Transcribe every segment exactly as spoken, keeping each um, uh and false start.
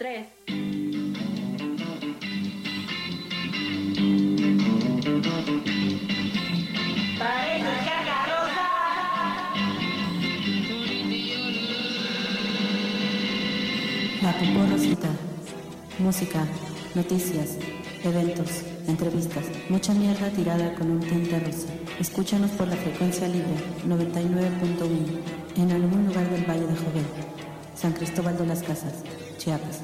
tres. La Poporrosita. Música, noticias, eventos, entrevistas, mucha mierda tirada con un tinte rosa. Escúchanos por la frecuencia libre noventa y nueve punto uno en algún lugar del Valle de Jovel, San Cristóbal de las Casas, Chiapas.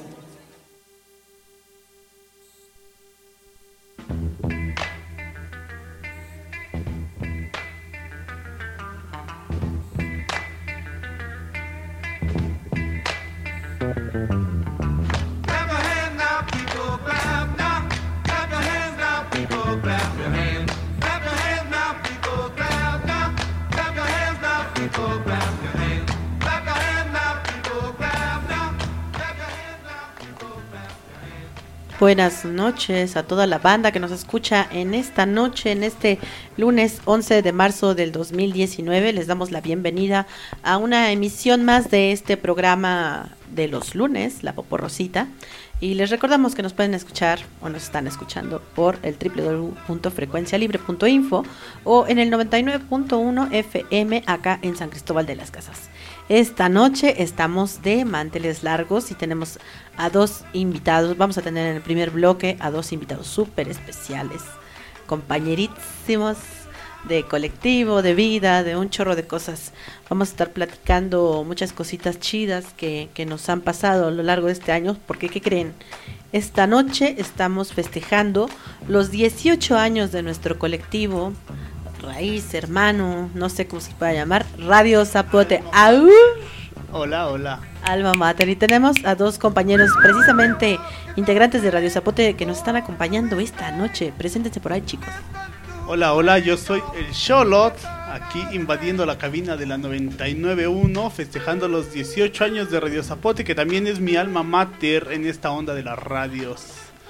Buenas noches a toda la banda que nos escucha en esta noche, en este lunes once de marzo del dos mil diecinueve. Les damos la bienvenida a una emisión más de este programa de los lunes, La Poporrosita. Y les recordamos que nos pueden escuchar o nos están escuchando por el doble u doble u doble u punto frecuencia libre punto info o en el noventa y nueve punto uno F M acá en San Cristóbal de las Casas. Esta noche estamos de manteles largos y tenemos a dos invitados. Vamos a tener en el primer bloque a dos invitados súper especiales, compañerísimos de colectivo, de vida, de un chorro de cosas. Vamos a estar platicando muchas cositas chidas que, que nos han pasado a lo largo de este año, porque ¿qué creen? Esta noche estamos festejando los dieciocho años de nuestro colectivo, raíz, hermano, no sé cómo se puede llamar, Radio Zapote. ¡Au! Hola, hola. Alma Mater. Y tenemos a dos compañeros, precisamente integrantes de Radio Zapote, que nos están acompañando esta noche. Preséntense por ahí, chicos. Hola, hola, yo soy el Xolot, aquí invadiendo la cabina de la noventa y nueve punto uno, festejando los dieciocho años de Radio Zapote, que también es mi alma mater en esta onda de las radios.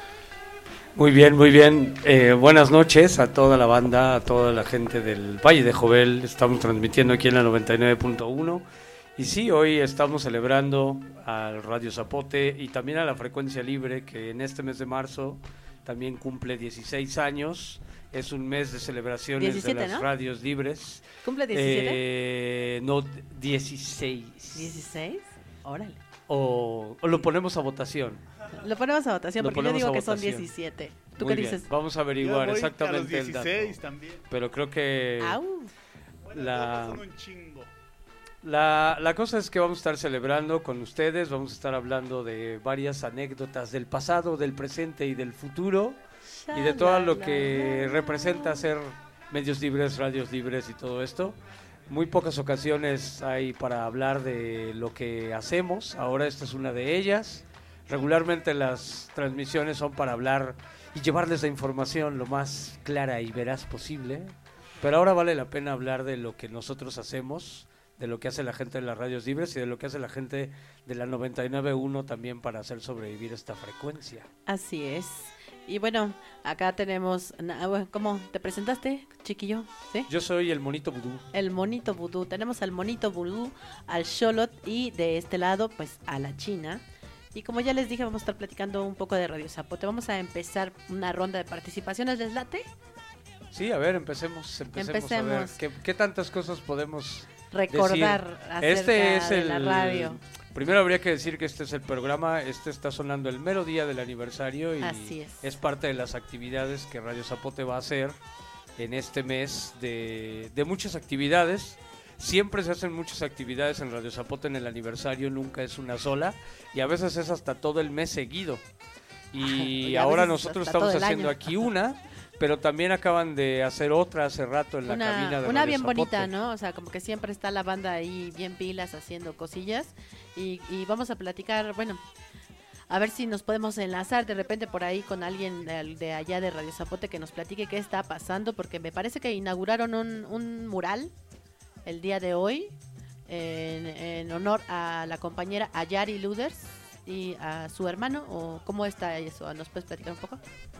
Muy bien, muy bien. Eh, buenas noches a toda la banda, a toda la gente del Valle de Jovel. Estamos transmitiendo aquí en la noventa y nueve punto uno. Y sí, hoy estamos celebrando al Radio Zapote y también a la Frecuencia Libre, que en este mes de marzo también cumple dieciséis años. Es un mes de celebraciones diecisiete, de las ¿no? radios libres. ¿Cumple diecisiete? Eh, no, dieciséis. ¿dieciséis? Órale. O, o lo ponemos a votación. Lo ponemos a votación Lo porque yo digo que son votación. diecisiete. ¿Tú Muy qué bien, dices? vamos a Yo averiguar voy exactamente a los dieciséis el dato. también. Pero creo que Au. Bueno, la, son un chingo. la, la cosa es que vamos a estar celebrando con ustedes, vamos a estar hablando de varias anécdotas del pasado, del presente y del futuro, y de todo lo que representa ser medios libres, radios libres y todo esto. Muy pocas ocasiones hay para hablar de lo que hacemos, ahora esta es una de ellas. Regularmente las transmisiones son para hablar y llevarles la información lo más clara y veraz posible, pero ahora vale la pena hablar de lo que nosotros hacemos, de lo que hace la gente de las radios libres y de lo que hace la gente de la noventa y nueve punto uno también para hacer sobrevivir esta frecuencia. Así es. Y bueno, acá tenemos, ¿cómo te presentaste, chiquillo? ¿Sí? Yo soy el monito vudú. El monito vudú. Tenemos al monito vudú, al Xolot y de este lado, pues a la China. Y como ya les dije, vamos a estar platicando un poco de Radio Zapote. Vamos a empezar una ronda de participaciones. ¿Les late? Sí, a ver, empecemos, empecemos, Empecemos. a ver qué, qué tantas cosas podemos Recordar decir. acerca Este es de el la radio. Primero habría que decir que este es el programa, este está sonando el mero día del aniversario y Así es. es parte de las actividades que Radio Zapote va a hacer en este mes de, de muchas actividades. Siempre se hacen muchas actividades en Radio Zapote en el aniversario, nunca es una sola y a veces es hasta todo el mes seguido. Y, Y a ahora veces nosotros hasta todo estamos el haciendo año. aquí una, pero también acaban de hacer otra hace rato en la Una, cabina de una Radio bien Zapote. bonita, ¿no? O sea, como que siempre está la banda ahí bien pilas haciendo cosillas y, y vamos a platicar, bueno, a ver si nos podemos enlazar de repente por ahí con alguien de, de allá de Radio Zapote que nos platique qué está pasando, porque me parece que inauguraron un, un mural el día de hoy en, en honor a la compañera Ayari Luders y a su hermano, o cómo está eso, ¿nos puedes platicar un poco?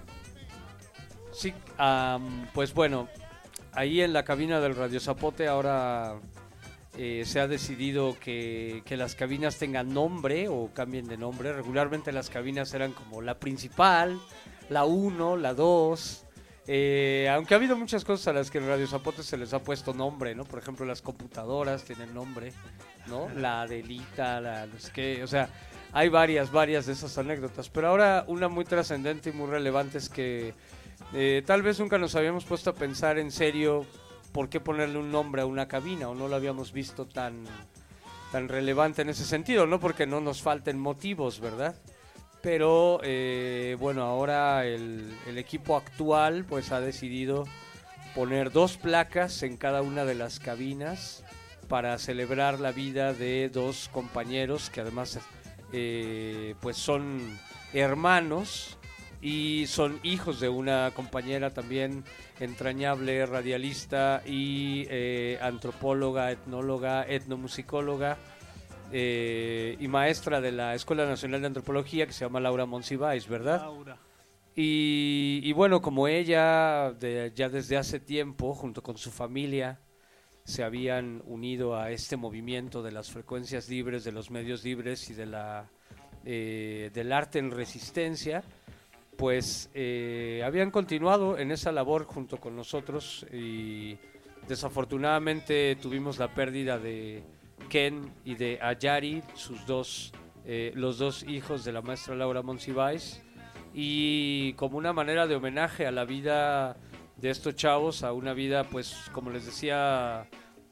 Sí, um, pues bueno, ahí en la cabina del Radio Zapote ahora eh, se ha decidido que, que las cabinas tengan nombre o cambien de nombre. Regularmente las cabinas eran como la principal, la uno, la dos. Eh, aunque ha habido muchas cosas a las que en Radio Zapote se les ha puesto nombre, ¿no? Por ejemplo, las computadoras tienen nombre, ¿no? La Adelita, la no sé qué, o sea, hay varias, varias de esas anécdotas. Pero ahora una muy trascendente y muy relevante es que eh, tal vez nunca nos habíamos puesto a pensar en serio por qué ponerle un nombre a una cabina, o no lo habíamos visto tan, tan relevante en ese sentido, no porque no nos falten motivos, ¿verdad? Pero eh, bueno, ahora el, el equipo actual pues ha decidido poner dos placas en cada una de las cabinas para celebrar la vida de dos compañeros que además eh, pues son hermanos y son hijos de una compañera también entrañable, radialista y eh, antropóloga, etnóloga, etnomusicóloga. Eh, y maestra de la Escuela Nacional de Antropología, que se llama Laura Monsiváis, ¿verdad? Laura. Y, y bueno, como ella de, ya desde hace tiempo, junto con su familia, se habían unido a este movimiento de las frecuencias libres, de los medios libres y de la eh, del arte en resistencia, pues eh, habían continuado en esa labor junto con nosotros y desafortunadamente tuvimos la pérdida de Ken y de Ayari, sus dos, eh, los dos hijos de la maestra Laura Monsiváis, y como una manera de homenaje a la vida de estos chavos, a una vida, pues, como les decía,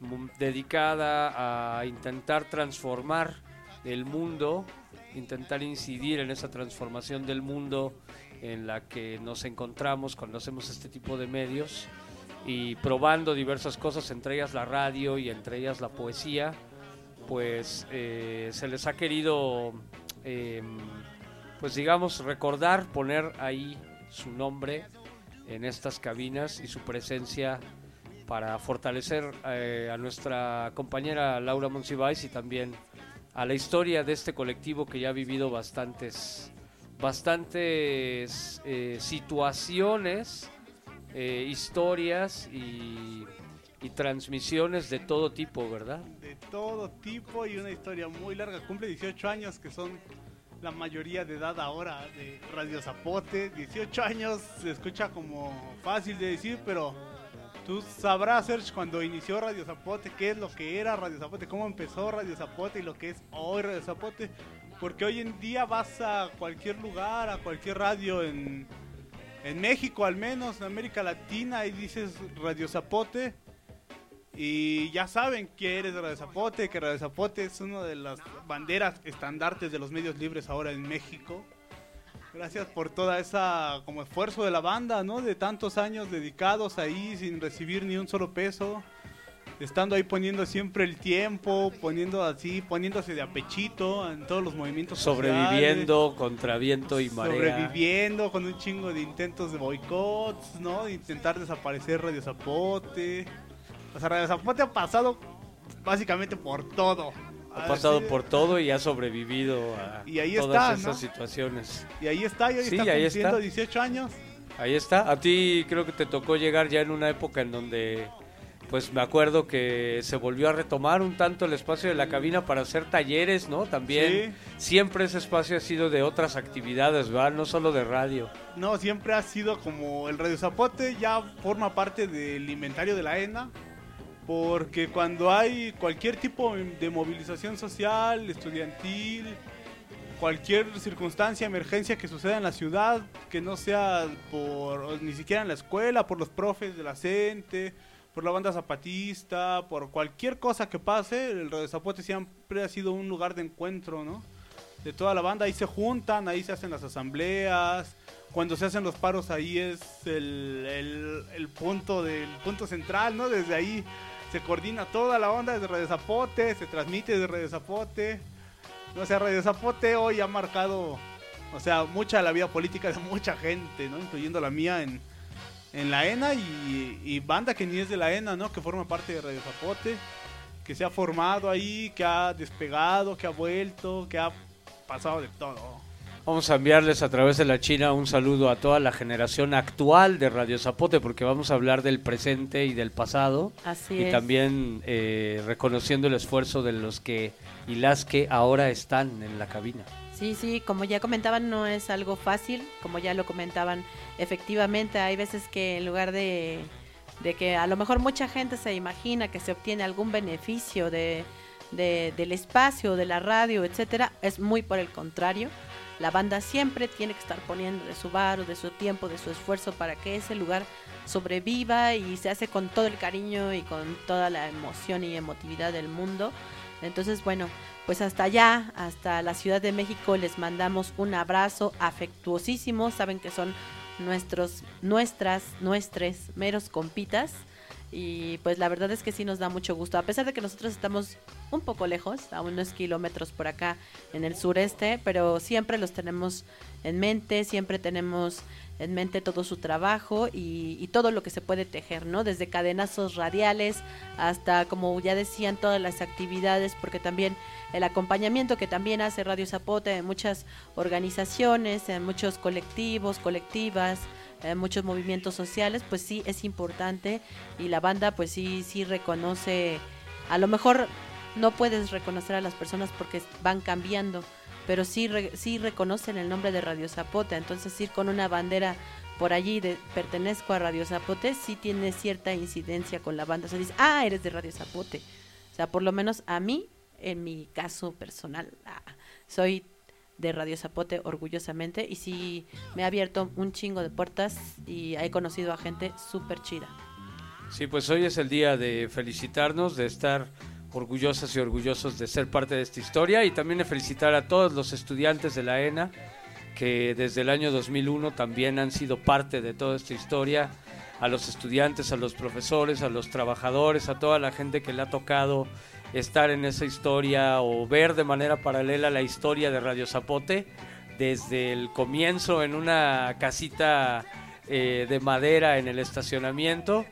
dedicada a intentar transformar el mundo, intentar incidir en esa transformación del mundo en la que nos encontramos cuando hacemos este tipo de medios y probando diversas cosas, entre ellas la radio y entre ellas la poesía. Pues eh, se les ha querido, eh, pues digamos, recordar, poner ahí su nombre en estas cabinas y su presencia para fortalecer eh, a nuestra compañera Laura Monsiváis y también a la historia de este colectivo que ya ha vivido bastantes, bastantes eh, situaciones, eh, historias y... y transmisiones de todo tipo, ¿verdad? De todo tipo y una historia muy larga. Cumple dieciocho años, que son la mayoría de edad ahora de Radio Zapote. dieciocho años se escucha como fácil de decir, pero tú sabrás, Serge, cuando inició Radio Zapote, qué es lo que era Radio Zapote, cómo empezó Radio Zapote y lo que es hoy Radio Zapote. Porque hoy en día vas a cualquier lugar, a cualquier radio en, en México, al menos en América Latina, y dices Radio Zapote. Y ya saben que eres de Radio Zapote, que Radio Zapote es una de las banderas estandartes de los medios libres ahora en México. Gracias por toda esa como esfuerzo de la banda, ¿no? De tantos años dedicados ahí sin recibir ni un solo peso, estando ahí poniendo siempre el tiempo, poniendo así, poniéndose de apechito en todos los movimientos sobreviviendo sociales, contra viento y marea, sobreviviendo con un chingo de intentos de boicots, ¿no? De intentar desaparecer Radio Zapote. O sea, Radio Zapote ha pasado básicamente por todo. Ha pasado sí. por todo y ha sobrevivido a y ahí todas está, esas ¿no? situaciones. Y ahí está, y hoy sí, está ahí cumpliendo está. dieciocho años. Ahí está. A ti creo que te tocó llegar ya en una época en donde, pues me acuerdo que se volvió a retomar un tanto el espacio de la cabina para hacer talleres, ¿no? También sí. Siempre ese espacio ha sido de otras actividades, ¿verdad? No solo de radio. No, siempre ha sido como el Radio Zapote, ya forma parte del inventario de la E N A. Porque cuando hay cualquier tipo de movilización social, estudiantil, cualquier circunstancia, emergencia que suceda en la ciudad, que no sea por ni siquiera en la escuela, por los profes de la CENTE, por la banda zapatista, por cualquier cosa que pase, el Radio Zapote siempre ha sido un lugar de encuentro, ¿no? De toda la banda, ahí se juntan, ahí se hacen las asambleas, cuando se hacen los paros ahí es el, el, el punto del punto central, ¿no? Desde ahí se coordina toda la onda desde Radio Zapote, se transmite desde Radio Zapote. O sea, Radio Zapote hoy ha marcado, o sea, mucha de la vida política de mucha gente, ¿no? Incluyendo la mía en, en la E N A y, y banda que ni es de la E N A, ¿no? Que forma parte de Radio Zapote, que se ha formado ahí, que ha despegado, que ha vuelto, que ha pasado de todo. Vamos a enviarles a través de la China un saludo a toda la generación actual de Radio Zapote, porque vamos a hablar del presente y del pasado. Así y es. también eh, reconociendo el esfuerzo de los que y las que ahora están en la cabina. Sí, sí, como ya comentaban, no es algo fácil, como ya lo comentaban, efectivamente hay veces que en lugar de, de que a lo mejor mucha gente se imagina que se obtiene algún beneficio de, de, del espacio, de la radio, etcétera, es muy por el contrario. La banda siempre tiene que estar poniendo de su varo, de su tiempo, de su esfuerzo para que ese lugar sobreviva, y se hace con todo el cariño y con toda la emoción y emotividad del mundo. Entonces, bueno, pues hasta allá, hasta la Ciudad de México, les mandamos un abrazo afectuosísimo. Saben que son nuestros, nuestras, nuestres meros compitas. Y pues la verdad es que sí nos da mucho gusto, a pesar de que nosotros estamos un poco lejos, a unos kilómetros por acá en el sureste, pero siempre los tenemos en mente, siempre tenemos en mente todo su trabajo y, y todo lo que se puede tejer, ¿no? Desde cadenazos radiales hasta, como ya decían, todas las actividades, porque también el acompañamiento que también hace Radio Zapote en muchas organizaciones, en muchos colectivos, colectivas, Eh, muchos movimientos sociales, pues sí es importante, y la banda pues sí sí reconoce. A lo mejor no puedes reconocer a las personas porque van cambiando, pero sí re, sí reconocen el nombre de Radio Zapote. Entonces ir con una bandera por allí de pertenezco a Radio Zapote sí tiene cierta incidencia con la banda. O sea, dice, ah, eres de Radio Zapote. O sea, por lo menos a mí, en mi caso personal, ah, soy de Radio Zapote orgullosamente, y sí me ha abierto un chingo de puertas y he conocido a gente súper chida. Sí, pues hoy es el día de felicitarnos, de estar orgullosas y orgullosos de ser parte de esta historia, y también de felicitar a todos los estudiantes de la ENA que desde el año dos mil uno también han sido parte de toda esta historia, a los estudiantes, a los profesores, a los trabajadores, a toda la gente que le ha tocado estar en esa historia o ver de manera paralela la historia de Radio Zapote desde el comienzo en una casita eh, de madera en el estacionamiento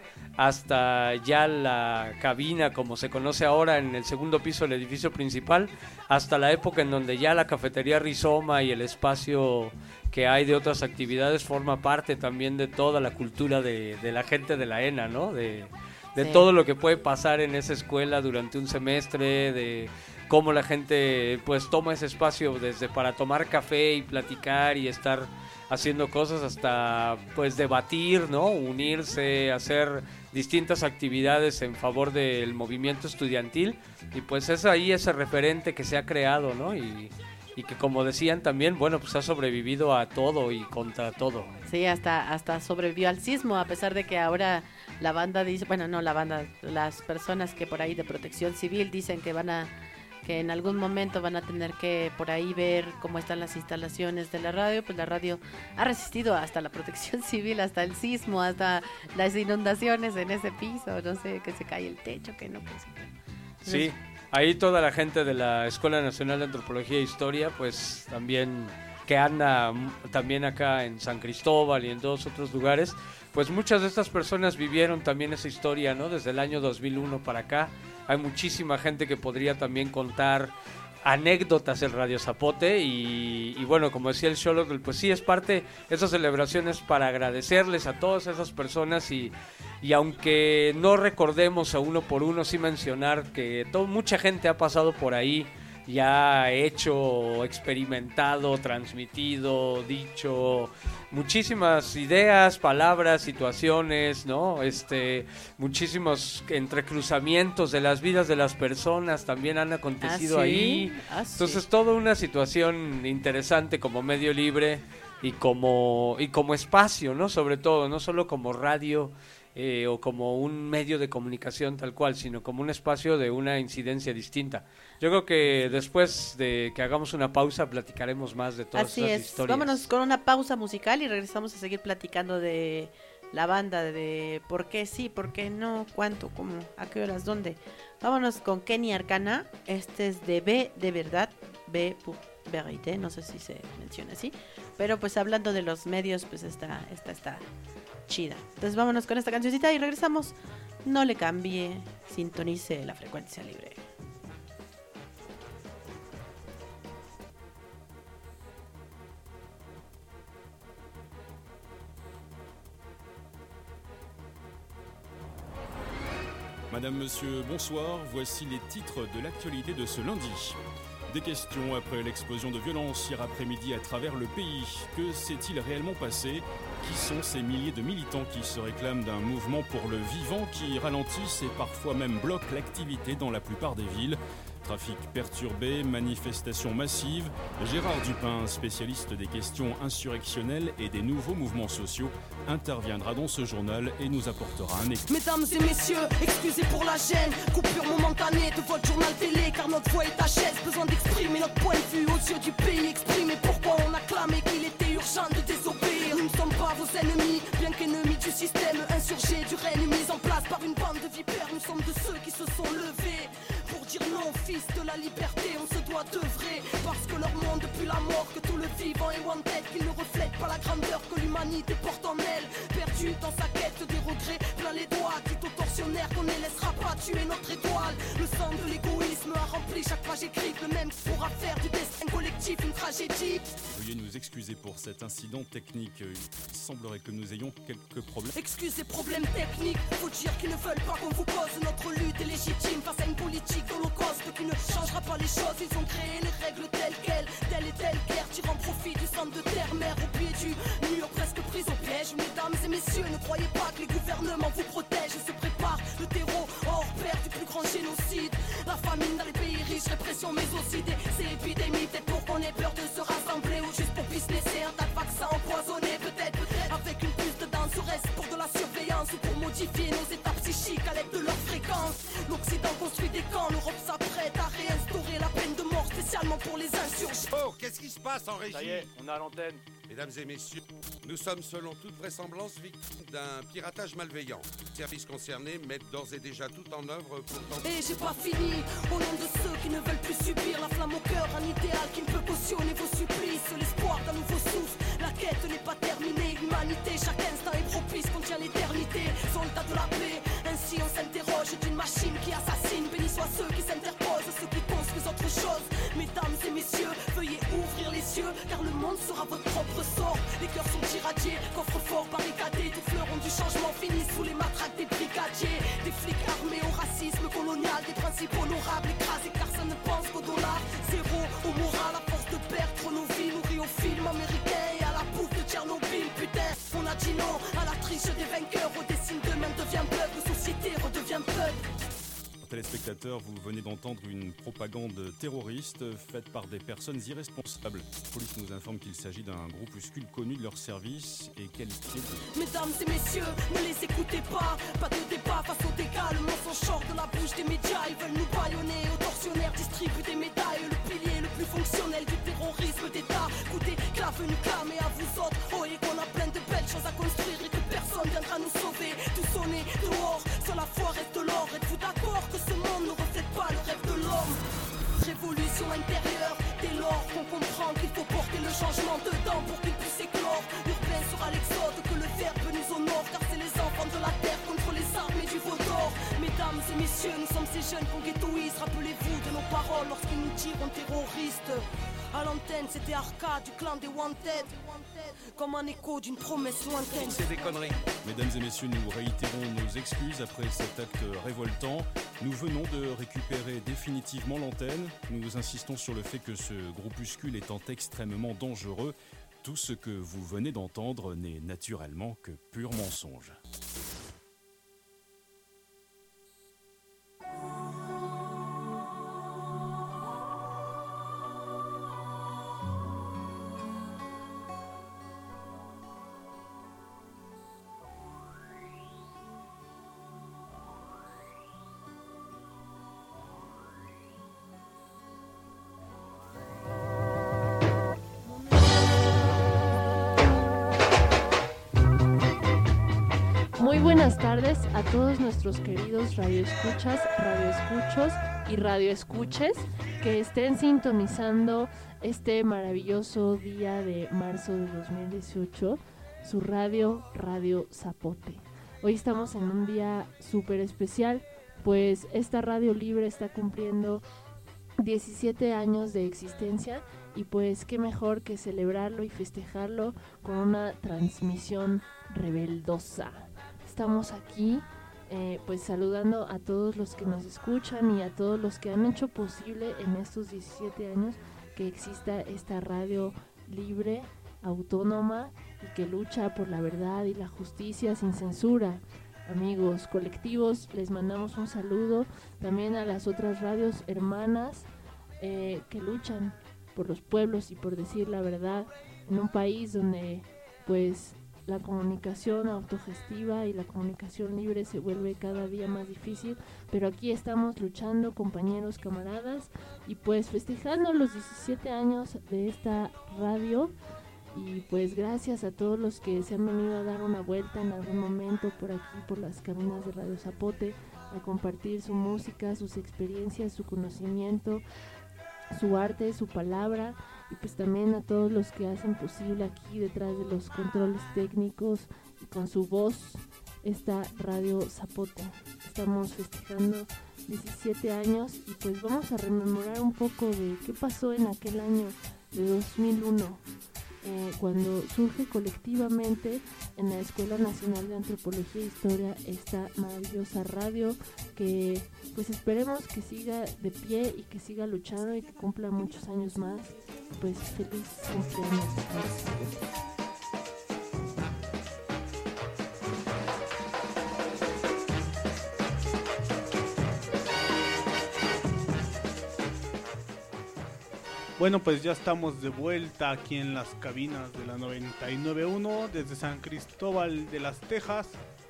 hasta ya la cabina como se conoce ahora en el segundo piso del edificio principal, hasta la época en donde ya la cafetería Rizoma y el espacio que hay de otras actividades forma parte también de toda la cultura de, de la gente de la ENA, ¿no? De, de sí. Todo lo que puede pasar en esa escuela durante un semestre, de cómo la gente pues toma ese espacio desde para tomar café y platicar y estar haciendo cosas hasta pues debatir, ¿no? Unirse, hacer distintas actividades en favor del movimiento estudiantil, y pues es ahí ese referente que se ha creado, ¿no? Y, y que, como decían también, bueno, pues ha sobrevivido a todo y contra todo. Sí, hasta hasta sobrevivió al sismo, a pesar de que ahora la banda dice, bueno, no la banda, las personas que por ahí de Protección Civil dicen que van a, que en algún momento van a tener que por ahí ver cómo están las instalaciones de la radio. Pues la radio ha resistido hasta la Protección Civil, hasta el sismo, hasta las inundaciones en ese piso, no sé, que se cae el techo, que no, que sí. Sí, ahí toda la gente de la Escuela Nacional de Antropología e Historia, pues también que anda también acá en San Cristóbal y en dos otros lugares, pues muchas de estas personas vivieron también esa historia, ¿no? Desde el año dos mil uno para acá. Hay muchísima gente que podría también contar anécdotas en Radio Zapote y, y bueno, como decía el Xolo, pues sí es parte de esas celebraciones para agradecerles a todas esas personas y, y aunque no recordemos a uno por uno, sí mencionar que todo, mucha gente ha pasado por ahí, ya ha hecho, experimentado, transmitido, dicho muchísimas ideas, palabras, situaciones, ¿no? Este, muchísimos entrecruzamientos de las vidas de las personas también han acontecido ¿Ah, sí? ahí. ¿Ah, sí? Entonces, toda una situación interesante como medio libre y como y como espacio, ¿no? Sobre todo, no solo como radio eh, o como un medio de comunicación tal cual, sino como un espacio de una incidencia distinta. Yo creo que después de que hagamos una pausa platicaremos más de todas Así esas es. historias. Vámonos con una pausa musical y regresamos a seguir platicando de la banda, de por qué sí, por qué no, cuánto, cómo, a qué horas, dónde. Vámonos con Kenny Arcana. Este es de B de verdad, B pour vérité, no sé si se menciona así, pero pues hablando de los medios, pues esta esta está chida. Entonces vámonos con esta cancioncita y regresamos. No le cambie, sintonice la frecuencia libre. Madame, monsieur, bonsoir. Voici les titres de l'actualité de ce lundi. Des questions après l'explosion de violence hier après-midi à travers le pays. Que s'est-il réellement passé? Qui sont ces milliers de militants qui se réclament d'un mouvement pour le vivant qui ralentissent et parfois même bloquent l'activité dans la plupart des villes? Trafic perturbé, manifestations massives. Gérard Dupin, spécialiste des questions insurrectionnelles et des nouveaux mouvements sociaux, interviendra dans ce journal et nous apportera un écho. Mesdames et messieurs, excusez pour la gêne, coupure momentanée de votre journal télé, car notre voix est à chaise. Besoin d'exprimer notre point de vue aux yeux du pays, exprimer pourquoi on a clamé qu'il était urgent de désobéir. Nous ne sommes pas vos ennemis, bien qu'ennemis du système insurgé, du règne mis en place par une bande de vipères. Nous sommes de ceux qui se sont levés pour dire non, fils de la liberté, on se doit d'œuvrer. Parce que leur monde depuis la mort, que tout le vivant est wanted, qu'ils ne reflètent pas la grandeur que l'humanité porte en elle. Perdu dans sa quête des regrets, plein les doigts, dit aux tortionnaires qu'on ne laissera pas tuer notre étoile. Le sang de l'égoïsme a rempli chaque page écrite, le même qui pourra faire du destin collectif une tragédie. Veuillez nous excuser pour cet incident technique. Il semblerait que nous ayons quelques problèmes. Excusez, problèmes techniques. Faut dire qu'ils ne veulent pas qu'on vous cause. Notre lutte est légitime face à une politique d'holocauste qui ne changera pas les choses. Ils ont créé les règles telles quelles, telle et telle guerre, tirant profit du sang de terre, mère au pied du mur, presque prise au piège. Mesdames et messieurs, ne croyez pas que les gouvernements vous protègent. Se prépare le terreau hors pair du plus grand génocide. La famine dans les pays riches, répression mais aussi des ces épidémies. Peut-être pour qu'on ait peur de se rassembler ou juste pour businesser un tas de vaccins empoisonnés. Peut-être, peut-être avec une puce dedans, serait-ce pour de la surveillance ou pour modifier nos états psychiques à l'aide de leur fréquence. L'Occident construit des camps, l'Europe s'apprête à réinstaurer la peine de mort spécialement pour les insurgés. Oh, qu'est-ce qui se passe en régie? Ça y est, on a l'antenne. Mesdames et messieurs, nous sommes selon toute vraisemblance victimes d'un piratage malveillant. Les services concernés mettent d'ores et déjà tout en œuvre pour tenter... Et j'ai pas fini, au nom de ceux qui ne veulent plus subir la flamme au cœur, un idéal qui ne peut cautionner vos supplices, l'espoir d'un nouveau souffle. La quête n'est pas terminée, l'humanité, chaque instant est propice, contient l'éternité. Soldats de la paix, ainsi on s'interroge d'une machine qui assassine. Bénis soient ceux qui s'interposent, ceux qui construisent autre chose. Mesdames et messieurs, veuillez ouvrir les yeux, car le monde sera votre propre sort. Les cœurs sont irradiés, coffres forts barricadés, tous fleurons du changement finissent sous les matraques des brigadiers. Des flics armés au racisme colonial, des principes honorables écrasés car ça ne pense qu'au dollar. Zéro au moral, à force de perdre nos vies, nourris aux films américains et à la bouffe de Tchernobyl. Putain, on a dit non à la triche des vainqueurs, au dessin d'eux-mêmes devient peuple, société redevient peuple. Téléspectateurs, vous venez d'entendre une propagande terroriste faite par des personnes irresponsables. La police nous informe qu'il s'agit d'un groupuscule connu de leur service et qualifié de... Mesdames et messieurs, ne les écoutez pas. Pas de débat face aux dégâts, le mensonge sort de la bouche des médias. Ils veulent nous bâillonner, aux tortionnaires distribuent des médailles. Le pilier le plus fonctionnel du terrorisme d'État. Coûtez, clave nous clamer à vous autres. Oh, et qu'on a plein de belles choses à construire et que personne viendra nous sauver. Tout sonner dehors, sur la foi reste l'or. Êtes-vous d'accord que ce monde ne reflète pas le rêve de l'homme? Révolution intérieure, dès lors qu'on comprend qu'il faut porter le changement dedans pour qu'il puisse éclore. Urbain sera l'exode, que le verbe nous honore, car c'est les enfants de la terre contre les armées du veau d'or. Mesdames et messieurs, nous sommes ces jeunes qu'on ghettoise. Rappelez-vous de nos paroles lorsqu'ils nous diront terroristes. À l'antenne, c'était Arca du clan des Wanted, comme un écho d'une promesse lointaine. C'est des conneries. Mesdames et messieurs, nous réitérons nos excuses après cet acte révoltant. Nous venons de récupérer définitivement l'antenne. Nous insistons sur le fait que ce groupuscule étant extrêmement dangereux, tout ce que vous venez d'entendre n'est naturellement que pur mensonge. Muy buenas tardes a todos nuestros queridos radioescuchas, radioescuchos y radioescuches que estén sintonizando este maravilloso día de marzo de dos mil dieciocho, su radio, Radio Zapote. Hoy estamos en un día súper especial, pues esta radio libre está cumpliendo diecisiete años de existencia y pues qué mejor que celebrarlo y festejarlo con una transmisión rebeldosa. Estamos aquí eh, pues saludando a todos los que nos escuchan y a todos los que han hecho posible en estos diecisiete años que exista esta radio libre, autónoma y que lucha por la verdad y la justicia sin censura. Amigos colectivos, les mandamos un saludo también a las otras radios hermanas eh, que luchan por los pueblos y por decir la verdad en un país donde pues la comunicación autogestiva y la comunicación libre se vuelve cada día más difícil, pero aquí estamos luchando, compañeros, camaradas, y pues festejando los diecisiete años de esta radio. Y pues gracias a todos los que se han venido a dar una vuelta en algún momento por aquí, por las cabinas de Radio Zapote, a compartir su música, sus experiencias, su conocimiento, su arte, su palabra, y pues también a todos los que hacen posible aquí detrás de los controles técnicos y con su voz esta Radio Zapote. Estamos festejando diecisiete años y pues vamos a rememorar un poco de qué pasó en aquel año de dos mil uno. Eh, cuando surge colectivamente en la Escuela Nacional de Antropología e Historia esta maravillosa radio que pues esperemos que siga de pie y que siga luchando y que cumpla muchos años más. Pues feliz cumpleaños. Bueno, pues ya estamos de vuelta aquí en las cabinas de la noventa y nueve punto uno desde San Cristóbal de las Tejas.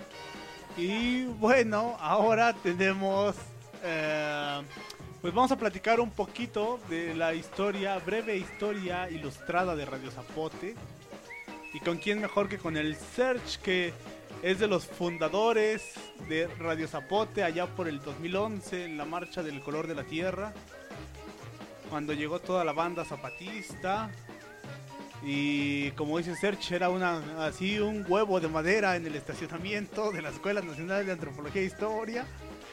Y bueno, ahora tenemos, eh, pues vamos a platicar un poquito de la historia, breve historia ilustrada de Radio Zapote. Y con quién mejor que con el Serge, que es de los fundadores de Radio Zapote allá por el dos mil once, en la Marcha del Color de la Tierra, cuando llegó toda la banda zapatista. Y como dice Serge, era una así un huevo de madera en el estacionamiento de la Escuela Nacional de Antropología e Historia.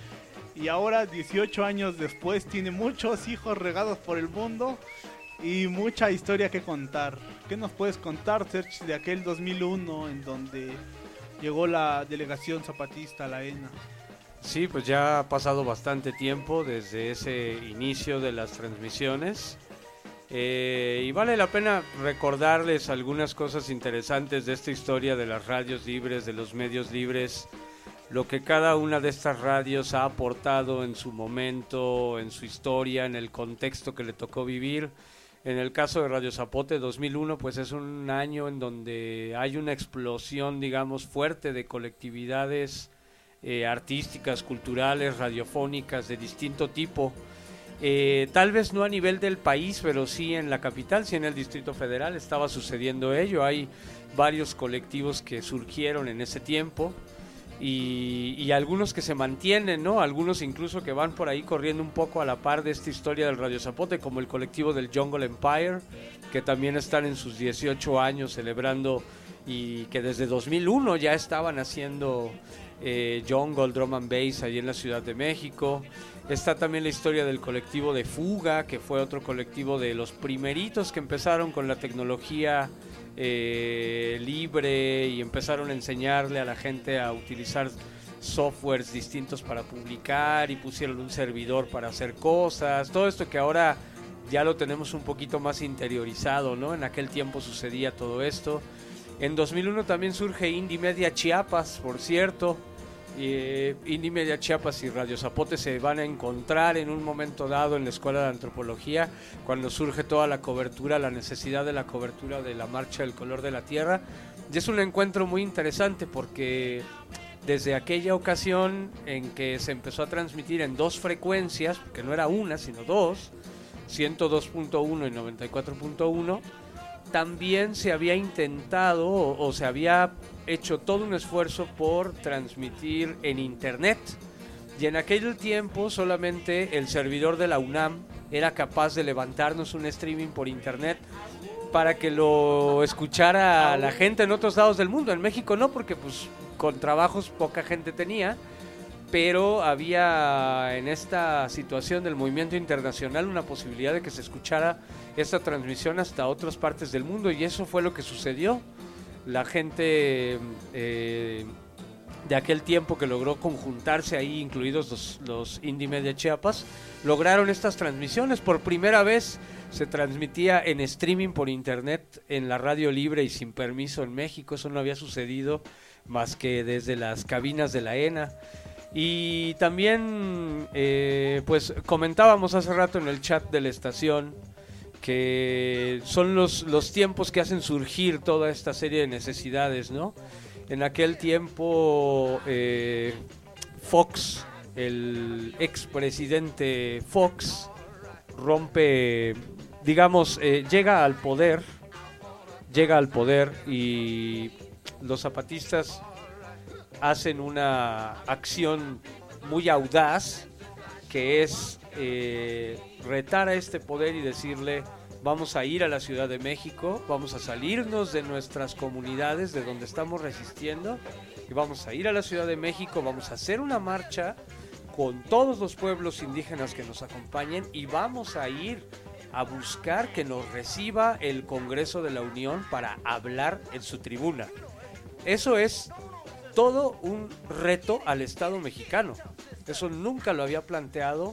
Y ahora, dieciocho años después, tiene muchos hijos regados por el mundo y mucha historia que contar. ¿Qué nos puedes contar, Serge, de aquel dos mil uno en donde llegó la delegación zapatista a la E N A? Sí, pues ya ha pasado bastante tiempo desde ese inicio de las transmisiones. Eh, y vale la pena recordarles algunas cosas interesantes de esta historia de las radios libres, de los medios libres, lo que cada una de estas radios ha aportado en su momento, en su historia, en el contexto que le tocó vivir. En el caso de Radio Zapote, dos mil uno, pues es un año en donde hay una explosión, digamos, fuerte de colectividades eh, artísticas, culturales, radiofónicas de distinto tipo. Eh, tal vez no a nivel del país, pero sí en la capital, sí en el Distrito Federal estaba sucediendo ello. Hay varios colectivos que surgieron en ese tiempo y, y algunos que se mantienen, ¿no? Algunos incluso que van por ahí corriendo un poco a la par de esta historia del Radio Zapote, como el colectivo del Jungle Empire, que también están en sus dieciocho años celebrando y que desde dos mil uno ya estaban haciendo eh, jungle, drum and bass allí en la Ciudad de México. Está también la historia del colectivo de Fuga, que fue otro colectivo de los primeritos que empezaron con la tecnología eh, libre y empezaron a enseñarle a la gente a utilizar softwares distintos para publicar y pusieron un servidor para hacer cosas. Todo esto que ahora ya lo tenemos un poquito más interiorizado, ¿no? En aquel tiempo sucedía todo esto. En dos mil uno también surge Indie Media Chiapas, por cierto. Eh, Indie Media Chiapas y Radio Zapote se van a encontrar en un momento dado en la Escuela de Antropología, cuando surge toda la cobertura, la necesidad de la cobertura de la Marcha del Color de la Tierra. Y es un encuentro muy interesante porque desde aquella ocasión en que se empezó a transmitir en dos frecuencias, porque no era una sino dos, ciento dos punto uno y noventa y cuatro punto uno, también se había intentado o, o se había hecho todo un esfuerzo por transmitir en internet, y en aquel tiempo solamente el servidor de la UNAM era capaz de levantarnos un streaming por internet para que lo escuchara la gente en otros lados del mundo. En México no, porque pues con trabajos poca gente tenía, pero había en esta situación del movimiento internacional una posibilidad de que se escuchara esta transmisión hasta otras partes del mundo, y eso fue lo que sucedió. La gente eh, de aquel tiempo que logró conjuntarse ahí, incluidos los, los Indie Media Chiapas, lograron estas transmisiones. Por primera vez se transmitía en streaming por internet en la radio libre y sin permiso en México. Eso no había sucedido más que desde las cabinas de la ENA. Y también eh, pues comentábamos hace rato en el chat de la estación que son los, los tiempos que hacen surgir toda esta serie de necesidades, ¿no? En aquel tiempo eh, Fox, el expresidente Fox, rompe, digamos, eh, llega al poder, llega al poder y los zapatistas hacen una acción muy audaz, que es eh, retar a este poder y decirle: vamos a ir a la Ciudad de México, vamos a salirnos de nuestras comunidades, de donde estamos resistiendo, y vamos a ir a la Ciudad de México, vamos a hacer una marcha con todos los pueblos indígenas que nos acompañen y vamos a ir a buscar que nos reciba el Congreso de la Unión para hablar en su tribuna. Eso es todo un reto al Estado mexicano. Eso nunca lo había planteado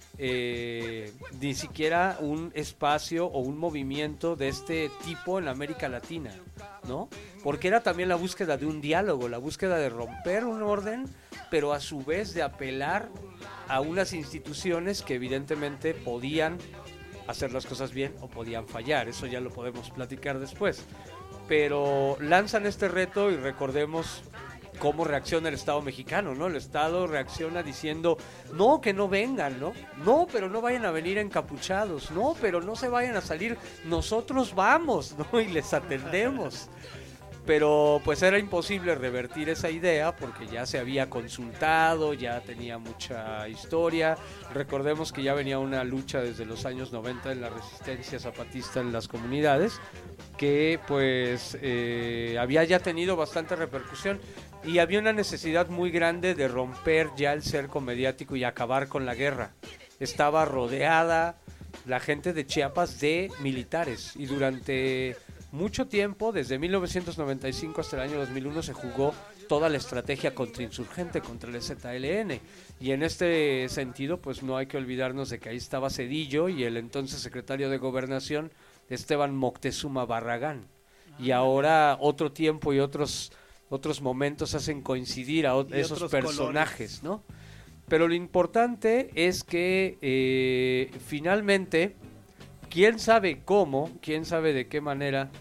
eh, ni siquiera un espacio o un movimiento de este tipo en América Latina, ¿no? Porque era también la búsqueda de un diálogo, la búsqueda de romper un orden, pero a su vez de apelar a unas instituciones que evidentemente podían hacer las cosas bien o podían fallar. Eso ya lo podemos platicar después. Pero lanzan este reto y recordemos cómo reacciona el Estado mexicano, ¿no? El Estado reacciona diciendo: no, que no vengan, ¿no? No, pero no vayan a venir encapuchados, no, pero no se vayan a salir, nosotros vamos, ¿no? Y les atendemos. Pero pues era imposible revertir esa idea porque ya se había consultado, ya tenía mucha historia. Recordemos que ya venía una lucha desde los años noventa en la resistencia zapatista en las comunidades, que pues eh, había ya tenido bastante repercusión y había una necesidad muy grande de romper ya el cerco mediático y acabar con la guerra. Estaba rodeada la gente de Chiapas de militares y durante mucho tiempo, desde mil novecientos noventa y cinco hasta el año dos mil uno, se jugó toda la estrategia contrainsurgente contra el Z L N. Y en este sentido, pues no hay que olvidarnos de que ahí estaba Zedillo y el entonces secretario de Gobernación, Esteban Moctezuma Barragán. Y ahora otro tiempo y otros, otros momentos hacen coincidir a o- esos personajes, colores, ¿no? Pero lo importante es que eh, finalmente, quién sabe cómo, quién sabe de qué manera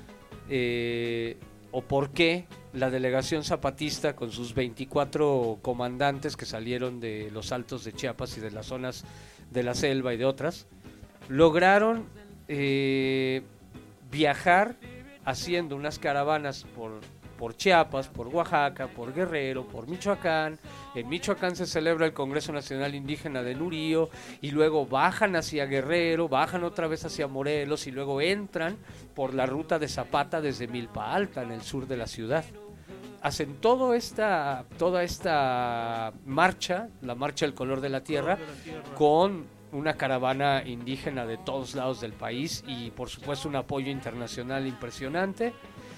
eh, o por qué la delegación zapatista con sus veinticuatro comandantes que salieron de los altos de Chiapas y de las zonas de la selva y de otras, lograron eh, viajar haciendo unas caravanas por, por Chiapas, por Oaxaca, por Guerrero, por Michoacán. En Michoacán se celebra el Congreso Nacional Indígena de Nurío y luego bajan hacia Guerrero, bajan otra vez hacia Morelos y luego entran por la ruta de Zapata desde Milpa Alta en el sur de la ciudad. Hacen todo esta, toda esta marcha, la marcha del color de la tierra, con una caravana indígena de todos lados del país y por supuesto un apoyo internacional impresionante.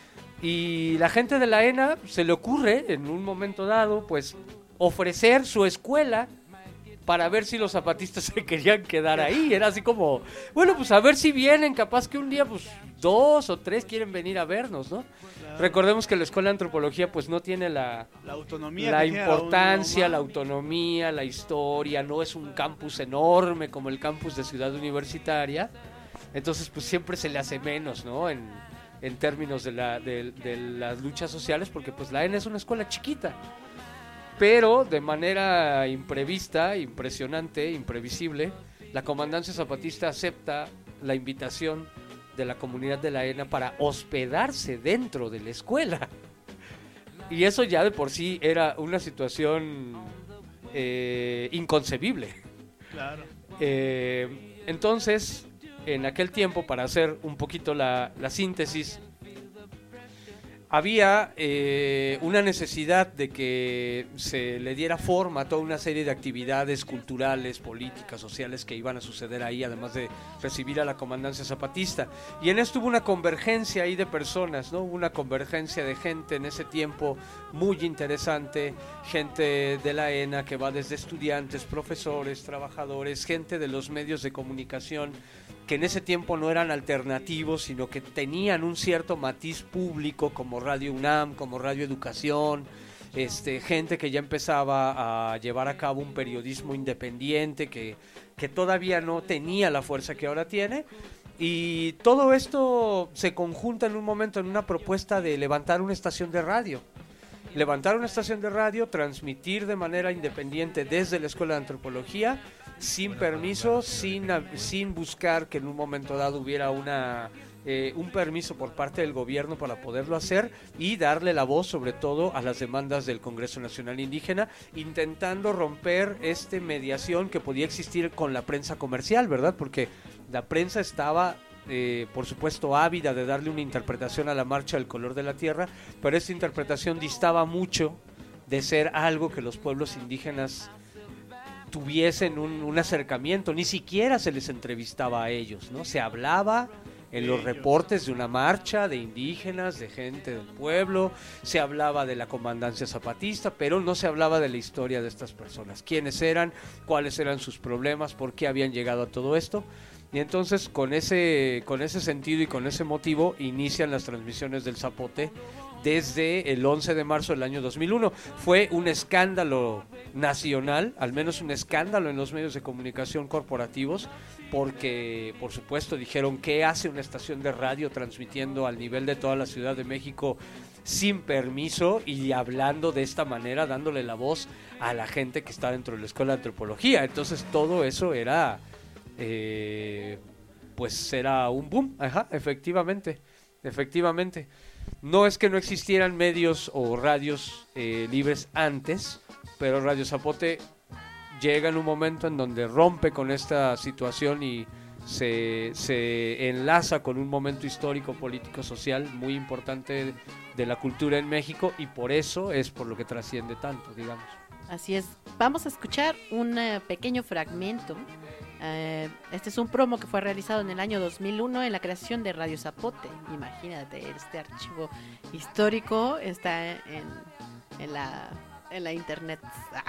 Y la gente de la ENA se le ocurre en un momento dado pues ofrecer su escuela para ver si los zapatistas se querían quedar ahí. Era así como, bueno, pues a ver si vienen, capaz que un día pues dos o tres quieren venir a vernos, ¿no? Claro. Recordemos que la escuela de antropología pues no tiene la, la autonomía, la importancia, la autonomía, la historia, no es un campus enorme como el campus de Ciudad Universitaria, entonces pues siempre se le hace menos, ¿no? En, en términos de, la, de, de las luchas sociales, porque pues la ENA es una escuela chiquita, pero de manera imprevista, impresionante, imprevisible, la comandancia zapatista acepta la invitación de la comunidad de la ENA para hospedarse dentro de la escuela. Y eso ya de por sí era una situación eh, inconcebible. Claro. Eh, entonces, en aquel tiempo, para hacer un poquito la, la síntesis, había eh, una necesidad de que se le diera forma a toda una serie de actividades culturales, políticas, sociales que iban a suceder ahí, además de recibir a la comandancia zapatista. Y en esto hubo una convergencia ahí de personas, ¿no? Hubo una convergencia de gente en ese tiempo muy interesante, gente de la ENA que va desde estudiantes, profesores, trabajadores, gente de los medios de comunicación, que en ese tiempo no eran alternativos, sino que tenían un cierto matiz público, como Radio UNAM, como Radio Educación, este, gente que ya empezaba a llevar a cabo un periodismo independiente, que, que todavía no tenía la fuerza que ahora tiene, y todo esto se conjunta en un momento en una propuesta de levantar una estación de radio. Levantar una estación de radio, transmitir de manera independiente desde la Escuela de Antropología, sin permiso, sin, sin buscar que en un momento dado hubiera una eh, un permiso por parte del gobierno para poderlo hacer, y darle la voz sobre todo a las demandas del Congreso Nacional Indígena, intentando romper esta mediación que podía existir con la prensa comercial, ¿verdad? Porque la prensa estaba... Eh, por supuesto ávida de darle una interpretación a la Marcha del Color de la Tierra, pero esta interpretación distaba mucho de ser algo que los pueblos indígenas tuviesen un, un acercamiento. Ni siquiera se les entrevistaba a ellos, ¿no? Se hablaba en los reportes de una marcha de indígenas, de gente del pueblo, se hablaba de la comandancia zapatista, pero no se hablaba de la historia de estas personas, quiénes eran, cuáles eran sus problemas, por qué habían llegado a todo esto. Y entonces con ese, con ese sentido y con ese motivo inician las transmisiones del Zapote desde el once de marzo del año dos mil uno. Fue un escándalo nacional, al menos un escándalo en los medios de comunicación corporativos, porque por supuesto dijeron, ¿qué hace una estación de radio transmitiendo al nivel de toda la Ciudad de México sin permiso y hablando de esta manera, dándole la voz a la gente que está dentro de la Escuela de Antropología? Entonces todo eso era... Eh, pues era un boom, ajá, efectivamente, efectivamente. No es que no existieran medios o radios eh, libres antes, pero Radio Zapote llega en un momento en donde rompe con esta situación y se, se enlaza con un momento histórico, político, social muy importante de la cultura en México, y por eso es por lo que trasciende tanto, digamos. Así es, vamos a escuchar un uh, pequeño fragmento. Uh, este es un promo que fue realizado en el año dos mil uno en la creación de Radio Zapote. Imagínate, este archivo histórico está en, en, la, en la internet,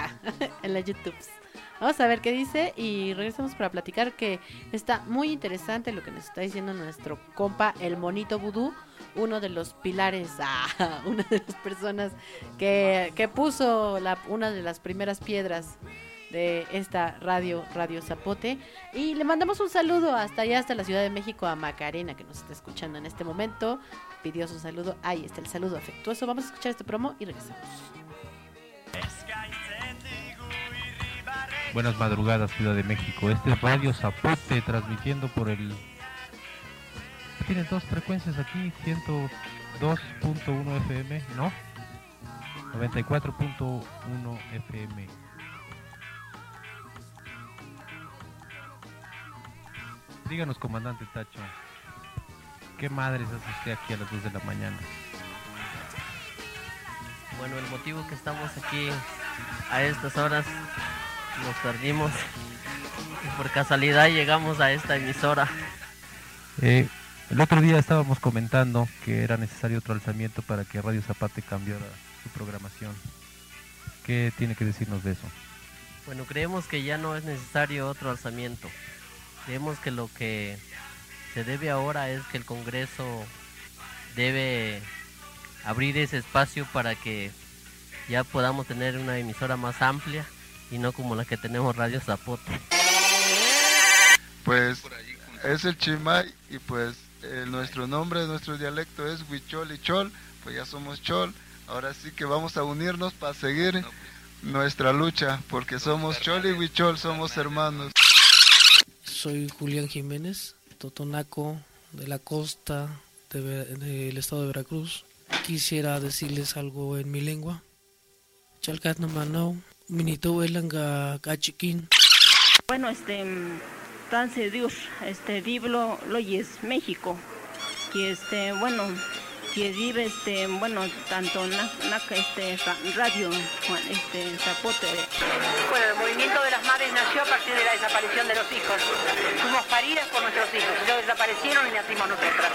en la YouTube. Vamos a ver qué dice y regresamos para platicar, que está muy interesante lo que nos está diciendo nuestro compa, el Monito Vudú, uno de los pilares, ah, una de las personas que, que puso la, una de las primeras piedras de esta radio, Radio Zapote. Y le mandamos un saludo hasta allá, hasta la Ciudad de México, a Macarena, que nos está escuchando en este momento. Pidió su saludo, ahí está el saludo afectuoso. Vamos a escuchar este promo y regresamos. Buenas madrugadas, Ciudad de México. Este es Radio Zapote, transmitiendo por el... Tienen dos frecuencias aquí, ciento dos punto uno F M, ¿no? noventa y cuatro punto uno F M. Díganos, comandante Tacho, ¿qué madres hace usted aquí a las dos de la mañana? Bueno, el motivo que estamos aquí a estas horas, nos perdimos y por casualidad llegamos a esta emisora. Eh, el otro día estábamos comentando que era necesario otro alzamiento para que Radio Zapote cambiara su programación. ¿Qué tiene que decirnos de eso? Bueno, creemos que ya no es necesario otro alzamiento. Creemos que lo que se debe ahora es que el Congreso debe abrir ese espacio para que ya podamos tener una emisora más amplia y no como la que tenemos, Radio Zapote. Pues es el Chimay y pues eh, nuestro nombre, nuestro dialecto es Huichol y Chol, pues ya somos Chol. Ahora sí que vamos a unirnos para seguir nuestra lucha, porque somos Chol y Huichol, somos hermanos. Soy Julián Jiménez, totonaco de la costa del de, de estado de Veracruz. Quisiera decirles algo en mi lengua. Chalcat no manau, minito elanga cachiquín. Bueno, este, tan Dios, este, Diblo Loyes, México. Y este, bueno, que vive, este, bueno, tanto na, na, este, radio, este, Zapote. Bueno, el movimiento de las madres nació a partir de la desaparición de los hijos. Fuimos paridas por nuestros hijos, ellos desaparecieron y nacimos nosotras.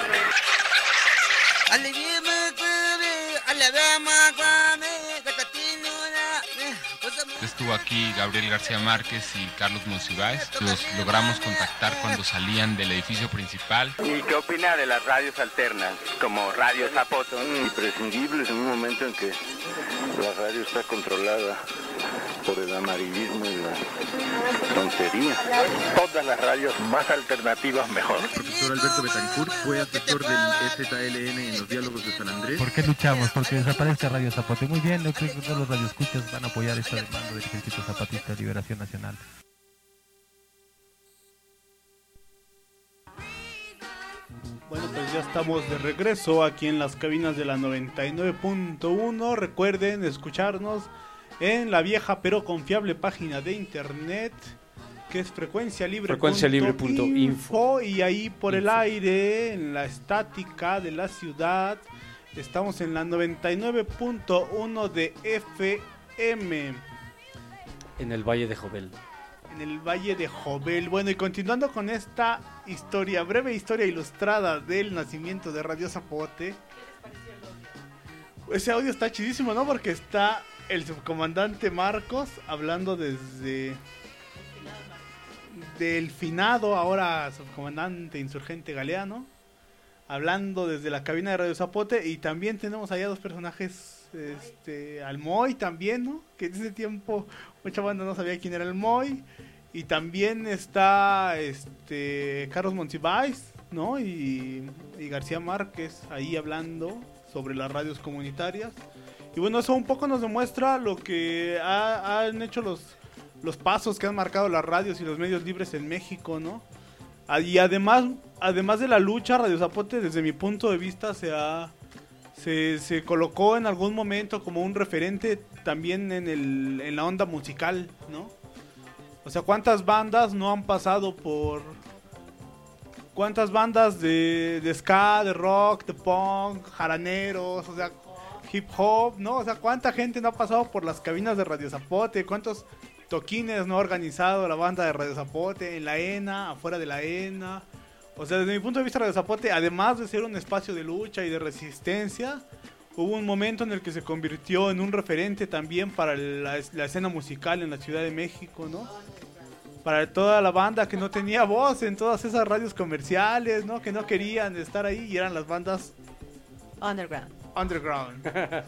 Estuvo aquí Gabriel García Márquez y Carlos Monsiváis. Los logramos contactar cuando salían del edificio principal. ¿Y qué opina de las radios alternas, como Radio Zapoto? Imprescindibles en un momento en que la radio está controlada por el amarillismo y la tontería. Todas las radios más alternativas mejor. El profesor Alberto Betancourt fue asesor del E Z L N en los diálogos de San Andrés. ¿Por qué luchamos? Porque desaparezca Radio Zapote. Muy bien, yo creo que todos los radioescuchas van a apoyar esta demanda del Ejército Zapatista de Liberación Nacional. Bueno, pues ya estamos de regreso aquí en las cabinas de la noventa y nueve punto uno. Recuerden escucharnos en la vieja pero confiable página de internet que es frecuencia libre frecuencia libre punto info, y ahí por info. El aire en la estática de la ciudad estamos en la noventa y nueve punto uno de F M en el Valle de Jovel. En el Valle de Jovel. Bueno, y continuando con esta historia, breve historia ilustrada del nacimiento de Radio Zapote. Ese audio está chidísimo, ¿no? Porque está el subcomandante Marcos hablando desde del finado, ahora subcomandante insurgente Galeano, hablando desde la cabina de Radio Zapote. Y también tenemos allá dos personajes, este, al Moy también, ¿no? Que en ese tiempo mucha banda no sabía quién era el Moy. Y también está este Carlos Monsiváis, ¿no? Y, y García Márquez ahí hablando sobre las radios comunitarias. Y bueno, eso un poco nos demuestra lo que ha, han hecho los, los pasos que han marcado las radios y los medios libres en México, ¿no? Y además, además de la lucha, Radio Zapote, desde mi punto de vista, se ha se, se colocó en algún momento como un referente también en, el, en la onda musical, ¿no? O sea, ¿cuántas bandas no han pasado por... ¿Cuántas bandas de, de ska, de rock, de punk, jaraneros, o sea, hip hop, ¿no? O sea, ¿cuánta gente no ha pasado por las cabinas de Radio Zapote? ¿Cuántos toquines no ha organizado la banda de Radio Zapote en la ENA, afuera de la ENA? O sea, desde mi punto de vista, Radio Zapote, además de ser un espacio de lucha y de resistencia, hubo un momento en el que se convirtió en un referente también para la, la escena musical en la Ciudad de México, ¿no? Para toda la banda que no tenía voz en todas esas radios comerciales, ¿no? Que no querían estar ahí y eran las bandas underground. Underground.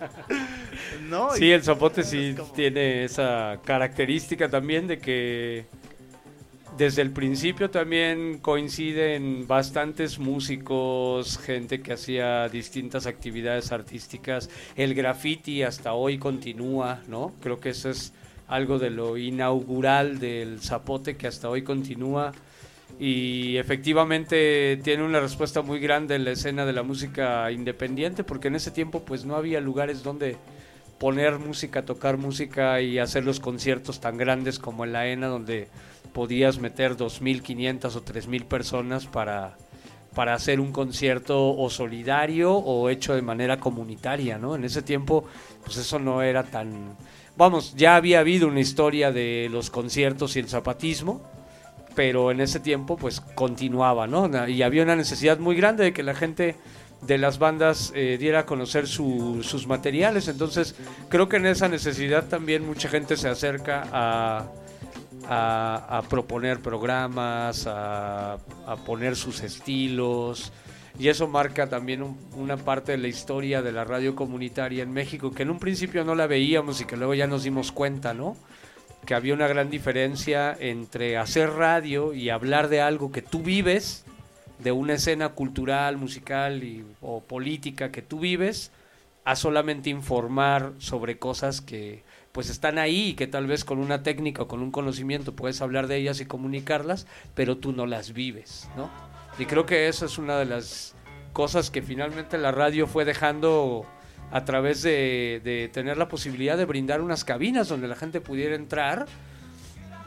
¿No? Sí, el Zapote sí como... tiene esa característica también de que desde el principio también coinciden bastantes músicos, gente que hacía distintas actividades artísticas. El graffiti hasta hoy continúa, ¿no? Creo que eso es algo de lo inaugural del Zapote que hasta hoy continúa. Y efectivamente tiene una respuesta muy grande en la escena de la música independiente, porque en ese tiempo pues no había lugares donde poner música, tocar música y hacer los conciertos tan grandes como en la ENA, donde podías meter dos mil quinientas o tres mil personas para, para hacer un concierto o solidario o hecho de manera comunitaria, ¿no? En ese tiempo pues eso no era tan... Vamos, ya había habido una historia de los conciertos y el zapatismo, pero en ese tiempo pues continuaba, ¿no? Y había una necesidad muy grande de que la gente de las bandas eh, diera a conocer su, sus materiales. Entonces creo que en esa necesidad también mucha gente se acerca a, a, a proponer programas, a, a poner sus estilos, y eso marca también un, una parte de la historia de la radio comunitaria en México, que en un principio no la veíamos y que luego ya nos dimos cuenta, ¿no? Que había una gran diferencia entre hacer radio y hablar de algo que tú vives, de una escena cultural, musical y, o política que tú vives, a solamente informar sobre cosas que pues están ahí y que tal vez con una técnica o con un conocimiento puedes hablar de ellas y comunicarlas, pero tú no las vives, ¿no? Y creo que eso es una de las cosas que finalmente la radio fue dejando a través de, de tener la posibilidad de brindar unas cabinas donde la gente pudiera entrar,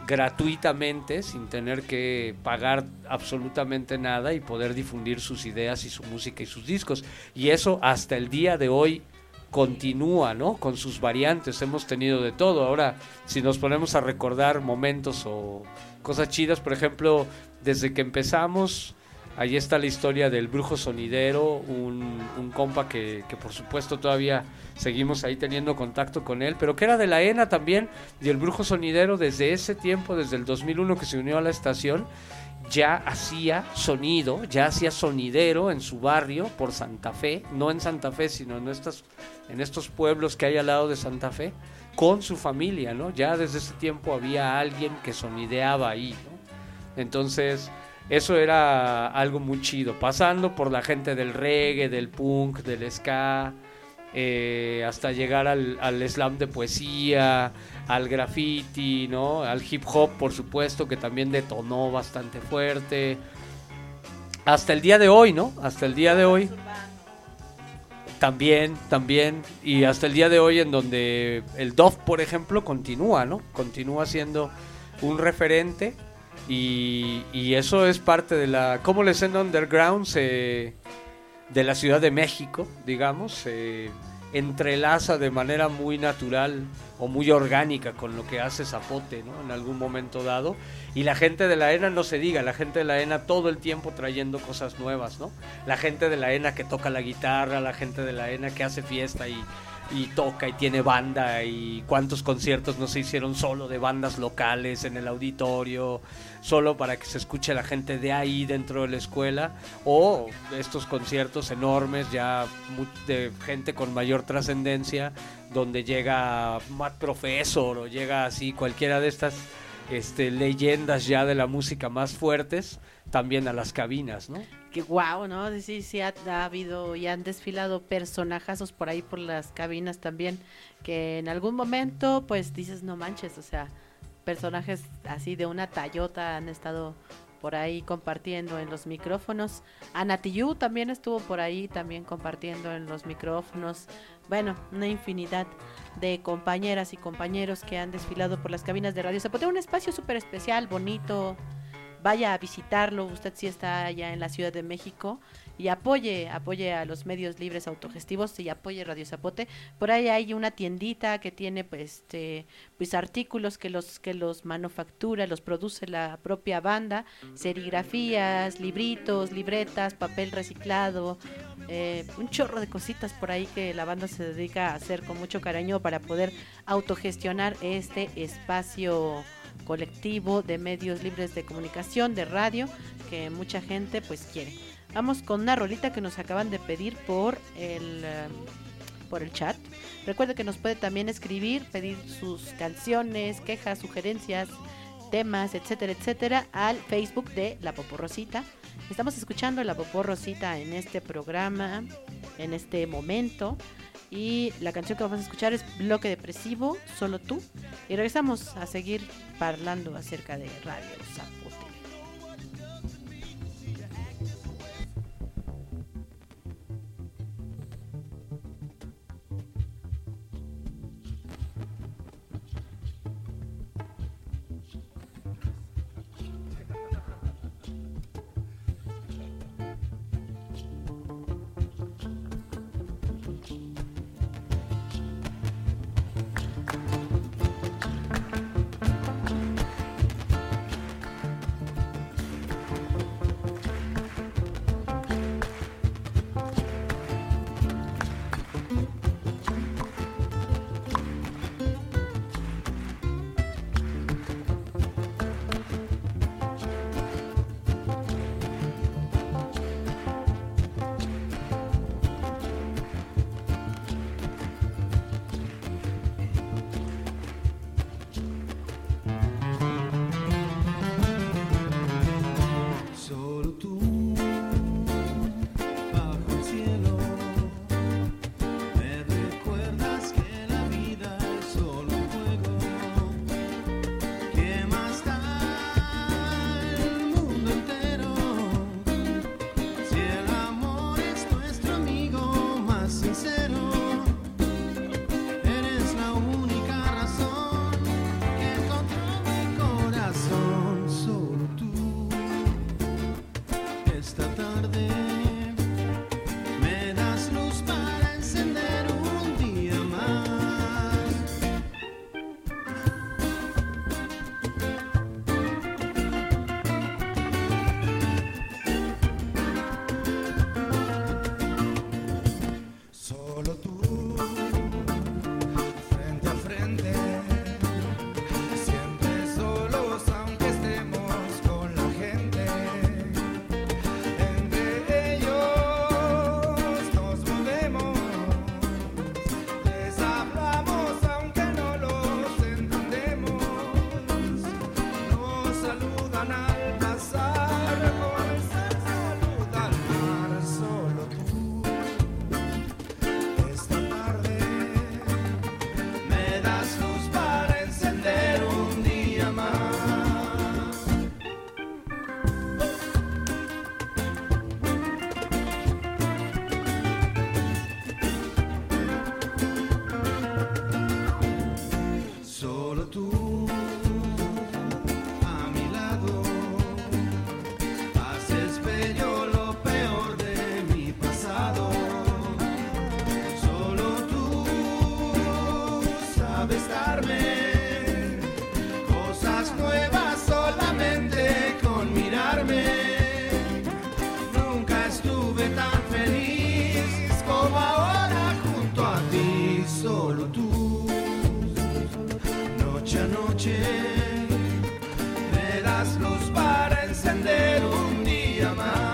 gratuitamente, sin tener que pagar absolutamente nada y poder difundir sus ideas y su música y sus discos. Y eso hasta el día de hoy continúa, ¿no? Con sus variantes, hemos tenido de todo. Ahora, si nos ponemos a recordar momentos o cosas chidas, por ejemplo, desde que empezamos, ahí está la historia del Brujo Sonidero, un, un compa que, que por supuesto todavía seguimos ahí teniendo contacto con él, pero que era de la E N A también, y el Brujo Sonidero desde ese tiempo, desde el dos mil uno que se unió a la estación, ya hacía sonido, ya hacía sonidero en su barrio por Santa Fe, no en Santa Fe, sino en estas, en estos pueblos que hay al lado de Santa Fe, con su familia, ¿no? Ya desde ese tiempo había alguien que sonideaba ahí, ¿no? Entonces, eso era algo muy chido, pasando por la gente del reggae, del punk, del ska, eh, hasta llegar al, al slam de poesía, al graffiti, ¿no? Al hip hop, por supuesto, que también detonó bastante fuerte, hasta el día de hoy, ¿no? Hasta el día de hoy. También, también, y hasta el día de hoy en donde el Dove, por ejemplo, continúa, ¿no? Continúa siendo un referente y, y eso es parte de la... Cómo la escena underground se, de la Ciudad de México, digamos, se entrelaza de manera muy natural o muy orgánica con lo que hace Zapote, ¿no? En algún momento dado. Y la gente de la E N A no se diga, la gente de la E N A todo el tiempo trayendo cosas nuevas, ¿no? La gente de la E N A que toca la guitarra, la gente de la E N A que hace fiesta y, y toca y tiene banda, y cuántos conciertos no se hicieron solo de bandas locales en el auditorio, solo para que se escuche la gente de ahí dentro de la escuela, o estos conciertos enormes ya de gente con mayor trascendencia, donde llega Matt Professor o llega así cualquiera de estas este, leyendas ya de la música más fuertes, también a las cabinas, ¿no? Que guau, ¿no? Sí, sí, ha, ha habido y han desfilado personajazos por ahí por las cabinas también, que en algún momento pues dices, no manches, o sea, personajes así de una tallota han estado por ahí compartiendo en los micrófonos. Ana Tijoux también estuvo por ahí también compartiendo en los micrófonos. Bueno, una infinidad de compañeras y compañeros que han desfilado por las cabinas de Radio Zapote, un espacio súper especial, bonito. Vaya a visitarlo, usted sí está allá en la Ciudad de México, y apoye, apoye a los medios libres autogestivos y apoye Radio Zapote. Por ahí hay una tiendita que tiene pues, este, pues artículos que los, que los manufactura, los produce la propia banda, serigrafías, libritos, libretas, papel reciclado, eh, un chorro de cositas por ahí que la banda se dedica a hacer con mucho cariño para poder autogestionar este espacio colectivo de medios libres de comunicación, de radio, que mucha gente pues quiere. Vamos con una rolita que nos acaban de pedir por el uh, por el chat. Recuerde que nos puede también escribir, pedir sus canciones, quejas, sugerencias, temas, etcétera, etcétera, al Facebook de La Poporrosita. Estamos escuchando La Poporrosita en este programa, en este momento. Y la canción que vamos a escuchar es Bloque Depresivo, Solo Tú. Y regresamos a seguir hablando acerca de Radio Zapote. encender un día más.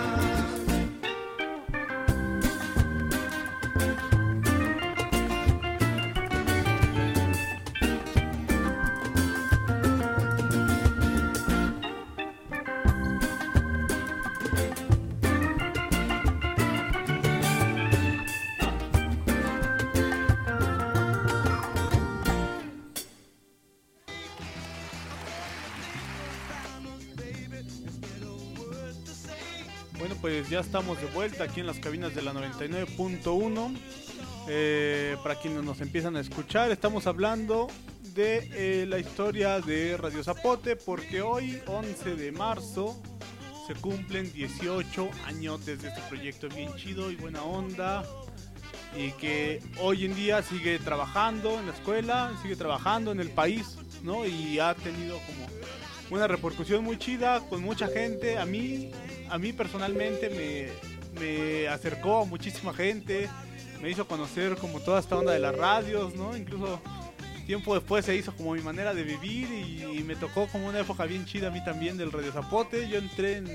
Pues ya estamos de vuelta aquí en las cabinas de la noventa y nueve punto uno. Eh, para quienes nos empiezan a escuchar, estamos hablando de eh, la historia de Radio Zapote, porque hoy, once de marzo, se cumplen dieciocho años desde este proyecto bien chido y buena onda, y que hoy en día sigue trabajando en la escuela, sigue trabajando en el país, ¿no? Y ha tenido como una repercusión muy chida con mucha gente. A mí, a mí personalmente me, me acercó a muchísima gente, me hizo conocer como toda esta onda de las radios, ¿no? Incluso tiempo después se hizo como mi manera de vivir y, y me tocó como una época bien chida a mí también del Radio Zapote. Yo entré en,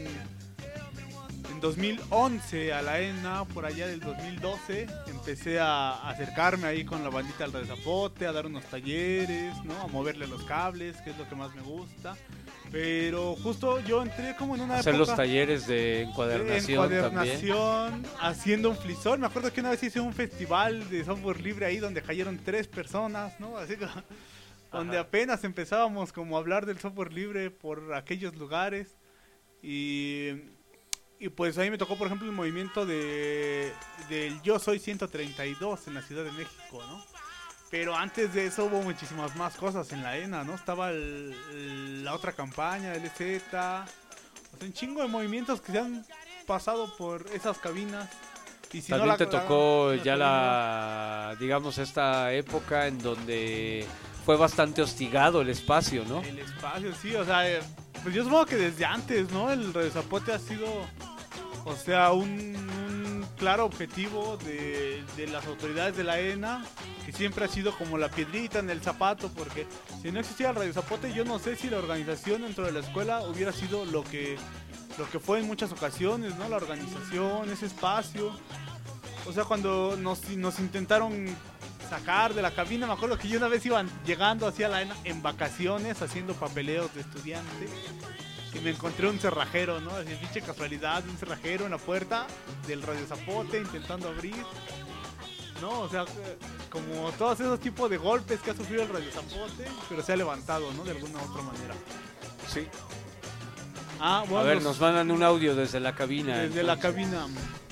en dos mil once a la E N A, por allá del dos mil doce, empecé a acercarme ahí con la bandita del Radio Zapote, a dar unos talleres, ¿no? A moverle los cables, que es lo que más me gusta. Pero justo yo entré como en una hacer época... los talleres de encuadernación, de encuadernación también. Haciendo un flisol. Me acuerdo que una vez hice un festival de software libre ahí donde cayeron tres personas, ¿no? Así que, donde apenas empezábamos como a hablar del software libre por aquellos lugares. Y, y pues ahí me tocó, por ejemplo, el movimiento de del Yo Soy ciento treinta y dos en la Ciudad de México, ¿no? Pero antes de eso hubo muchísimas más cosas en la E N A, ¿no? Estaba el, el, la otra campaña, L Z, o sea, un chingo de movimientos que se han pasado por esas cabinas. Y si también no la, te tocó la, la, ya la, digamos, esta época en donde fue bastante hostigado el espacio, ¿no? El espacio, sí, o sea, pues yo supongo que desde antes, ¿no? El Radio Zapote ha sido, o sea, un, un claro objetivo de, de las autoridades de la E N A, que siempre ha sido como la piedrita en el zapato, porque si no existiera el Radio Zapote, yo no sé si la organización dentro de la escuela hubiera sido lo que lo que fue en muchas ocasiones, ¿no? La organización, ese espacio. O sea, cuando nos, nos intentaron sacar de la cabina, me acuerdo que yo una vez iban llegando hacia la E N A en vacaciones, haciendo papeleos de estudiante, y me encontré un cerrajero, ¿no? Así, pinche casualidad, un cerrajero en la puerta del Radio Zapote intentando abrir, ¿no? O sea, como todos esos tipos de golpes que ha sufrido el Radio Zapote, pero se ha levantado, ¿no? De alguna u otra manera. Sí. Ah, bueno, a ver, los... nos mandan un audio desde la cabina. Desde entonces. la cabina.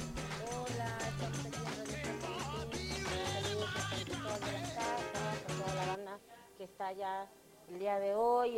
Que está allá el día de hoy.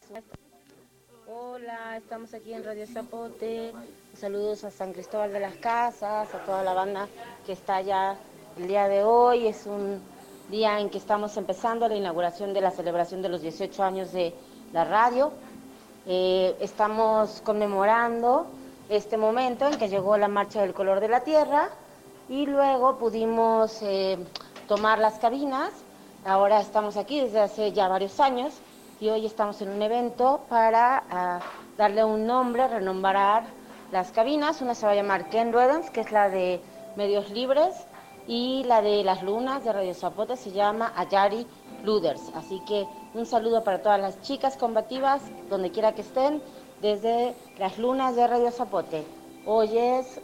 Hola, estamos aquí en Radio Zapote. Saludos a San Cristóbal de las Casas, a toda la banda que está allá el día de hoy. Es un día en que estamos empezando la inauguración de la celebración de los dieciocho años de la radio. Eh, estamos conmemorando este momento en que llegó la Marcha del Color de la Tierra y luego pudimos eh, tomar las cabinas. Ahora estamos aquí desde hace ya varios años y hoy estamos en un evento para uh, darle un nombre, renombrar las cabinas. Una se va a llamar Ken Ruedens, que es la de Medios Libres, y la de las lunas de Radio Zapote se llama Ayari Luders. Así que un saludo para todas las chicas combativas, donde quiera que estén, desde las lunas de Radio Zapote. Hoy es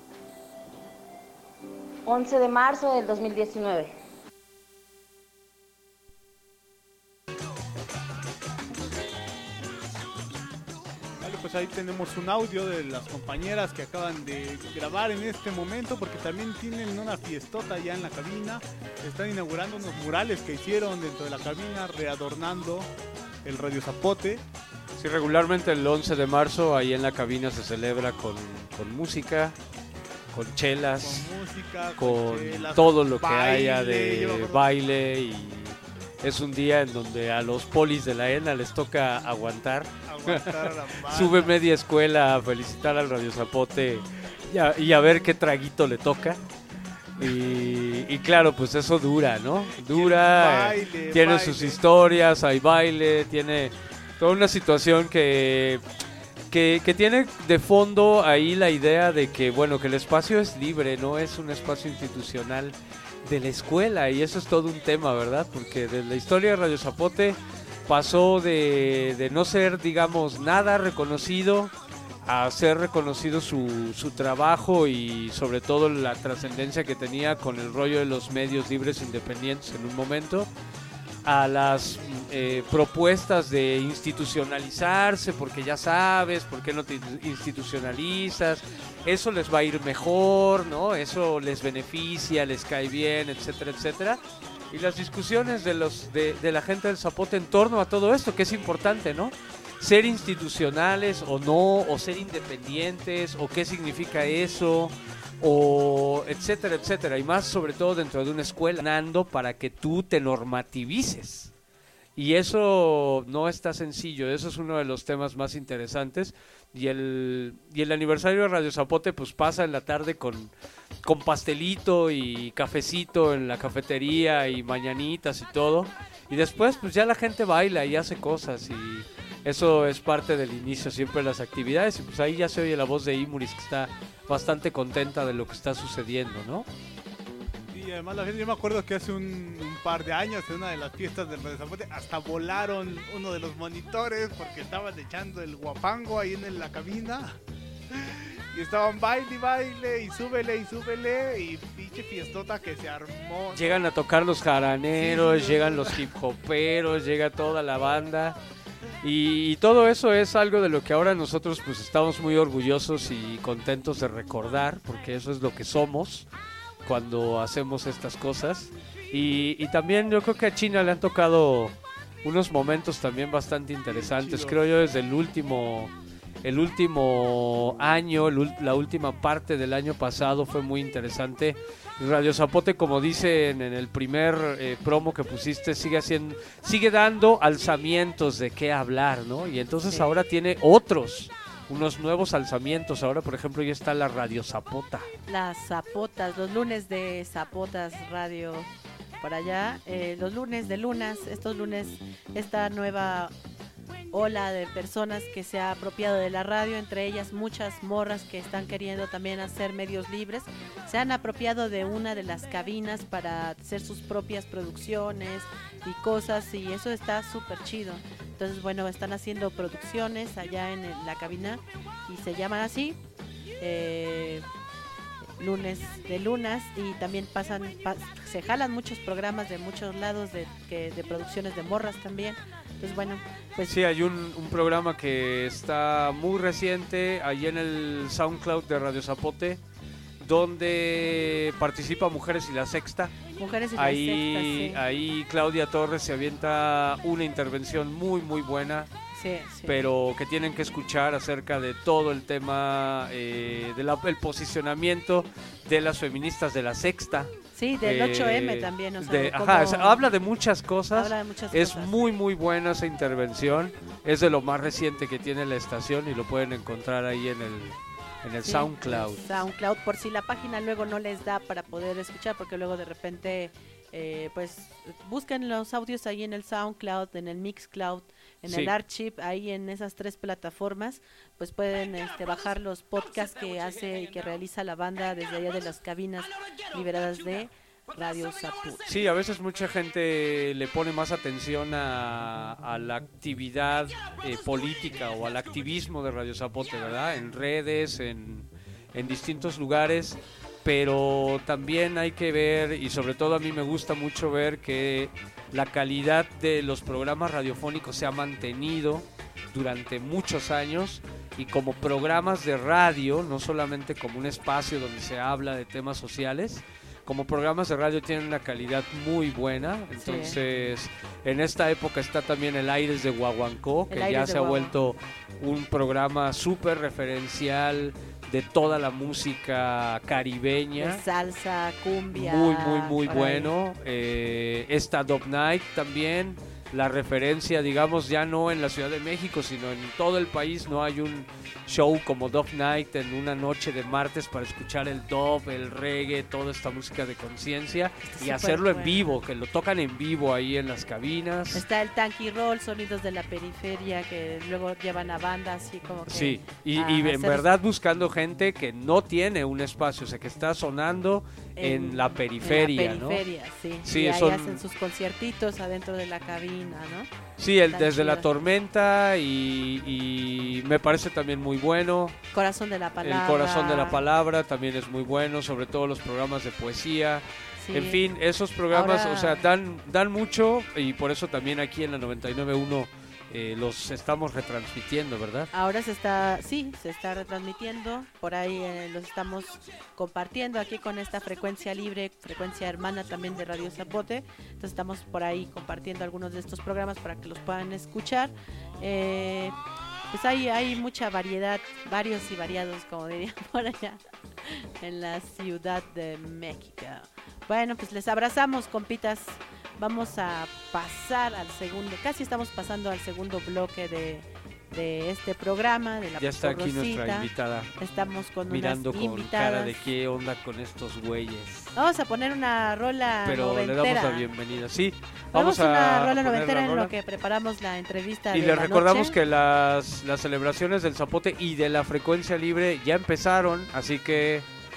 once de marzo del dos mil diecinueve. Pues ahí tenemos un audio de las compañeras que acaban de grabar en este momento, porque también tienen una fiestota ya en la cabina. Están inaugurando unos murales que hicieron dentro de la cabina, readornando el Radio Zapote. Sí, regularmente el once de marzo ahí en la cabina se celebra con, con música, con chelas, con, música, con, con chelas, todo lo baile, que haya de baile, y es un día en donde a los polis de la E N A les toca aguantar. aguantar a la banda. Sube media escuela a felicitar al Radio Zapote y a, y a ver qué traguito le toca. Y, y claro, pues eso dura, ¿no? Dura, baile, tiene baile. sus historias, hay baile, tiene toda una situación que, que, que tiene de fondo ahí la idea de que, bueno, que el espacio es libre, no es un espacio institucional de la escuela, y eso es todo un tema, ¿verdad? Porque de la historia de Radio Zapote pasó de, de no ser, digamos, nada reconocido a ser reconocido su, su trabajo y sobre todo la trascendencia que tenía con el rollo de los medios libres independientes en un momento, a las eh, propuestas de institucionalizarse, porque ya sabes, ¿por qué no te institucionalizas? Eso les va a ir mejor, ¿no? Eso les beneficia, les cae bien, etcétera, etcétera. Y las discusiones de los de, de la gente del Zapote en torno a todo esto, que es importante, ¿no? Ser institucionales o no, o ser independientes, o qué significa eso, o etcétera, etcétera, y más sobre todo dentro de una escuela, ganando para que tú te normativices. Y eso no está sencillo, eso es uno de los temas más interesantes, y el, y el aniversario de Radio Zapote pues pasa en la tarde con, con pastelito y cafecito en la cafetería y mañanitas y todo, y después pues ya la gente baila y hace cosas, y eso es parte del inicio siempre de las actividades, y pues ahí ya se oye la voz de Imuris, que está bastante contenta de lo que está sucediendo, ¿no? Y además la gente, yo me acuerdo que hace un, un par de años en una de las fiestas del Radio Zapote hasta volaron uno de los monitores porque estaban echando el guapango ahí en la cabina y estaban baile y baile y súbele y súbele y pinche fiestota que se armó. Llegan a tocar los jaraneros, sí, llegan los hip hoperos, llega toda la banda. Y, y todo eso es algo de lo que ahora nosotros pues estamos muy orgullosos y contentos de recordar, porque eso es lo que somos cuando hacemos estas cosas. Y, y también yo creo que a China le han tocado unos momentos también bastante interesantes. Creo yo desde el último el último año, el, la última parte del año pasado fue muy interesante. Radio Zapote, como dicen en el primer eh, promo que pusiste, sigue haciendo, sigue dando alzamientos de qué hablar, ¿no? Y entonces sí, ahora tiene otros, unos nuevos alzamientos. Ahora, por ejemplo, ya está la Radio Zapota. Las Zapotas, los lunes de Zapotas Radio por allá, eh, los lunes de Lunas, estos lunes, esta nueva ola de personas que se ha apropiado de la radio, entre ellas muchas morras que están queriendo también hacer medios libres, se han apropiado de una de las cabinas para hacer sus propias producciones y cosas, y eso está súper chido. Entonces, bueno, están haciendo producciones allá en el, la cabina, y se llaman así, eh, lunes de Lunas, y también pasan, pa, se jalan muchos programas de muchos lados de, que, de producciones de morras también. Entonces, bueno, pues sí, hay un, un programa que está muy reciente ahí en el SoundCloud de Radio Zapote, donde participa Mujeres y la Sexta. Mujeres y ahí, la Sexta, sí. Ahí Claudia Torres se avienta una intervención muy, muy buena. Sí, sí. Pero que tienen que escuchar acerca de todo el tema eh, del el posicionamiento de las feministas de la Sexta. Sí, del eh, ocho eme también. O sea, de, como... ajá, o sea, habla de muchas cosas. Habla de muchas es cosas. muy, muy buena esa intervención. Es de lo más reciente que tiene la estación y lo pueden encontrar ahí en el, en el sí, SoundCloud. El SoundCloud, por si la página luego no les da para poder escuchar, porque luego de repente, eh, pues, busquen los audios ahí en el SoundCloud, en el Mixcloud, en Sí. el Archive, ahí en esas tres plataformas, pues pueden este, bajar los podcasts que hace y que realiza la banda desde allá de las cabinas liberadas de Radio Zapote. Sí, a veces mucha gente le pone más atención a, a la actividad eh, política o al activismo de Radio Zapote, ¿verdad? En redes, en, en distintos lugares, pero también hay que ver, y sobre todo a mí me gusta mucho ver que la calidad de los programas radiofónicos se ha mantenido durante muchos años, y como programas de radio, no solamente como un espacio donde se habla de temas sociales, como programas de radio tienen una calidad muy buena. Entonces, sí, en esta época está también el Aires de Guaguancó, que ya se ha vuelto un programa súper referencial de toda la música caribeña. De salsa, cumbia. Muy, muy, muy bueno. Eh, esta Dub Night también, la referencia, digamos, ya no en la Ciudad de México, sino en todo el país. No hay un show como Dub Night en una noche de martes para escuchar el dub, el reggae, toda esta música de conciencia y hacerlo en vivo, que lo tocan en vivo ahí en las cabinas. Está el Tanky Roll, sonidos de la periferia, que luego llevan a bandas así como que... Sí, y, y en verdad buscando gente que no tiene un espacio, o sea, que está sonando en, en la periferia, en la periferia, ¿no? sí. Sí, y ahí son... hacen sus conciertitos adentro de la cabina, ¿no? Sí, el Están desde chidos. la tormenta y, y me parece también muy bueno. Corazón de la palabra. El corazón de la palabra también es muy bueno, sobre todo los programas de poesía. Sí. En fin, esos programas, Ahora... o sea, dan dan mucho y por eso también aquí en la noventa y nueve punto uno eh, los estamos retransmitiendo, ¿verdad? Ahora se está, sí, se está retransmitiendo, por ahí eh, los estamos compartiendo aquí con esta frecuencia libre, frecuencia hermana también de Radio Zapote. Entonces estamos por ahí compartiendo algunos de estos programas para que los puedan escuchar. Eh, pues hay, hay mucha variedad, varios y variados, como dirían por allá, en la Ciudad de México. Bueno, pues les abrazamos, compitas. Vamos a pasar al segundo, casi estamos pasando al segundo bloque de, de este programa, de la Ya está aquí Porrosita. nuestra invitada. Estamos con mirando unas con invitadas. cara de qué onda con estos güeyes. Vamos a poner una rola Pero noventera. le damos la bienvenida. Sí, Vamos vamos a una rola poner noventera la en rola. lo que preparamos la entrevista Y de les la recordamos noche. que las, las celebraciones del Zapote y de la frecuencia libre ya empezaron, así que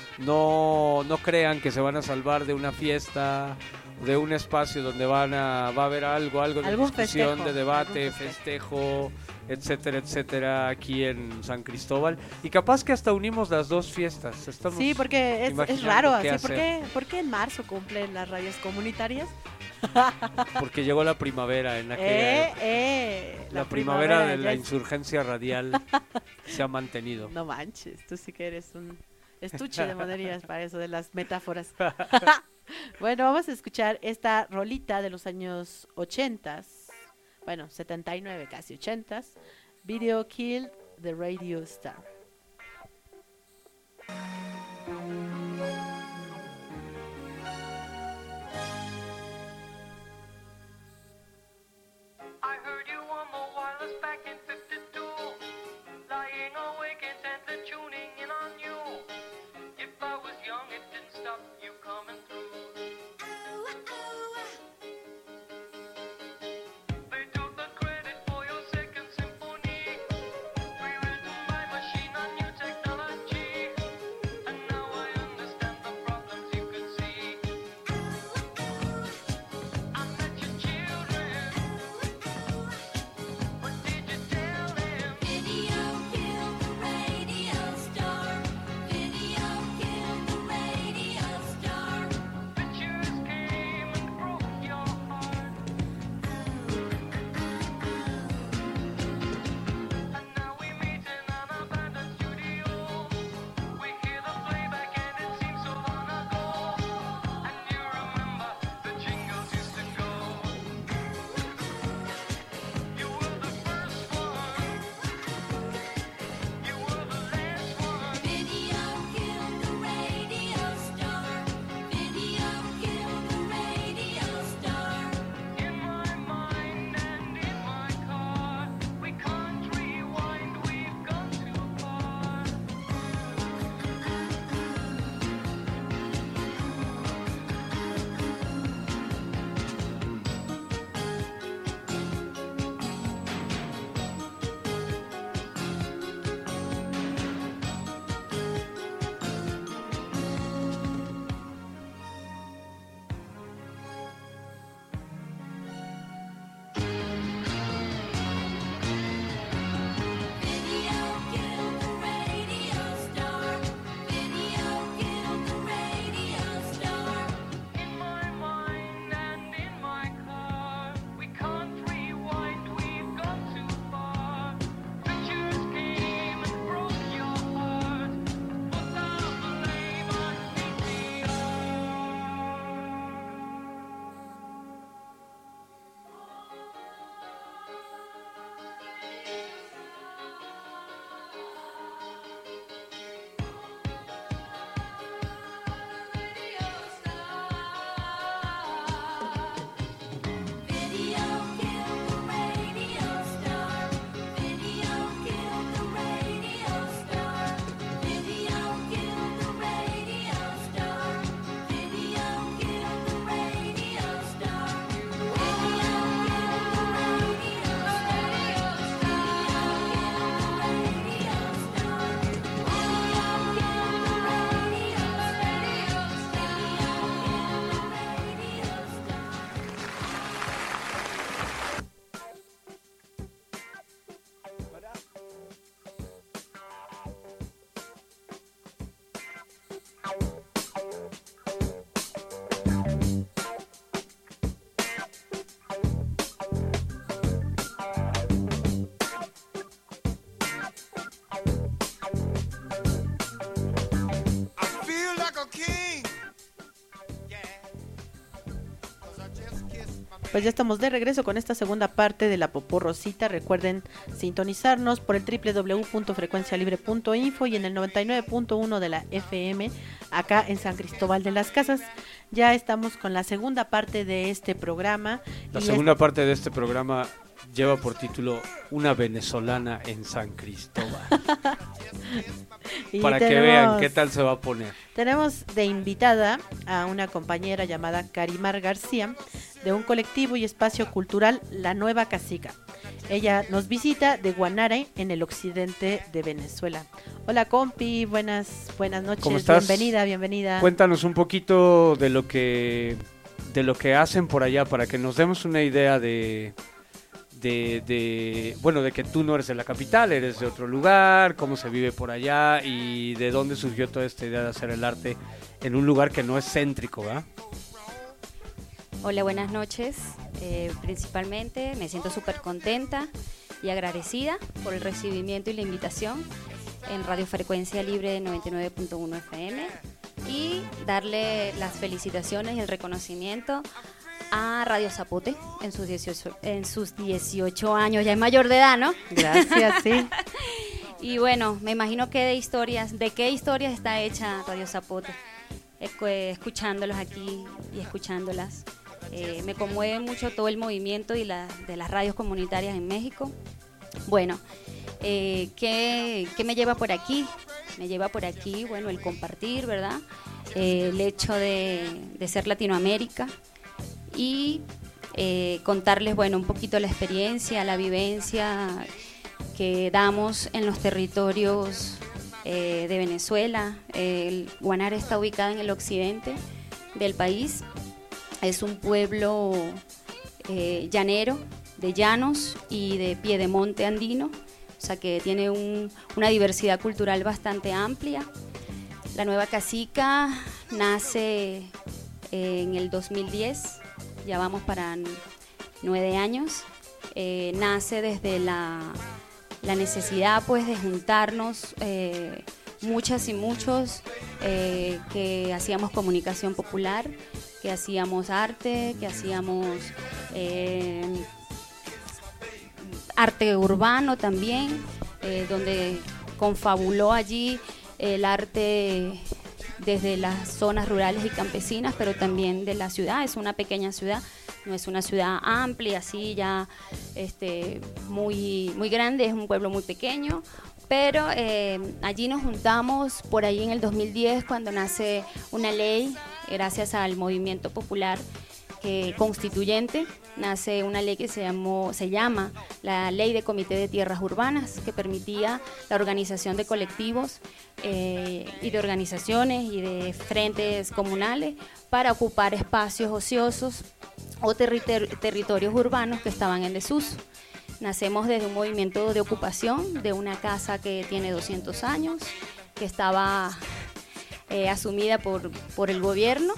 no, no crean que se van a salvar de una fiesta, de un espacio donde van a va a haber algo, algo de Algún discusión, festejo, de debate, algún festejo, etcétera, etcétera, aquí en San Cristóbal. Y capaz que hasta unimos las dos fiestas. Estamos Sí, porque es, es imaginando raro qué así. ¿Por hacer. qué, ¿Por qué en marzo cumplen las radios comunitarias? Porque llegó la primavera en aquella Eh, época. eh, La, la primavera, primavera de ya la es- insurgencia radial se ha mantenido. No manches, tú sí que eres un estuche de monerías para eso de las metáforas. Bueno, vamos a escuchar esta rolita de los años ochentas, bueno, setenta y nueve, casi ochentas, Video Kill the Radio Star. I heard you on the wireless back in fifty-two, lying awake intently tuning in on you. If I was young, it didn't stop you coming through. They took the credit for your second symphony, rewritten by machine Pues ya estamos de regreso con esta segunda parte de la Popó Rosita. Recuerden sintonizarnos por el doble u doble u doble u punto frecuencia libre punto info y en el noventa y nueve punto uno de la F M acá en San Cristóbal de las Casas. Ya estamos con la segunda parte de este programa. La y segunda es... parte de este programa lleva por título Una venezolana en San Cristóbal. Para tenemos, que vean qué tal se va a poner. Tenemos de invitada a una compañera llamada Karimar García, de un colectivo y espacio cultural La Nueva Casica. Ella nos visita de Guanare, en el occidente de Venezuela. Hola compi, buenas buenas noches. ¿Cómo estás? Bienvenida, bienvenida. Cuéntanos un poquito de lo que de lo que hacen por allá para que nos demos una idea de De, de, bueno, de que tú no eres de la capital, eres de otro lugar, cómo se vive por allá y de dónde surgió toda esta idea de hacer el arte en un lugar que no es céntrico, ¿verdad? Hola, buenas noches. Eh, principalmente me siento súper contenta y agradecida por el recibimiento y la invitación en Radio Frecuencia Libre noventa y nueve punto uno F M y darle las felicitaciones y el reconocimiento a Radio Zapote en sus dieciocho, en sus dieciocho años, ya es mayor de edad, ¿no? Gracias, sí. Y bueno, me imagino que de historias, de qué historias está hecha Radio Zapote, escuchándolos aquí y escuchándolas. Eh, me conmueve mucho todo el movimiento y la, de las radios comunitarias en México. Bueno, eh, ¿qué, ¿qué me lleva por aquí? Me lleva por aquí, bueno, el compartir, ¿verdad? Eh, el hecho de, de ser Latinoamérica. Y eh, contarles, bueno, un poquito la experiencia, la vivencia que damos en los territorios eh, de Venezuela. El Guanare está ubicado en el occidente del país. Es un pueblo eh, llanero, de llanos y de piedemonte andino, o sea que tiene un, una diversidad cultural bastante amplia. La Nueva Casica nace eh, en el dos mil diez. Ya vamos para nueve años, eh, nace desde la, la necesidad pues de juntarnos eh, muchas y muchos eh, que hacíamos comunicación popular, que hacíamos arte, que hacíamos eh, arte urbano también, eh, donde confabuló allí el arte desde las zonas rurales y campesinas, pero también de la ciudad. Es una pequeña ciudad, no es una ciudad amplia, así ya este, muy, muy grande, es un pueblo muy pequeño, pero eh, allí nos juntamos por ahí en el dos mil diez cuando nace una ley, gracias al movimiento popular eh, constituyente, nace una ley que se, llamó, se llama la Ley de Comité de Tierras Urbanas, que permitía la organización de colectivos eh, y de organizaciones y de frentes comunales para ocupar espacios ociosos o territor territorios urbanos que estaban en desuso. Nacemos desde un movimiento de ocupación de una casa que tiene doscientos años, que estaba eh, asumida por, por el gobierno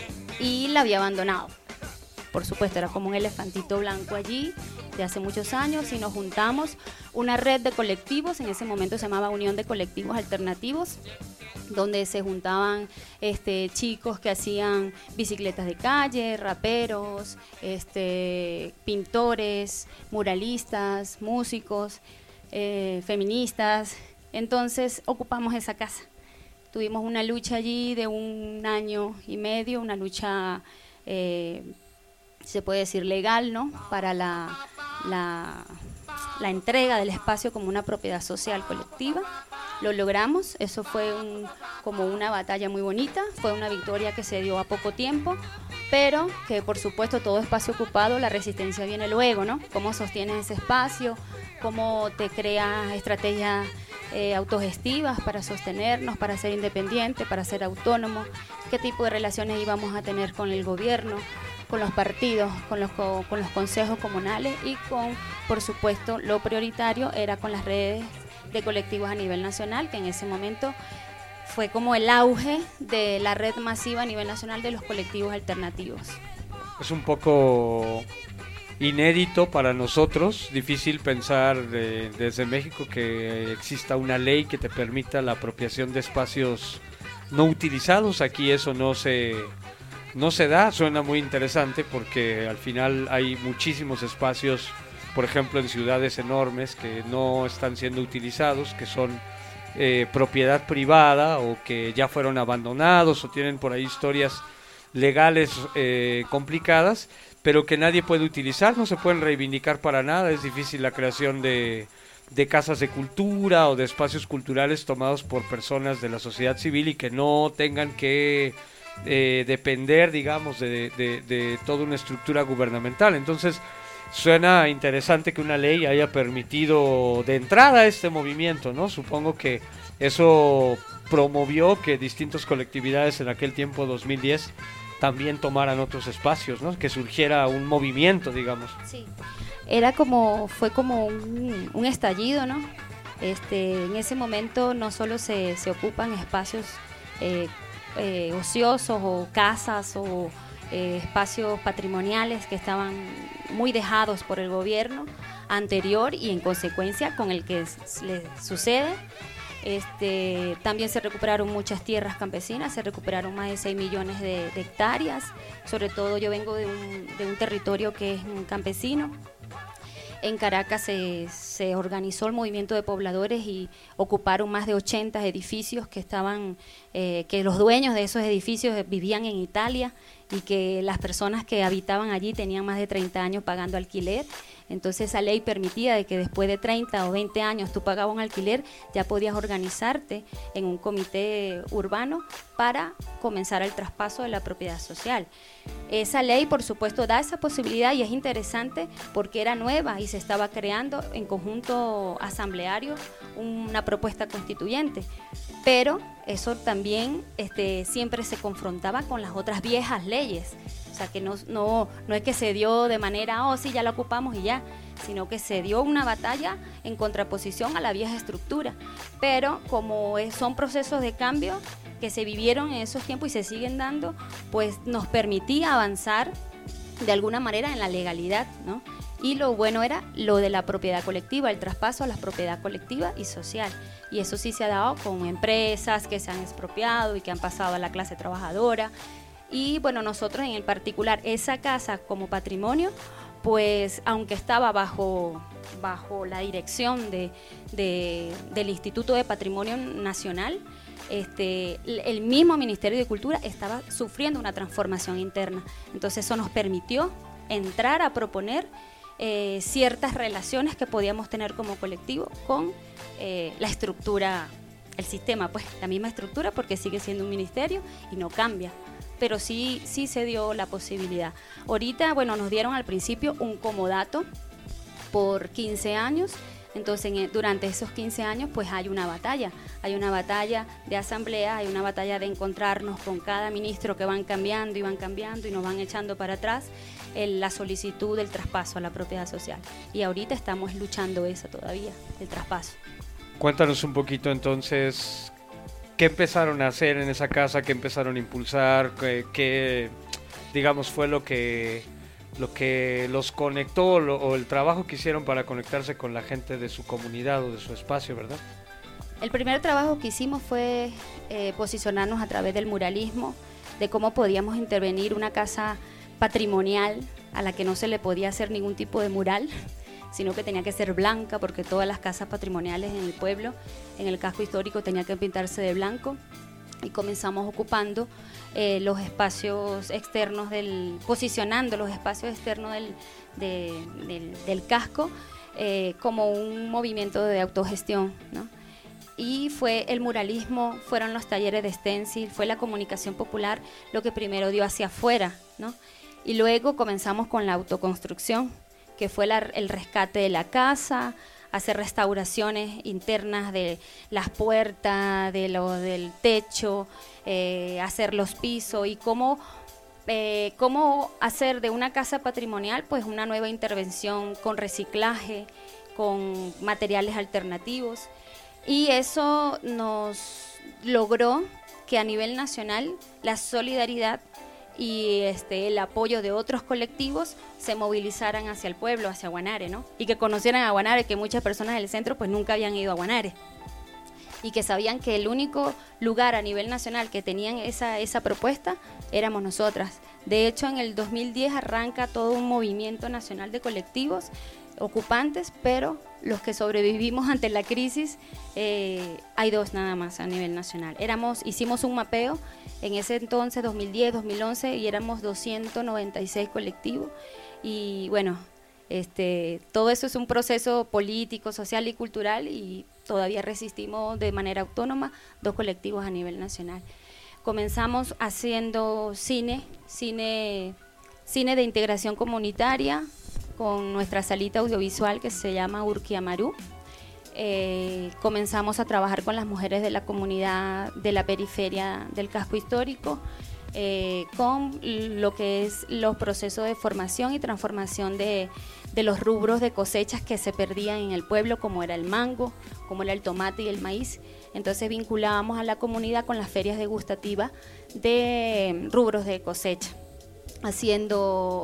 y la había abandonado. Por supuesto, era como un elefantito blanco allí de hace muchos años y nos juntamos una red de colectivos, en ese momento se llamaba Unión de Colectivos Alternativos, donde se juntaban este, chicos que hacían bicicletas de calle, raperos, este, pintores, muralistas, músicos, eh, feministas. Entonces ocupamos esa casa. Tuvimos una lucha allí de un año y medio, una lucha... Eh, se puede decir legal, ¿no? Para la, la, la entrega del espacio como una propiedad social colectiva. Lo logramos, eso fue un, como una batalla muy bonita, fue una victoria que se dio a poco tiempo, pero que por supuesto todo espacio ocupado, la resistencia viene luego, ¿no? Cómo sostienes ese espacio, cómo te creas estrategias eh, autogestivas para sostenernos, para ser independientes, para ser autónomos, qué tipo de relaciones íbamos a tener con el gobierno, con los partidos, con los, con los consejos comunales y con, por supuesto, lo prioritario era con las redes de colectivos a nivel nacional, que en ese momento fue como el auge de la red masiva a nivel nacional de los colectivos alternativos. Es un poco inédito para nosotros, difícil pensar de, desde México que exista una ley que te permita la apropiación de espacios no utilizados. Aquí eso no se... no se da. Suena muy interesante porque al final hay muchísimos espacios, por ejemplo en ciudades enormes, que no están siendo utilizados, que son eh, propiedad privada o que ya fueron abandonados o tienen por ahí historias legales eh, complicadas, pero que nadie puede utilizar, no se pueden reivindicar para nada. Es difícil la creación de, de casas de cultura o de espacios culturales tomados por personas de la sociedad civil y que no tengan que eh, depender, digamos, de, de, de toda una estructura gubernamental. Entonces suena interesante que una ley haya permitido de entrada este movimiento, ¿no? Supongo que eso promovió que distintas colectividades en aquel tiempo, dos mil diez, también tomaran otros espacios, ¿no? Que surgiera un movimiento, digamos. Sí, era como, fue como un, un estallido, ¿no? Este, en ese momento no solo se, se ocupan espacios eh, eh, ociosos o casas o eh, espacios patrimoniales que estaban muy dejados por el gobierno anterior y en consecuencia con el que le sucede. Este, también se recuperaron muchas tierras campesinas, se recuperaron más de seis millones de, de hectáreas. Sobre todo yo vengo de un, de un territorio que es un campesino. En Caracas se, se organizó el movimiento de pobladores y ocuparon más de ochenta edificios que estaban, eh, que los dueños de esos edificios vivían en Italia y que las personas que habitaban allí tenían más de treinta años pagando alquiler. Entonces esa ley permitía de que después de treinta o veinte años tú pagabas un alquiler, ya podías organizarte en un comité urbano para comenzar el traspaso de la propiedad social. Esa ley, por supuesto, da esa posibilidad y es interesante porque era nueva y se estaba creando en conjunto asambleario una propuesta constituyente, pero eso también este, siempre se confrontaba con las otras viejas leyes. O sea, que no, no, no es que se dio de manera, oh sí, ya la ocupamos y ya, sino que se dio una batalla en contraposición a la vieja estructura. Pero como es, son procesos de cambio que se vivieron en esos tiempos y se siguen dando, pues nos permitía avanzar de alguna manera en la legalidad, ¿no? Y lo bueno era lo de la propiedad colectiva, el traspaso a la propiedad colectiva y social. Y eso sí se ha dado con empresas que se han expropiado y que han pasado a la clase trabajadora. Y bueno, nosotros en el particular, esa casa como patrimonio, pues aunque estaba bajo, bajo la dirección de, de, del Instituto de Patrimonio Nacional, este, el mismo Ministerio de Cultura estaba sufriendo una transformación interna. Entonces eso nos permitió entrar a proponer eh, ciertas relaciones que podíamos tener como colectivo con eh, la estructura, el sistema, pues la misma estructura porque sigue siendo un ministerio y no cambia. Pero sí, sí se dio la posibilidad. Ahorita, bueno, nos dieron al principio un comodato por quince años, entonces en, durante esos quince años pues hay una batalla, hay una batalla de asamblea, hay una batalla de encontrarnos con cada ministro que van cambiando y van cambiando y nos van echando para atrás el, la solicitud del traspaso a la propiedad social. Y ahorita estamos luchando eso todavía, el traspaso. Cuéntanos un poquito entonces, ¿qué empezaron a hacer en esa casa? ¿Qué empezaron a impulsar? ¿Qué, qué digamos, fue lo que, lo que los conectó lo, o el trabajo que hicieron para conectarse con la gente de su comunidad o de su espacio, verdad? El primer trabajo que hicimos fue eh, posicionarnos a través del muralismo, de cómo podíamos intervenir una casa patrimonial a la que no se le podía hacer ningún tipo de mural, sino que tenía que ser blanca, porque todas las casas patrimoniales en el pueblo, en el casco histórico, tenía que pintarse de blanco. Y comenzamos ocupando eh, los espacios externos, del, posicionando los espacios externos del, de, del, del casco eh, como un movimiento de autogestión, ¿no? Y fue el muralismo, fueron los talleres de stencil, fue la comunicación popular lo que primero dio hacia afuera, ¿no? Y luego comenzamos con la autoconstrucción, que fue la, el rescate de la casa, hacer restauraciones internas de las puertas, de lo, del techo, eh, hacer los pisos y cómo, eh, cómo hacer de una casa patrimonial pues una nueva intervención con reciclaje, con materiales alternativos. Y eso nos logró que a nivel nacional la solidaridad y este, el apoyo de otros colectivos se movilizaran hacia el pueblo, hacia Guanare, ¿no? Y que conocieran a Guanare, que muchas personas del centro pues nunca habían ido a Guanare. y que sabían que el único lugar a nivel nacional que tenían esa, esa propuesta éramos nosotras. De hecho, en el dos mil diez arranca todo un movimiento nacional de colectivos ocupantes, pero los que sobrevivimos ante la crisis, eh, hay dos nada más a nivel nacional. Éramos, hicimos un mapeo en ese entonces, dos mil diez, dos mil once, y éramos doscientos noventa y seis colectivos, y bueno, este, todo eso es un proceso político, social y cultural, y todavía resistimos de manera autónoma dos colectivos a nivel nacional. Comenzamos haciendo cine, cine, cine de integración comunitaria, con nuestra salita audiovisual que se llama Urquiamarú. Eh, comenzamos a trabajar con las mujeres de la comunidad de la periferia del casco histórico, eh, con lo que es los procesos de formación y transformación de, de los rubros de cosechas que se perdían en el pueblo, como era el mango, como era el tomate y el maíz. Entonces vinculábamos a la comunidad con las ferias degustativas de rubros de cosecha, haciendo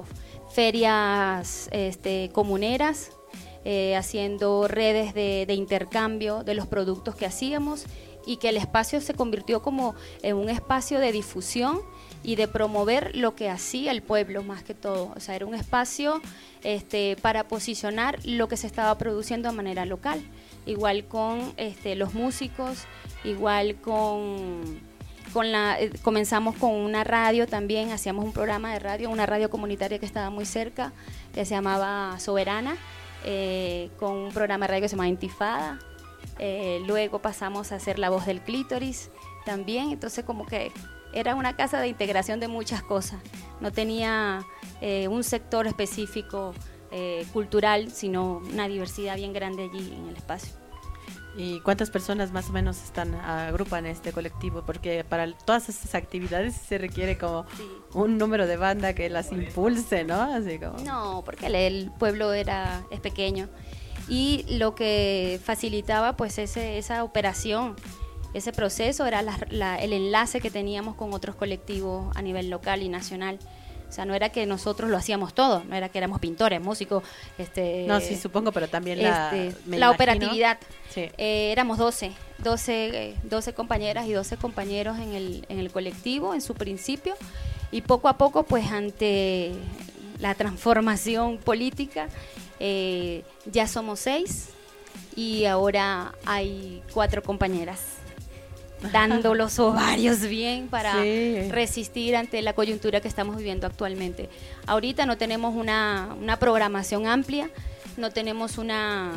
ferias este, comuneras, eh, haciendo redes de, de intercambio de los productos que hacíamos, y que el espacio se convirtió como en un espacio de difusión y de promover lo que hacía el pueblo más que todo. O sea, era un espacio este, para posicionar lo que se estaba produciendo de manera local, igual con este, los músicos, igual con... Con la, eh, comenzamos con una radio también, hacíamos un programa de radio, una radio comunitaria que estaba muy cerca, que se llamaba Soberana, eh, con un programa de radio que se llamaba Intifada. Eh, luego pasamos a hacer La Voz del Clítoris también, entonces como que era una casa de integración de muchas cosas, no tenía eh, un sector específico eh, cultural, sino una diversidad bien grande allí en el espacio. ¿Y cuántas personas más o menos están agrupan este colectivo? Porque para todas esas actividades se requiere como sí. un número de banda que las impulse, ¿no? Así como... No, porque el, el pueblo era es pequeño, y lo que facilitaba pues ese, esa operación, ese proceso era la, la, el enlace que teníamos con otros colectivos a nivel local y nacional. O sea, no era que nosotros lo hacíamos todo, no era que éramos pintores, músicos. Este, no, sí, supongo, pero también la, este, me la imagino. operatividad. Sí. Eh, éramos doce, doce, doce compañeras y doce compañeros en el, en el colectivo en su principio, y poco a poco, pues ante la transformación política, eh, ya somos seis y ahora hay cuatro compañeras dando los ovarios bien para sí. resistir ante la coyuntura que estamos viviendo actualmente. Ahorita no tenemos una, una programación amplia, no tenemos una,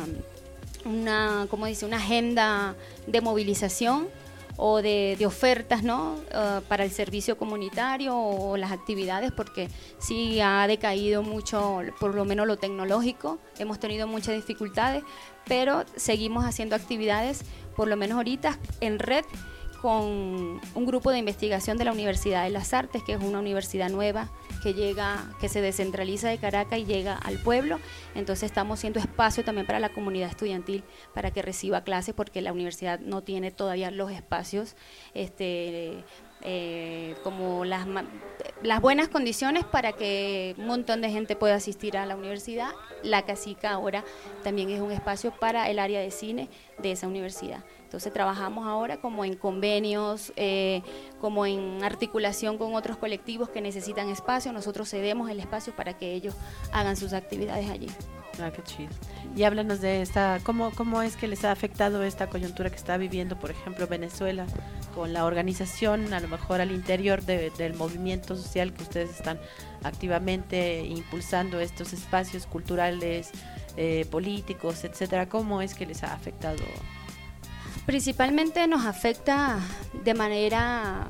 una, ¿cómo dice? una agenda de movilización o de, de ofertas, ¿no? Uh, para el servicio comunitario o las actividades, porque sí ha decaído mucho, por lo menos lo tecnológico, hemos tenido muchas dificultades, pero seguimos haciendo actividades, por lo menos ahorita en red, con un grupo de investigación de la Universidad de las Artes, que es una universidad nueva que llega, que se descentraliza de Caracas y llega al pueblo. Entonces estamos haciendo espacio también para la comunidad estudiantil para que reciba clases, porque la universidad no tiene todavía los espacios este, eh, como las, las buenas condiciones para que un montón de gente pueda asistir a la universidad. La Casica ahora también es un espacio para el área de cine de esa universidad. Entonces trabajamos ahora como en convenios, eh, como en articulación con otros colectivos que necesitan espacio. Nosotros cedemos el espacio para que ellos hagan sus actividades allí. Ah, qué chido. Y háblanos de esta, ¿cómo, cómo es que les ha afectado esta coyuntura que está viviendo, por ejemplo, Venezuela, con la organización, a lo mejor al interior de, del movimiento social que ustedes están activamente impulsando estos espacios culturales, eh, políticos, etcétera? ¿Cómo es que les ha afectado? Principalmente nos afecta de manera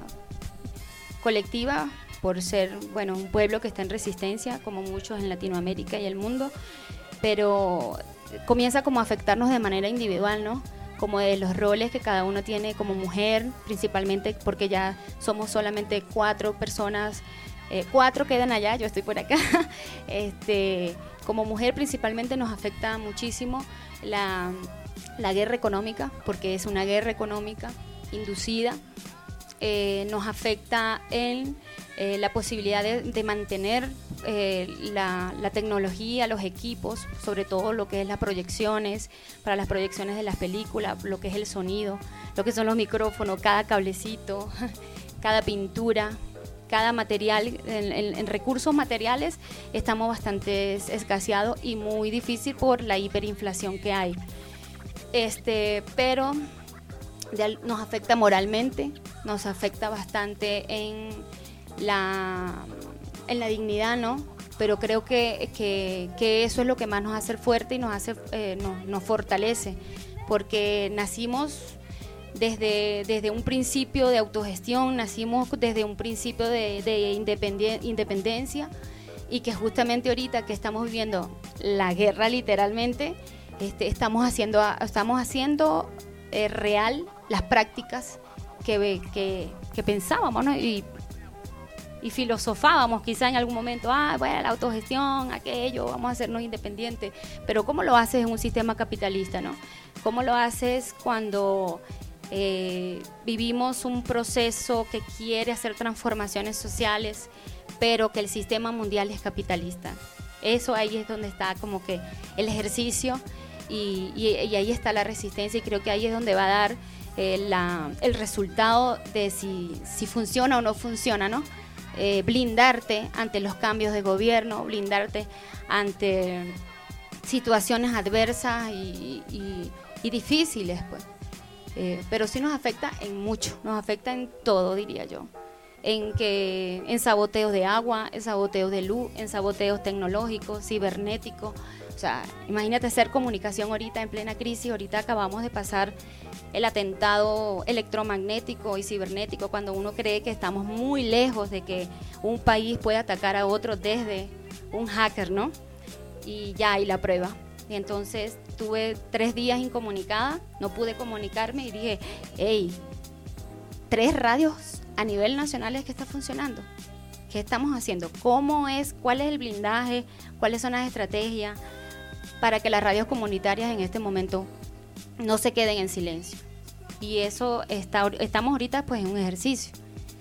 colectiva por ser, bueno, un pueblo que está en resistencia, como muchos en Latinoamérica y el mundo, pero comienza como a afectarnos de manera individual, ¿no? Como de los roles que cada uno tiene como mujer, principalmente porque ya somos solamente cuatro personas, eh, cuatro quedan allá, yo estoy por acá. este, como mujer principalmente nos afecta muchísimo la... la guerra económica, porque es una guerra económica inducida, eh, nos afecta en eh, la posibilidad de, de mantener eh, la, la tecnología, los equipos, sobre todo lo que es las proyecciones, para las proyecciones de las películas, lo que es el sonido, lo que son los micrófonos, cada cablecito, cada pintura, cada material. En, en, en recursos materiales estamos bastante escaseados y muy difícil por la hiperinflación que hay. Este, pero de, nos afecta moralmente, nos afecta bastante en la, en la dignidad, ¿no? Pero creo que, que, que eso es lo que más nos hace fuerte y nos, hace, eh, nos, nos fortalece, porque nacimos desde, desde un principio de autogestión, nacimos desde un principio de, de independien, independencia, y que justamente ahorita que estamos viviendo la guerra literalmente, Este, estamos haciendo, estamos haciendo eh, real las prácticas que, que, que pensábamos, ¿no? y, y filosofábamos quizá en algún momento, ah, bueno, la autogestión, aquello, vamos a hacernos independientes, pero ¿cómo lo haces en un sistema capitalista, no? ¿Cómo lo haces cuando eh, vivimos un proceso que quiere hacer transformaciones sociales, pero que el sistema mundial es capitalista? Eso ahí es donde está como que el ejercicio. Y, y, y ahí está la resistencia, y creo que ahí es donde va a dar eh, la, el resultado de si, si funciona o no funciona, ¿no? Eh, blindarte ante los cambios de gobierno, blindarte ante situaciones adversas y, y, y difíciles, pues. Eh, pero sí nos afecta en mucho, nos afecta en todo, diría yo. En, que, en saboteos de agua, en saboteos de luz, en saboteos tecnológicos, cibernéticos. O sea, imagínate hacer comunicación ahorita en plena crisis. Ahorita acabamos de pasar el atentado electromagnético y cibernético, cuando uno cree que estamos muy lejos de que un país pueda atacar a otro desde un hacker, ¿no? Y ya hay la prueba. Y entonces tuve tres días incomunicada, no pude comunicarme y dije, hey, tres radios a nivel nacional es que está funcionando. ¿Qué estamos haciendo? ¿Cómo es? ¿Cuál es el blindaje? ¿Cuáles son las estrategias para que las radios comunitarias en este momento no se queden en silencio? Y eso está, estamos ahorita pues en un ejercicio.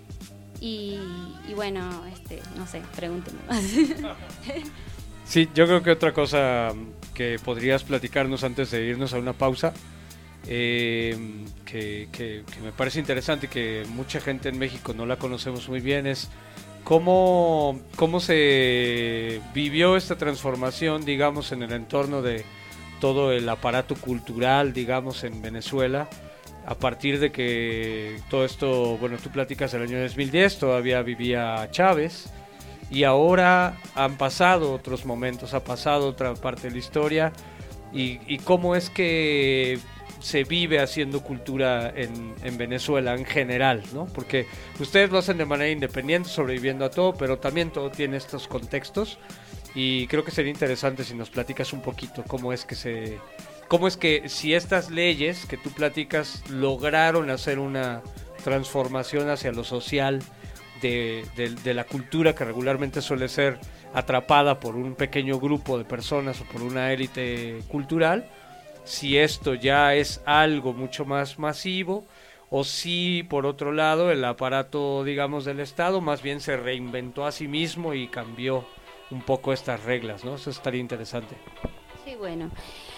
Y, y bueno, este, no sé, pregúntenme. Sí, yo creo que otra cosa que podrías platicarnos antes de irnos a una pausa, eh, que, que, que me parece interesante y que mucha gente en México no la conocemos muy bien, es ¿Cómo, ¿Cómo se vivió esta transformación, digamos, en el entorno de todo el aparato cultural, digamos, en Venezuela, a partir de que todo esto, bueno, tú platicas el año dos mil diez, todavía vivía Chávez, y ahora han pasado otros momentos, ha pasado otra parte de la historia, y, y cómo es que se vive haciendo cultura en, en Venezuela en general, ¿no? Porque ustedes lo hacen de manera independiente, sobreviviendo a todo, pero también todo tiene estos contextos, y creo que sería interesante si nos platicas un poquito cómo es que se, cómo es que si estas leyes que tú platicas lograron hacer una transformación hacia lo social de, de, de la cultura que regularmente suele ser atrapada por un pequeño grupo de personas o por una élite cultural, si esto ya es algo mucho más masivo, o si por otro lado el aparato, digamos, del Estado más bien se reinventó a sí mismo y cambió un poco estas reglas, ¿no? Eso estaría interesante. Sí, bueno,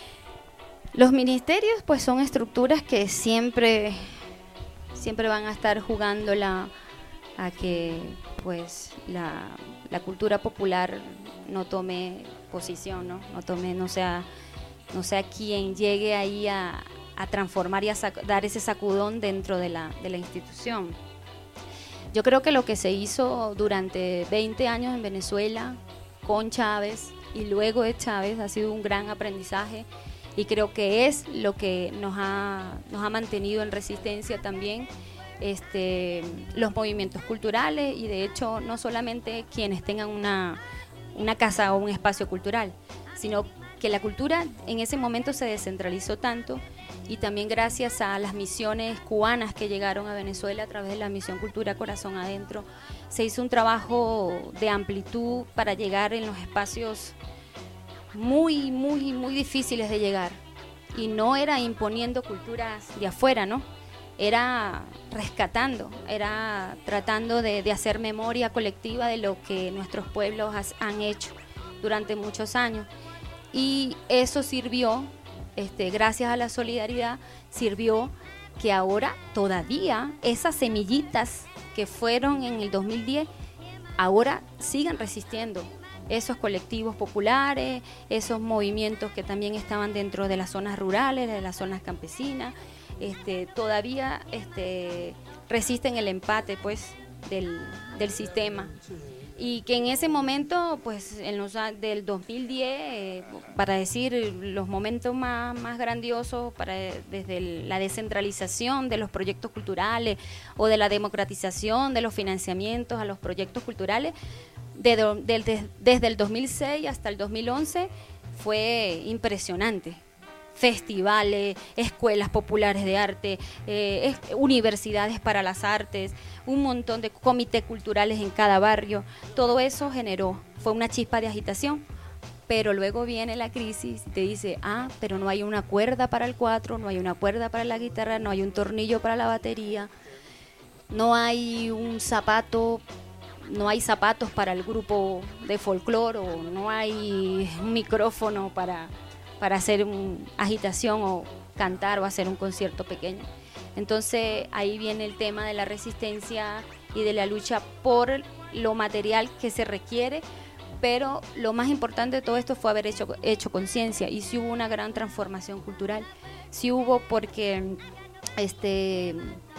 los ministerios pues son estructuras que siempre siempre van a estar jugándola a que pues la, la cultura popular no tome posición, ¿no? No tome, no sea no sea quien llegue ahí a, a transformar y a sac- dar ese sacudón dentro de la, de la institución. Yo creo que lo que se hizo durante veinte años en Venezuela con Chávez y luego de Chávez ha sido un gran aprendizaje, y creo que es lo que nos ha, nos ha mantenido en resistencia también, este, los movimientos culturales, y de hecho no solamente quienes tengan una, una casa o un espacio cultural, sino que la cultura en ese momento se descentralizó tanto, y también gracias a las misiones cubanas que llegaron a Venezuela a través de la misión Cultura Corazón Adentro, se hizo un trabajo de amplitud para llegar en los espacios muy, muy, muy difíciles de llegar, y no era imponiendo culturas de afuera, ¿no? era rescatando, era tratando de, de hacer memoria colectiva de lo que nuestros pueblos has, han hecho durante muchos años. Y eso sirvió, este, gracias a la solidaridad, sirvió que ahora todavía esas semillitas que fueron en el dos mil diez, ahora sigan resistiendo. Esos colectivos populares, esos movimientos que también estaban dentro de las zonas rurales, de las zonas campesinas, este, todavía este, resisten el empate pues del, del sistema. Y que en ese momento, pues en los del dos mil diez, eh, para decir los momentos más, más grandiosos, para, desde el, la descentralización de los proyectos culturales o de la democratización de los financiamientos a los proyectos culturales, de, de, de, desde el dos mil seis hasta el dos mil once fue impresionante. Festivales, escuelas populares de arte, eh, es, universidades para las artes, un montón de comités culturales en cada barrio. Todo eso generó, fue una chispa de agitación, pero luego viene la crisis y te dice, ah, pero no hay una cuerda para el cuatro, no hay una cuerda para la guitarra, no hay un tornillo para la batería, no hay un zapato, no hay zapatos para el grupo de folclore, o no hay un micrófono para, para hacer una agitación o cantar o hacer un concierto pequeño. Entonces ahí viene el tema de la resistencia y de la lucha por lo material que se requiere, pero lo más importante de todo esto fue haber hecho, hecho conciencia, y sí hubo una gran transformación cultural, sí hubo, porque este...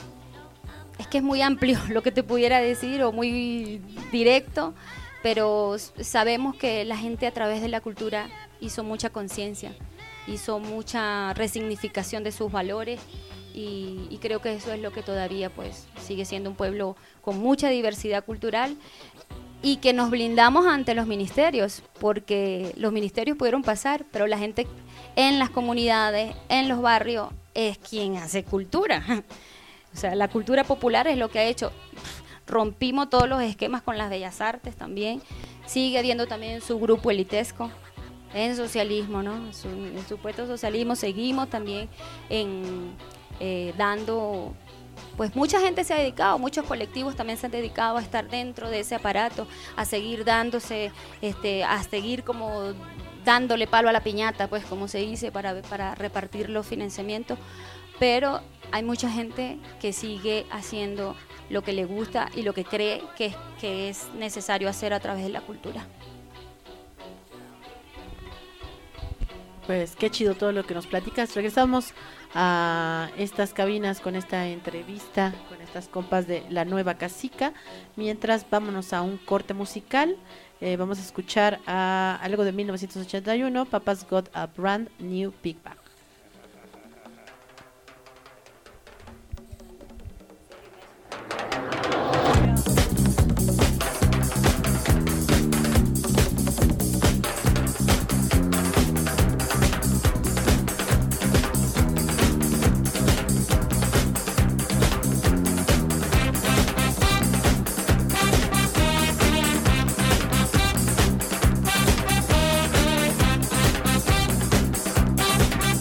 es que es muy amplio lo que te pudiera decir, o muy directo, pero sabemos que la gente a través de la cultura hizo mucha conciencia, hizo mucha resignificación de sus valores, y, y creo que eso es lo que todavía pues sigue siendo un pueblo con mucha diversidad cultural, y que nos blindamos ante los ministerios, porque los ministerios pudieron pasar, pero la gente en las comunidades, en los barrios, es quien hace cultura. O sea, la cultura popular es lo que ha hecho. Rompimos todos los esquemas con las bellas artes también. Sigue habiendo también su grupo elitesco en socialismo, ¿no? En, su, en supuesto socialismo seguimos también en eh, dando, pues mucha gente se ha dedicado, muchos colectivos también se han dedicado a estar dentro de ese aparato, a seguir dándose, este, a seguir como dándole palo a la piñata, pues como se dice, para, para repartir los financiamientos. Pero hay mucha gente que sigue haciendo lo que le gusta y lo que cree que, que es necesario hacer a través de la cultura. Pues qué chido todo lo que nos platicas. Regresamos a estas cabinas con esta entrevista, con estas compas de La Nueva Casica. Mientras, vámonos a un corte musical. Eh, vamos a escuchar a algo de mil novecientos ochenta y uno, Papa's Got a Brand New Big Bag. We'll be right back.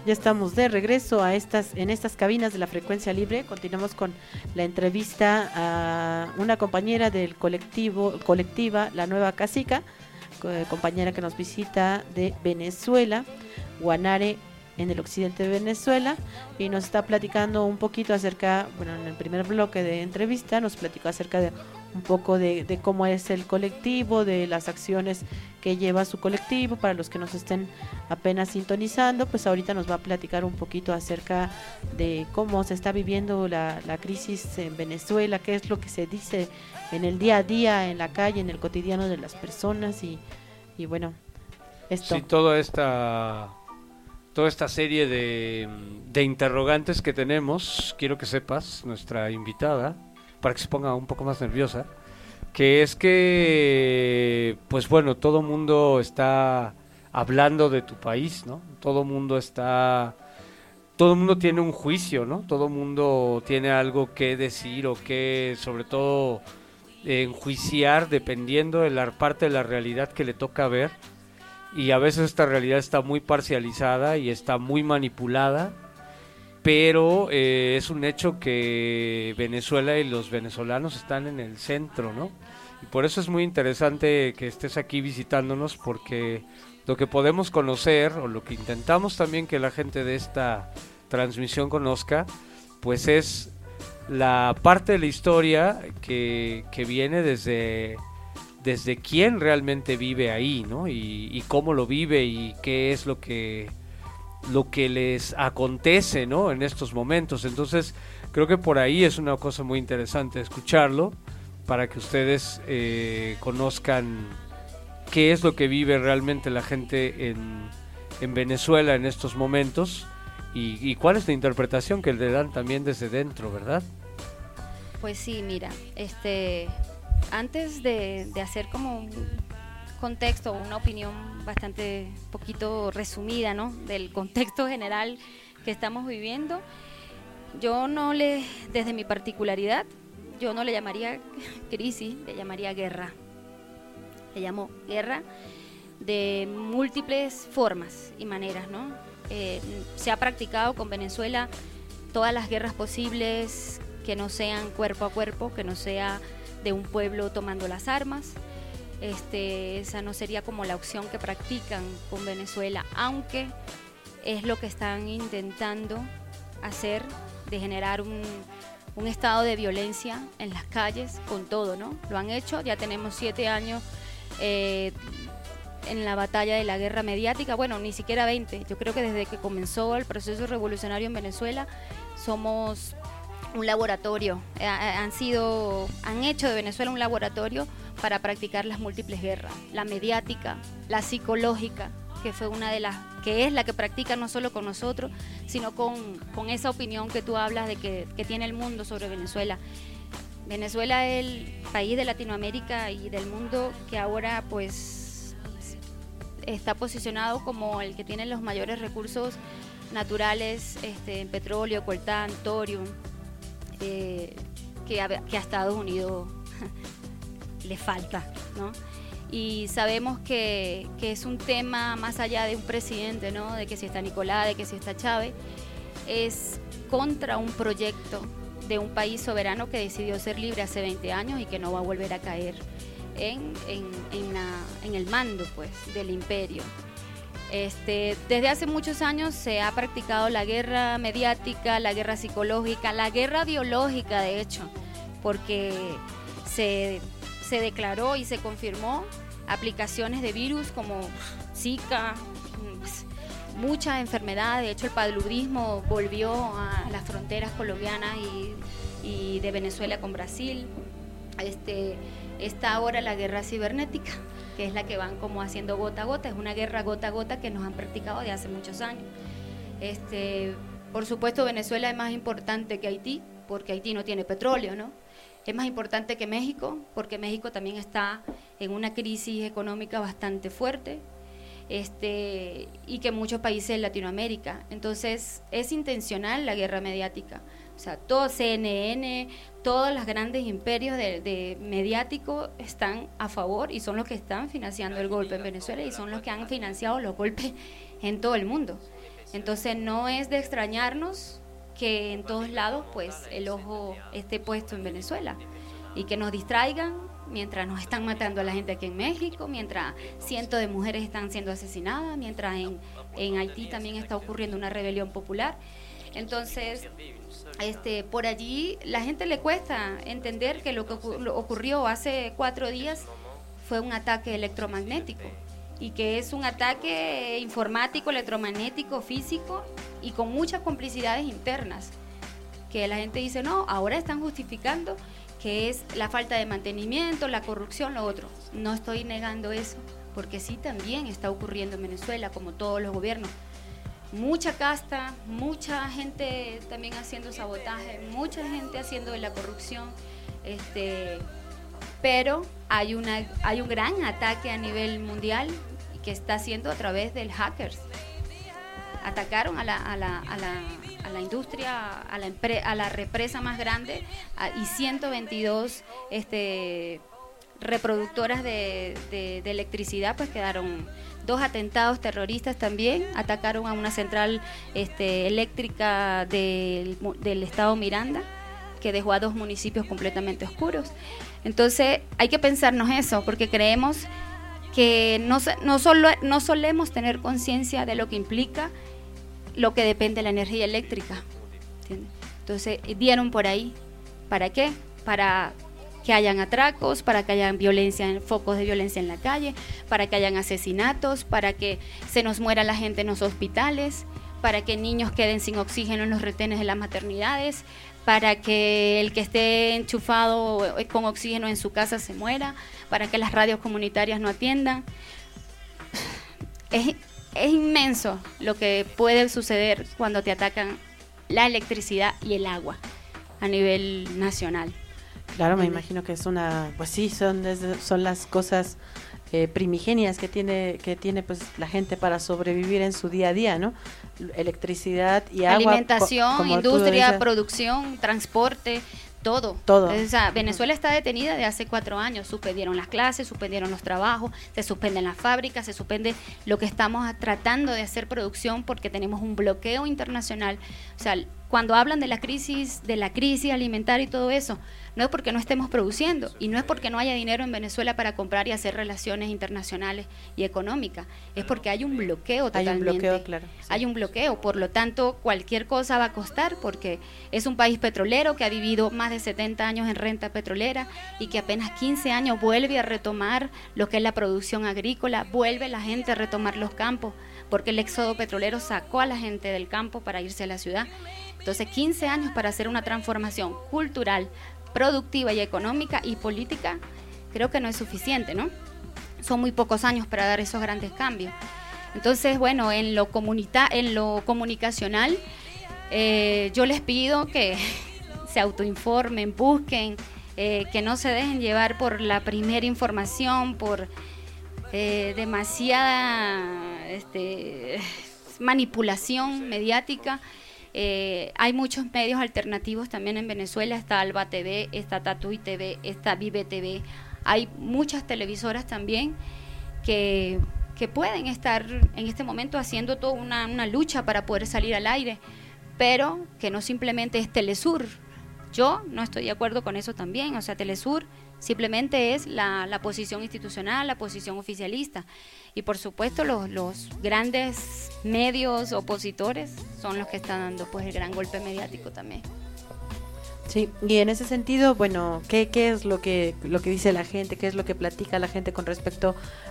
Ya estamos de regreso a estas, en estas cabinas de la frecuencia libre. Continuamos con la entrevista a una compañera del colectivo, colectiva La Nueva Casica, compañera que nos visita de Venezuela, Guanare, en el occidente de Venezuela, y nos está platicando un poquito acerca, bueno, en el primer bloque de entrevista nos platicó acerca de un poco de, de cómo es el colectivo, de las acciones que lleva su colectivo. Para los que nos estén apenas sintonizando, pues ahorita nos va a platicar un poquito acerca de cómo se está viviendo la, la crisis en Venezuela, qué es lo que se dice en el día a día, en la calle, en el cotidiano de las personas, y, y bueno, esto. Sí, toda esta... toda esta serie de, de interrogantes que tenemos, quiero que sepas, nuestra invitada, para que se ponga un poco más nerviosa, que es que, pues bueno, todo mundo está hablando de tu país, ¿no? Todo mundo está, todo mundo tiene un juicio, ¿no? Todo mundo tiene algo que decir o que, sobre todo, enjuiciar dependiendo de la parte de la realidad que le toca ver. Y a veces esta realidad está muy parcializada y está muy manipulada, pero eh, es un hecho que Venezuela y los venezolanos están en el centro, ¿no? Y por eso es muy interesante que estés aquí visitándonos, porque lo que podemos conocer, o lo que intentamos también que la gente de esta transmisión conozca, pues es la parte de la historia que, que viene desde... desde quién realmente vive ahí, ¿no? Y, y cómo lo vive y qué es lo que lo que les acontece, ¿no? En estos momentos. Entonces, creo que por ahí es una cosa muy interesante escucharlo, para que ustedes eh, conozcan qué es lo que vive realmente la gente en, en Venezuela en estos momentos, y, y cuál es la interpretación que le dan también desde dentro, ¿verdad? Pues sí, mira, este... antes de, de hacer como un contexto, una opinión bastante poquito resumida, ¿no?, del contexto general que estamos viviendo, yo no le, desde mi particularidad, yo no le llamaría crisis, le llamaría guerra. Le llamo guerra de múltiples formas y maneras, ¿no? Eh, se ha practicado con Venezuela todas las guerras posibles que no sean cuerpo a cuerpo, que no sea de un pueblo tomando las armas. Este, esa no sería como la opción que practican con Venezuela, aunque es lo que están intentando hacer, de generar un, un estado de violencia en las calles con todo, ¿no? Lo han hecho, ya tenemos siete años eh, en la batalla de la guerra mediática, bueno, ni siquiera veinte, yo creo que desde que comenzó el proceso revolucionario en Venezuela somos un laboratorio, eh, han sido, han hecho de Venezuela un laboratorio para practicar las múltiples guerras, la mediática, la psicológica, que fue una de las, que es la que practican no solo con nosotros, sino con, con esa opinión que tú hablas de que, que tiene el mundo sobre Venezuela. Venezuela es el país de Latinoamérica y del mundo que ahora pues está posicionado como el que tiene los mayores recursos naturales, este, en petróleo, coltán, torio, eh, que, a, que a Estados Unidos le falta, ¿no? Y sabemos que, que es un tema más allá de un presidente, ¿no? De que si está Nicolás, de que si está Chávez, es contra un proyecto de un país soberano que decidió ser libre hace veinte años y que no va a volver a caer en, en, en, la, en el mando, pues, del imperio. Este, desde hace muchos años se ha practicado la guerra mediática, la guerra psicológica, la guerra biológica, de hecho, porque se, se declaró y se confirmó aplicaciones de virus como Zika, muchas enfermedades. De hecho, el paludismo volvió a las fronteras colombianas y, y de Venezuela con Brasil. Este, está ahora la guerra cibernética, que es la que van como haciendo gota a gota. Es una guerra gota a gota que nos han practicado de hace muchos años. Este, por supuesto, Venezuela es más importante que Haití, porque Haití no tiene petróleo, ¿no? Es más importante que México, porque México también está en una crisis económica bastante fuerte, este, y que muchos países de Latinoamérica. Entonces, es intencional la guerra mediática. O sea, todo C N N, todos los grandes imperios de, de mediáticos están a favor y son los que están financiando el golpe en Venezuela y son los que han financiado los golpes en todo el mundo. Entonces no es de extrañarnos que en todos lados pues el ojo esté puesto en Venezuela y que nos distraigan mientras nos están matando a la gente aquí en México, mientras cientos de mujeres están siendo asesinadas, mientras en, en Haití también está ocurriendo una rebelión popular. Entonces, este, por allí la gente le cuesta entender que lo que ocurrió hace cuatro días fue un ataque electromagnético y que es un ataque informático, electromagnético, físico y con muchas complicidades internas, que la gente dice, no, ahora están justificando que es la falta de mantenimiento, la corrupción, lo otro. No estoy negando eso, porque sí también está ocurriendo en Venezuela, como todos los gobiernos. Mucha casta, mucha gente también haciendo sabotaje, mucha gente haciendo de la corrupción, este, pero hay, una, hay un gran ataque a nivel mundial que está haciendo a través del hackers. Atacaron a la, a la, a la, a la industria, a la, empre, a la represa más grande a, y ciento veintidós este, reproductoras de, de, de electricidad pues quedaron. Dos atentados terroristas también atacaron a una central este, eléctrica del, del estado Miranda, que dejó a dos municipios completamente oscuros. Entonces hay que pensarnos eso, porque creemos que no, no, solo, no solemos tener conciencia de lo que implica lo que depende de la energía eléctrica, ¿entiendes? Entonces dieron por ahí, ¿para qué? Para que hayan atracos, para que hayan violencia, focos de violencia en la calle, para que hayan asesinatos, para que se nos muera la gente en los hospitales, para que niños queden sin oxígeno en los retenes de las maternidades, para que el que esté enchufado con oxígeno en su casa se muera, para que las radios comunitarias no atiendan. Es, es inmenso lo que puede suceder cuando te atacan la electricidad y el agua a nivel nacional. Claro, me imagino que es una, pues sí, son son las cosas eh, primigenias que tiene que tiene pues la gente para sobrevivir en su día a día, ¿no? Electricidad y agua, alimentación, como industria, producción, transporte, todo. Todo. O sea, Venezuela está detenida de hace cuatro años. Suspendieron las clases, suspendieron los trabajos, se suspenden las fábricas, se suspende lo que estamos tratando de hacer producción porque tenemos un bloqueo internacional. O sea, cuando hablan de la crisis, de la crisis alimentaria y todo eso, no es porque no estemos produciendo y no es porque no haya dinero en Venezuela para comprar y hacer relaciones internacionales y económicas, es porque hay un bloqueo totalmente. Hay un bloqueo, claro. Sí. Hay un bloqueo, por lo tanto, cualquier cosa va a costar porque es un país petrolero que ha vivido más de setenta años en renta petrolera y que apenas quince años vuelve a retomar lo que es la producción agrícola, vuelve la gente a retomar los campos, porque el éxodo petrolero sacó a la gente del campo para irse a la ciudad. Entonces, quince años para hacer una transformación cultural, productiva y económica y política, creo que no es suficiente, ¿no? Son muy pocos años para dar esos grandes cambios. Entonces, bueno, en lo, comunita en lo comunicacional, eh, yo les pido que se autoinformen, busquen, eh, que no se dejen llevar por la primera información, por eh, demasiada este, manipulación mediática. Eh, hay muchos medios alternativos también en Venezuela, está Alba T V, está Tatuí T V, está Vive T V, hay muchas televisoras también que, que pueden estar en este momento haciendo toda una, una lucha para poder salir al aire, pero que no simplemente es Telesur. Yo no estoy de acuerdo con eso también, o sea, Telesur simplemente es la, la posición institucional, la posición oficialista. Y por supuesto los, los grandes medios opositores son los que están dando pues el gran golpe mediático también. Sí, y en ese sentido, bueno, ¿qué, qué es lo que lo que dice la gente? ¿Qué es lo que platica la gente con respecto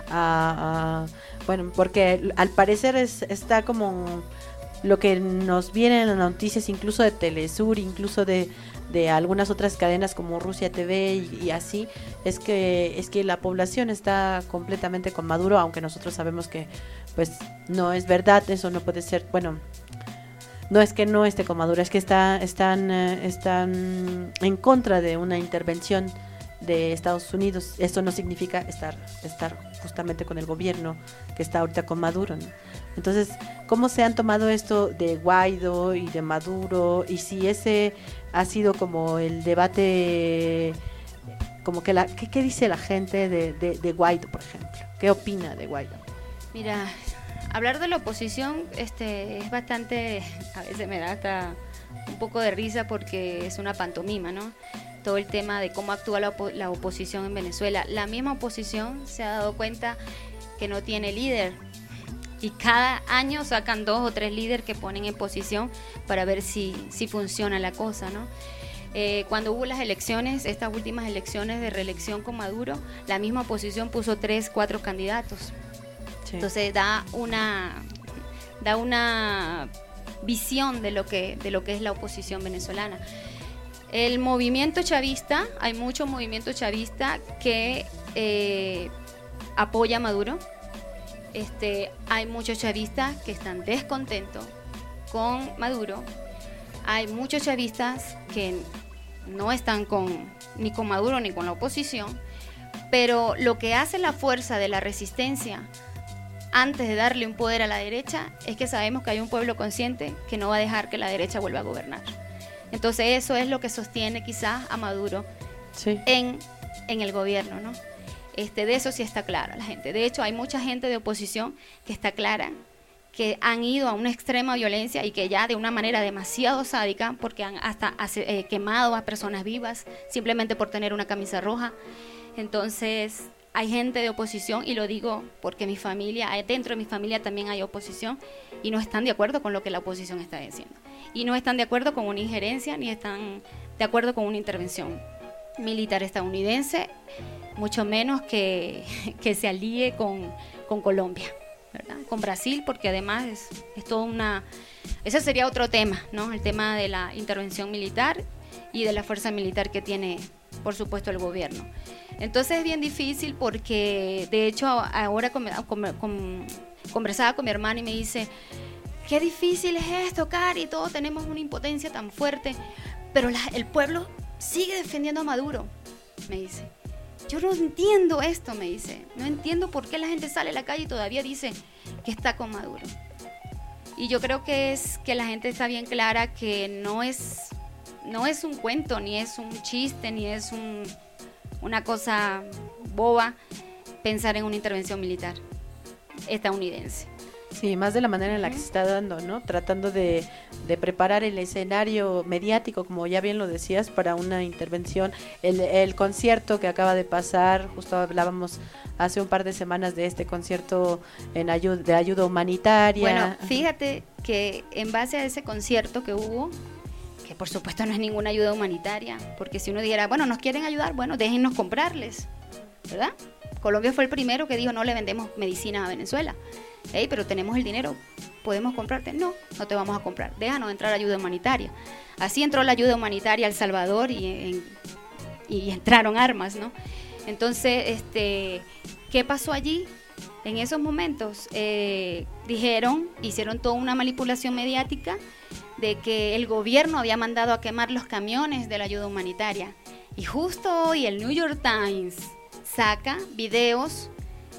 a, a bueno, porque al parecer es, está como lo que nos viene en las noticias, incluso de Telesur, incluso de de algunas otras cadenas como Rusia T V y, y así, es que es que la población está completamente con Maduro, aunque nosotros sabemos que pues no es verdad, eso no puede ser, bueno, no es que no esté con Maduro, es que está, están, eh, están en contra de una intervención de Estados Unidos. Eso no significa estar, estar justamente con el gobierno que está ahorita con Maduro, ¿no? Entonces, ¿cómo se han tomado esto de Guaidó y de Maduro? Y si ese ha sido como el debate, como que la, ¿qué, qué dice la gente de, de, de Guaidó, por ejemplo? ¿Qué opina de Guaidó? Mira, hablar de la oposición este, es bastante, a veces me da hasta un poco de risa porque es una pantomima, ¿no? Todo el tema de cómo actúa la, opo- la oposición en Venezuela. La misma oposición se ha dado cuenta que no tiene líder y cada año sacan dos o tres líderes que ponen en posición para ver si, si funciona la cosa, ¿no? Eh, cuando hubo las elecciones, estas últimas elecciones de reelección con Maduro, la misma oposición puso tres, cuatro candidatos. Sí. Entonces da una, da una visión de lo que, de lo que es la oposición venezolana. El movimiento chavista, hay mucho movimiento chavista que eh, apoya a Maduro. Este, hay muchos chavistas que están descontentos con Maduro. Hay muchos chavistas que no están con, ni con Maduro ni con la oposición, pero lo que hace la fuerza de la resistencia antes de darle un poder a la derecha es que sabemos que hay un pueblo consciente que no va a dejar que la derecha vuelva a gobernar. Entonces eso es lo que sostiene quizás a Maduro sí. en, en el gobierno, ¿no? Este, de eso sí está clara la gente. De hecho, hay mucha gente de oposición que está clara, que han ido a una extrema violencia y que ya de una manera demasiado sádica, porque han hasta hace, eh, quemado a personas vivas simplemente por tener una camisa roja. Entonces, hay gente de oposición, y lo digo porque mi familia, dentro de mi familia también hay oposición, y no están de acuerdo con lo que la oposición está diciendo. Y no están de acuerdo con una injerencia, ni están de acuerdo con una intervención militar estadounidense, mucho menos que, que se alíe con, con Colombia, ¿verdad? Con Brasil, porque además es, es todo una... Ese sería otro tema, ¿no? El tema de la intervención militar y de la fuerza militar que tiene, por supuesto, el gobierno. Entonces es bien difícil porque, de hecho, ahora con, con, con, conversaba con mi hermana y me dice, qué difícil es esto, Cari, todos tenemos una impotencia tan fuerte, pero la, el pueblo sigue defendiendo a Maduro, me dice. Yo no entiendo esto, me dice. No entiendo por qué la gente sale a la calle y todavía dice que está con Maduro. Y yo creo que es que la gente está bien clara que no es, no es un cuento, ni es un chiste, ni es un, una cosa boba pensar en una intervención militar estadounidense. Sí, más de la manera en la que se está dando, ¿no? Tratando de, de preparar el escenario mediático, como ya bien lo decías, para una intervención. El, el concierto que acaba de pasar, justo hablábamos hace un par de semanas de este concierto en ayuda, de ayuda humanitaria. Bueno, fíjate que en base a ese concierto que hubo, que por supuesto no es ninguna ayuda humanitaria, porque si uno dijera, bueno, nos quieren ayudar, bueno, déjennos comprarles, ¿verdad? Colombia fue el primero que dijo, no le vendemos medicina a Venezuela. Hey, pero tenemos el dinero, ¿podemos comprarte? No, no te vamos a comprar, déjanos entrar ayuda humanitaria. Así entró la ayuda humanitaria a El Salvador y, en, y entraron armas, ¿no? Entonces, este, ¿qué pasó allí? En esos momentos eh, dijeron, hicieron toda una manipulación mediática de que el gobierno había mandado a quemar los camiones de la ayuda humanitaria. Y justo hoy el New York Times saca videos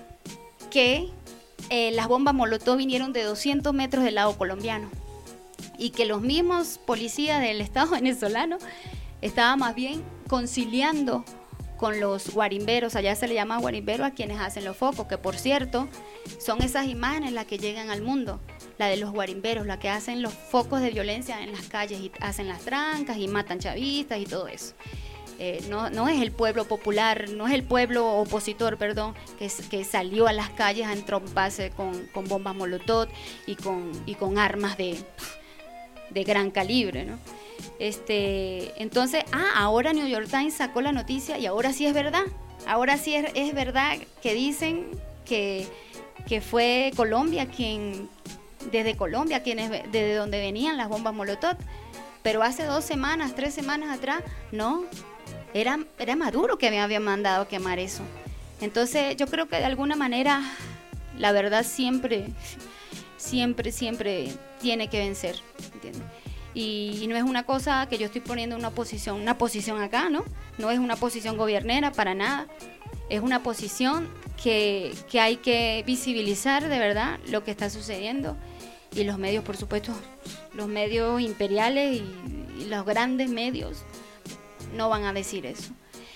que Eh, las bombas Molotov vinieron de doscientos metros del lado colombiano y que los mismos policías del Estado venezolano estaban más bien conciliando con los guarimberos, allá se le llama guarimbero a quienes hacen los focos, que por cierto son esas imágenes las que llegan al mundo, la de los guarimberos, la que hacen los focos de violencia en las calles y hacen las trancas y matan chavistas y todo eso. Eh, no, no es el pueblo popular, no es el pueblo opositor, perdón, que, que salió a las calles a entromparse con, con bombas Molotov y con, y con armas de, de gran calibre, ¿no? Este, entonces, ah, ahora New York Times sacó la noticia y ahora sí es verdad, ahora sí es, es verdad que dicen que, que fue Colombia quien, desde Colombia, quienes, desde donde venían las bombas Molotov, pero hace dos semanas, tres semanas atrás, no. Era, era Maduro que me había mandado a quemar eso. Entonces yo creo que de alguna manera la verdad siempre, siempre, siempre tiene que vencer, ¿entiendes? Y, y no es una cosa que yo estoy poniendo una posición, una posición acá, ¿no? No es una posición gobernera para nada. Es una posición que, que hay que visibilizar de verdad lo que está sucediendo. Y los medios, por supuesto, los medios imperiales y, y los grandes medios no van a decir eso.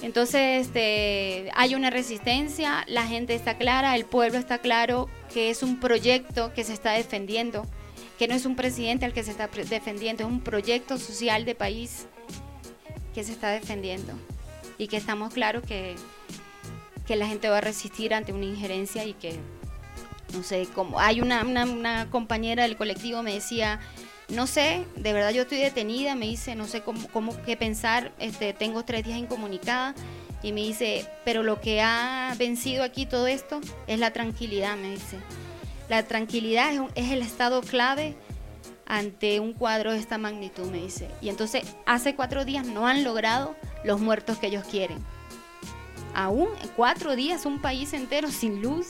Entonces, este, hay una resistencia, la gente está clara, el pueblo está claro que es un proyecto que se está defendiendo, que no es un presidente al que se está pre- defendiendo, es un proyecto social de país que se está defendiendo y que estamos claros que, que la gente va a resistir ante una injerencia y que, no sé, como hay una, una, una compañera del colectivo me decía, no sé, de verdad yo estoy detenida, me dice, no sé cómo, cómo qué pensar, este, tengo tres días incomunicada y me dice, pero lo que ha vencido aquí todo esto es la tranquilidad, me dice. La tranquilidad es, un, es el estado clave ante un cuadro de esta magnitud, me dice. Y entonces hace cuatro días no han logrado los muertos que ellos quieren. Aún en cuatro días un país entero sin luz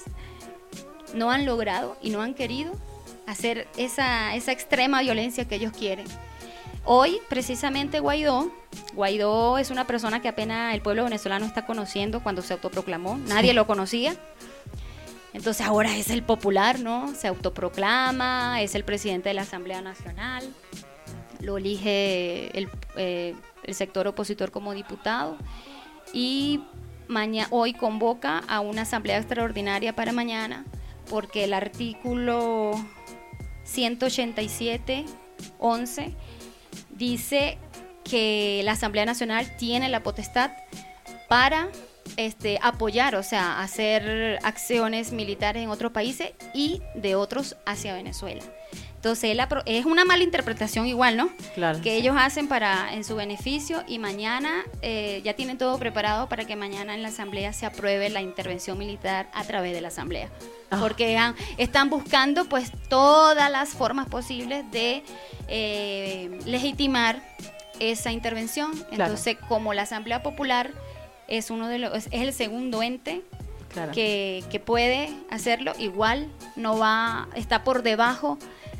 no han logrado y no han querido hacer esa, esa extrema violencia que ellos quieren. Hoy, precisamente, Guaidó, Guaidó es una persona que apenas el pueblo venezolano está conociendo cuando se autoproclamó, nadie sí. lo conocía. Entonces ahora es el popular, ¿no? Se autoproclama, es el presidente de la Asamblea Nacional, lo elige el, eh, el sector opositor como diputado y maña, hoy convoca a una asamblea extraordinaria para mañana porque el artículo ciento ochenta y siete, once dice que la Asamblea Nacional tiene la potestad para este, apoyar, o sea, hacer acciones militares en otros países y de otros hacia Venezuela. Entonces él apro- es una mala interpretación igual, ¿no? Claro, que sí. ellos hacen para en su beneficio y mañana eh, ya tienen todo preparado para que mañana en la asamblea se apruebe la intervención militar a través de la asamblea. Oh. Porque han, están buscando pues todas las formas posibles de eh, legitimar esa intervención. Claro. Entonces, como la Asamblea Popular es uno de los es el segundo ente Claro. que, que puede hacerlo, igual no va, está por debajo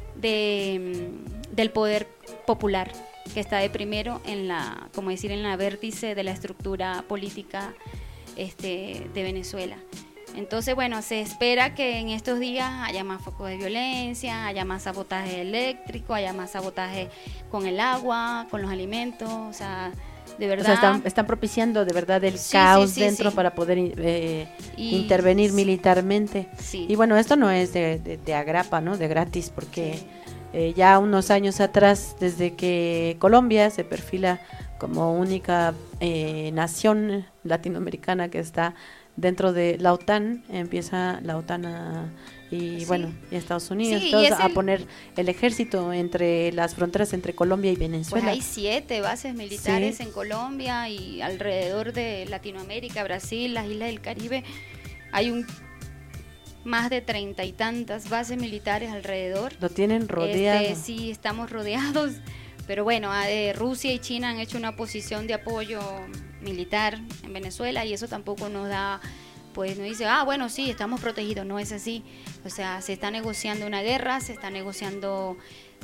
de, del poder popular, que está de primero en la, como decir, en la vértice de la estructura política este, de Venezuela. Entonces, bueno, se espera que en estos días haya más focos de violencia, haya más sabotaje eléctrico, haya más sabotaje con el agua, con los alimentos, o sea, de verdad. O sea, están, están propiciando de verdad el Sí, caos sí, sí, dentro sí. para poder eh, Y- intervenir militarmente. Sí. Y bueno, esto no es de, de, de agrapa, ¿no? De gratis, porque eh, ya unos años atrás, desde que Colombia se perfila como única eh, nación latinoamericana que está dentro de la OTAN, empieza la OTAN a, y Sí. bueno, y Estados Unidos, Sí, y todos es a el- poner el ejército entre las fronteras entre Colombia y Pues Venezuela. hay siete bases militares Sí. en Colombia y alrededor de Latinoamérica, Brasil, las islas del Caribe, hay un más de treinta y tantas bases militares alrededor. Lo tienen rodeado. Este, sí, estamos rodeados, pero bueno, a- eh, Rusia y China han hecho una posición de apoyo militar en Venezuela y eso tampoco nos da, pues nos dice, ah, bueno, sí, estamos protegidos, no es así. O sea, se está negociando una guerra, se está negociando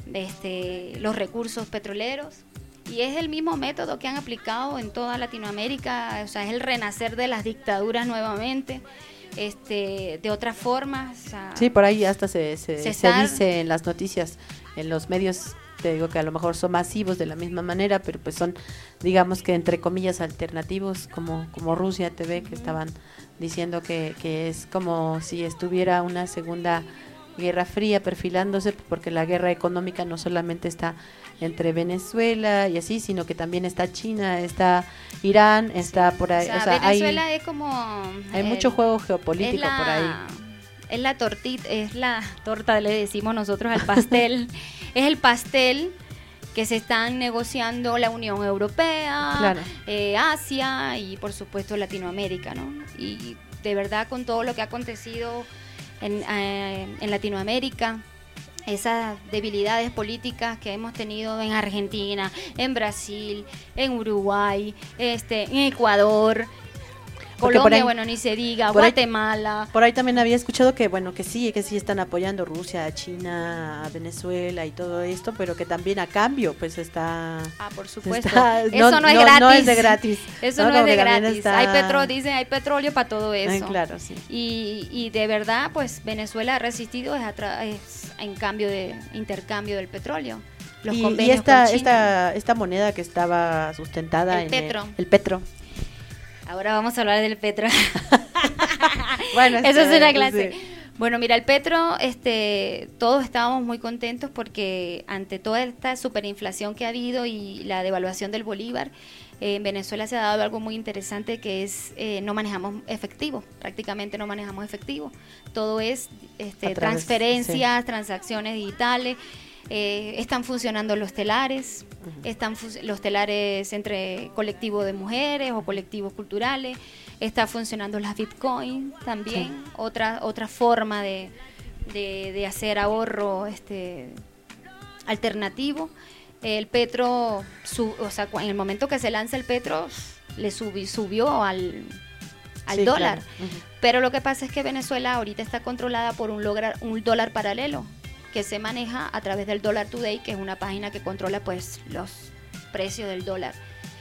este, los recursos petroleros y es el mismo método que han aplicado en toda Latinoamérica, o sea, es el renacer de las dictaduras nuevamente. Este, de otras formas, o sea, Sí, por ahí hasta se, se, Se se está- dice en las noticias, en los medios, te digo que a lo mejor son masivos de la misma manera, pero pues son, digamos que entre comillas, alternativos, como, como Rusia T V, que estaban diciendo que, que es como si estuviera una segunda guerra fría perfilándose, porque la guerra económica no solamente está entre Venezuela y así, sino que también está China, está Irán, está por ahí, o sea, o sea, hay, Venezuela es como hay eh, mucho juego geopolítico es la- por ahí. Es la tortita, es la torta, le decimos nosotros al pastel, es el pastel que se están negociando la Unión Europea, Claro. eh, Asia y por supuesto Latinoamérica, ¿no? Y de verdad con todo lo que ha acontecido en, eh, en Latinoamérica, esas debilidades políticas que hemos tenido en Argentina, en Brasil, en Uruguay, este, en Ecuador, Porque por Colombia, ahí- bueno, ni se diga, por ahí- Guatemala. Por ahí también había escuchado que, bueno, que sí, que sí están apoyando Rusia, a China, a Venezuela y todo esto, pero que también a cambio, pues está... Ah, por supuesto. está- Eso no, es no, gratis. no es de gratis. Eso ¿no? no, es Como de que también gratis. está- Hay petróleo, dicen, hay petróleo para todo eso. Ay, claro, sí. Y, y de verdad, pues Venezuela ha resistido es, a tra- es en cambio de intercambio del petróleo. Los Y, y convenios esta, con China. esta, esta moneda que estaba sustentada El en petro. el, el petro. Ahora vamos a hablar del petro. Bueno, eso este, es una clase. sí. Bueno, mira, el petro, este, todos estábamos muy contentos porque ante toda esta superinflación que ha habido y la devaluación del bolívar, eh, en Venezuela se ha dado algo muy interesante que es eh, no manejamos efectivo, prácticamente no manejamos efectivo. Todo es este, A través, transferencias, sí. transacciones digitales. Eh, están funcionando los telares, uh-huh. están fu- los telares entre colectivos de mujeres o colectivos culturales, está funcionando las Bitcoin también, sí. otra otra forma de, de, de hacer ahorro este alternativo. El petro, su, o sea, en el momento que se lanza el petro, le subi, subió al, al sí, dólar, claro. uh-huh. pero lo que pasa es que Venezuela ahorita está controlada por un, lograr, un dólar paralelo, que se maneja a través del Dollar Today, que es una página que controla pues los precios del dólar.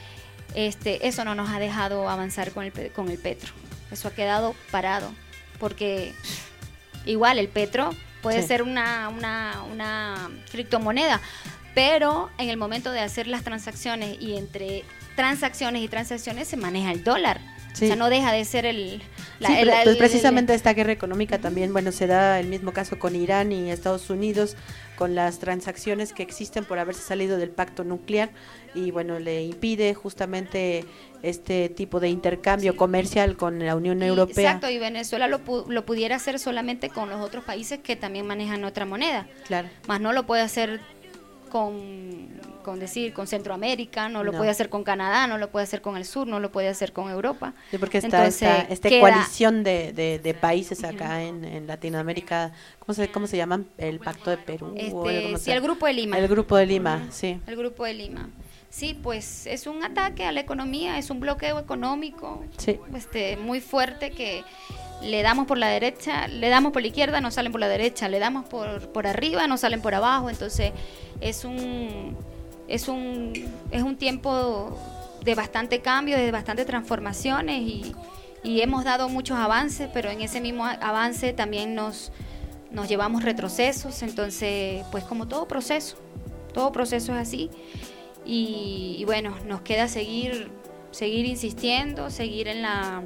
Este, eso no nos ha dejado avanzar con el, con el petro. Eso ha quedado parado, porque igual el petro puede sí. ser una, una, una criptomoneda, pero en el momento de hacer las transacciones y entre transacciones y transacciones se maneja el dólar. Sí. O sea, no deja de ser el... La, sí, el, el, pues precisamente el, esta guerra económica también, bueno, se da el mismo caso con Irán y Estados Unidos, con las transacciones que existen por haberse salido del pacto nuclear y bueno, le impide justamente este tipo de intercambio comercial con la Unión y, Europea. Exacto, y Venezuela lo, pu- lo pudiera hacer solamente con los otros países que también manejan otra moneda. Claro. Más no lo puede hacer con, con decir con Centroamérica, no lo no. puede hacer con Canadá, no lo puede hacer con el sur, no lo puede hacer con Europa. Sí, porque está Entonces, esta, esta queda, coalición de, de, de países acá uh-huh. en, en Latinoamérica, ¿cómo se cómo se llaman? El Pacto de Perú. Este, o el, sí, el Grupo de Lima. El Grupo de Lima, uh-huh. sí. El Grupo de Lima. Sí, pues es un ataque a la economía, es un bloqueo económico sí. este, muy fuerte que le damos por la derecha, le damos por la izquierda, no salen por la derecha, le damos por, por arriba, no salen por abajo, entonces es un es un es un tiempo de bastante cambio, de bastante transformaciones y, y hemos dado muchos avances, pero en ese mismo avance también nos nos llevamos retrocesos, entonces pues como todo proceso, todo proceso es así y, y bueno, nos queda seguir seguir insistiendo, seguir en la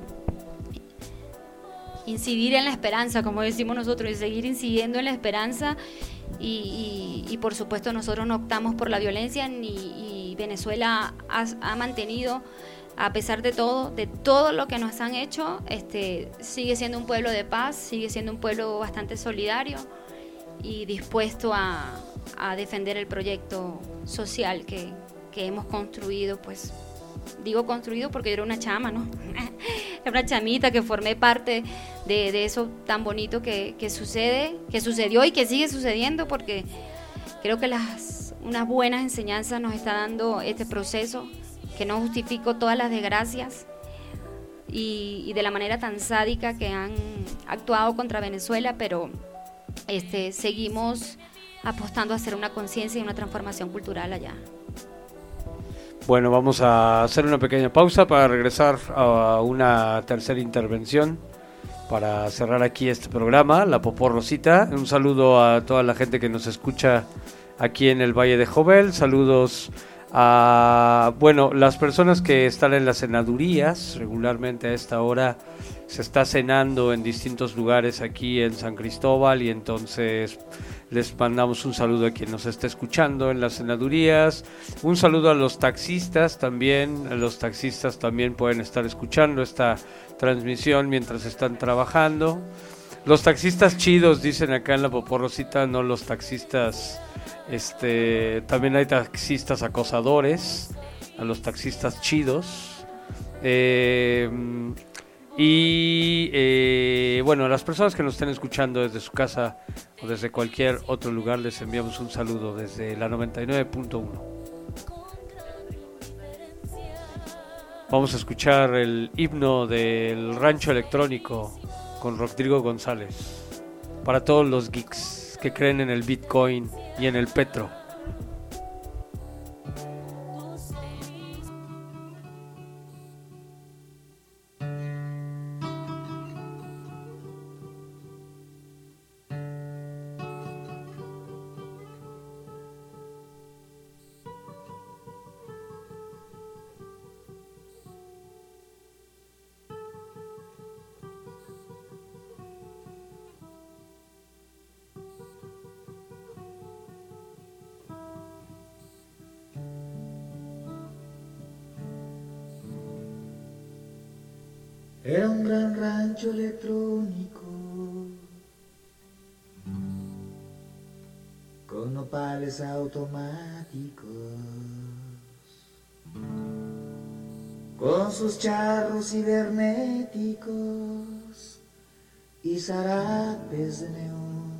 incidir en la esperanza, como decimos nosotros, y seguir incidiendo en la esperanza y, y, y por supuesto nosotros no optamos por la violencia ni, y Venezuela ha, ha mantenido, a pesar de todo, de todo lo que nos han hecho, este, sigue siendo un pueblo de paz, sigue siendo un pueblo bastante solidario y dispuesto a, a defender el proyecto social que, que hemos construido, pues digo construido porque yo era una chama, ¿no? Era una chamita que formé parte de, de eso tan bonito que, que sucede, que sucedió y que sigue sucediendo, porque creo que las unas buenas enseñanzas nos está dando este proceso, que no justifico todas las desgracias y, y de la manera tan sádica que han actuado contra Venezuela, pero este seguimos apostando a hacer una conciencia y una transformación cultural allá. Bueno, vamos a hacer una pequeña pausa para regresar a una tercera intervención para cerrar aquí este programa, La Popó Rosita. Un saludo a toda la gente que nos escucha aquí en el Valle de Jovel. Saludos a, bueno, las personas que están en las cenadurías. Regularmente a esta hora se está cenando en distintos lugares aquí en San Cristóbal y entonces les mandamos un saludo a quien nos está escuchando en las cenadurías. Un saludo a los taxistas también. Los taxistas también pueden estar escuchando esta transmisión mientras están trabajando. Los taxistas chidos, dicen acá en La Popó Rosita, no los taxistas. Este, también hay taxistas acosadores, a los taxistas chidos. Eh, Y eh, bueno, a las personas que nos estén escuchando desde su casa o desde cualquier otro lugar, les enviamos un saludo desde la noventa y nueve punto uno. Vamos a escuchar el himno del rancho electrónico con Rodrigo González, para todos los geeks que creen en el Bitcoin y en el petro. Era un gran rancho electrónico con nopales automáticos, con sus charros cibernéticos y zarapes de neón.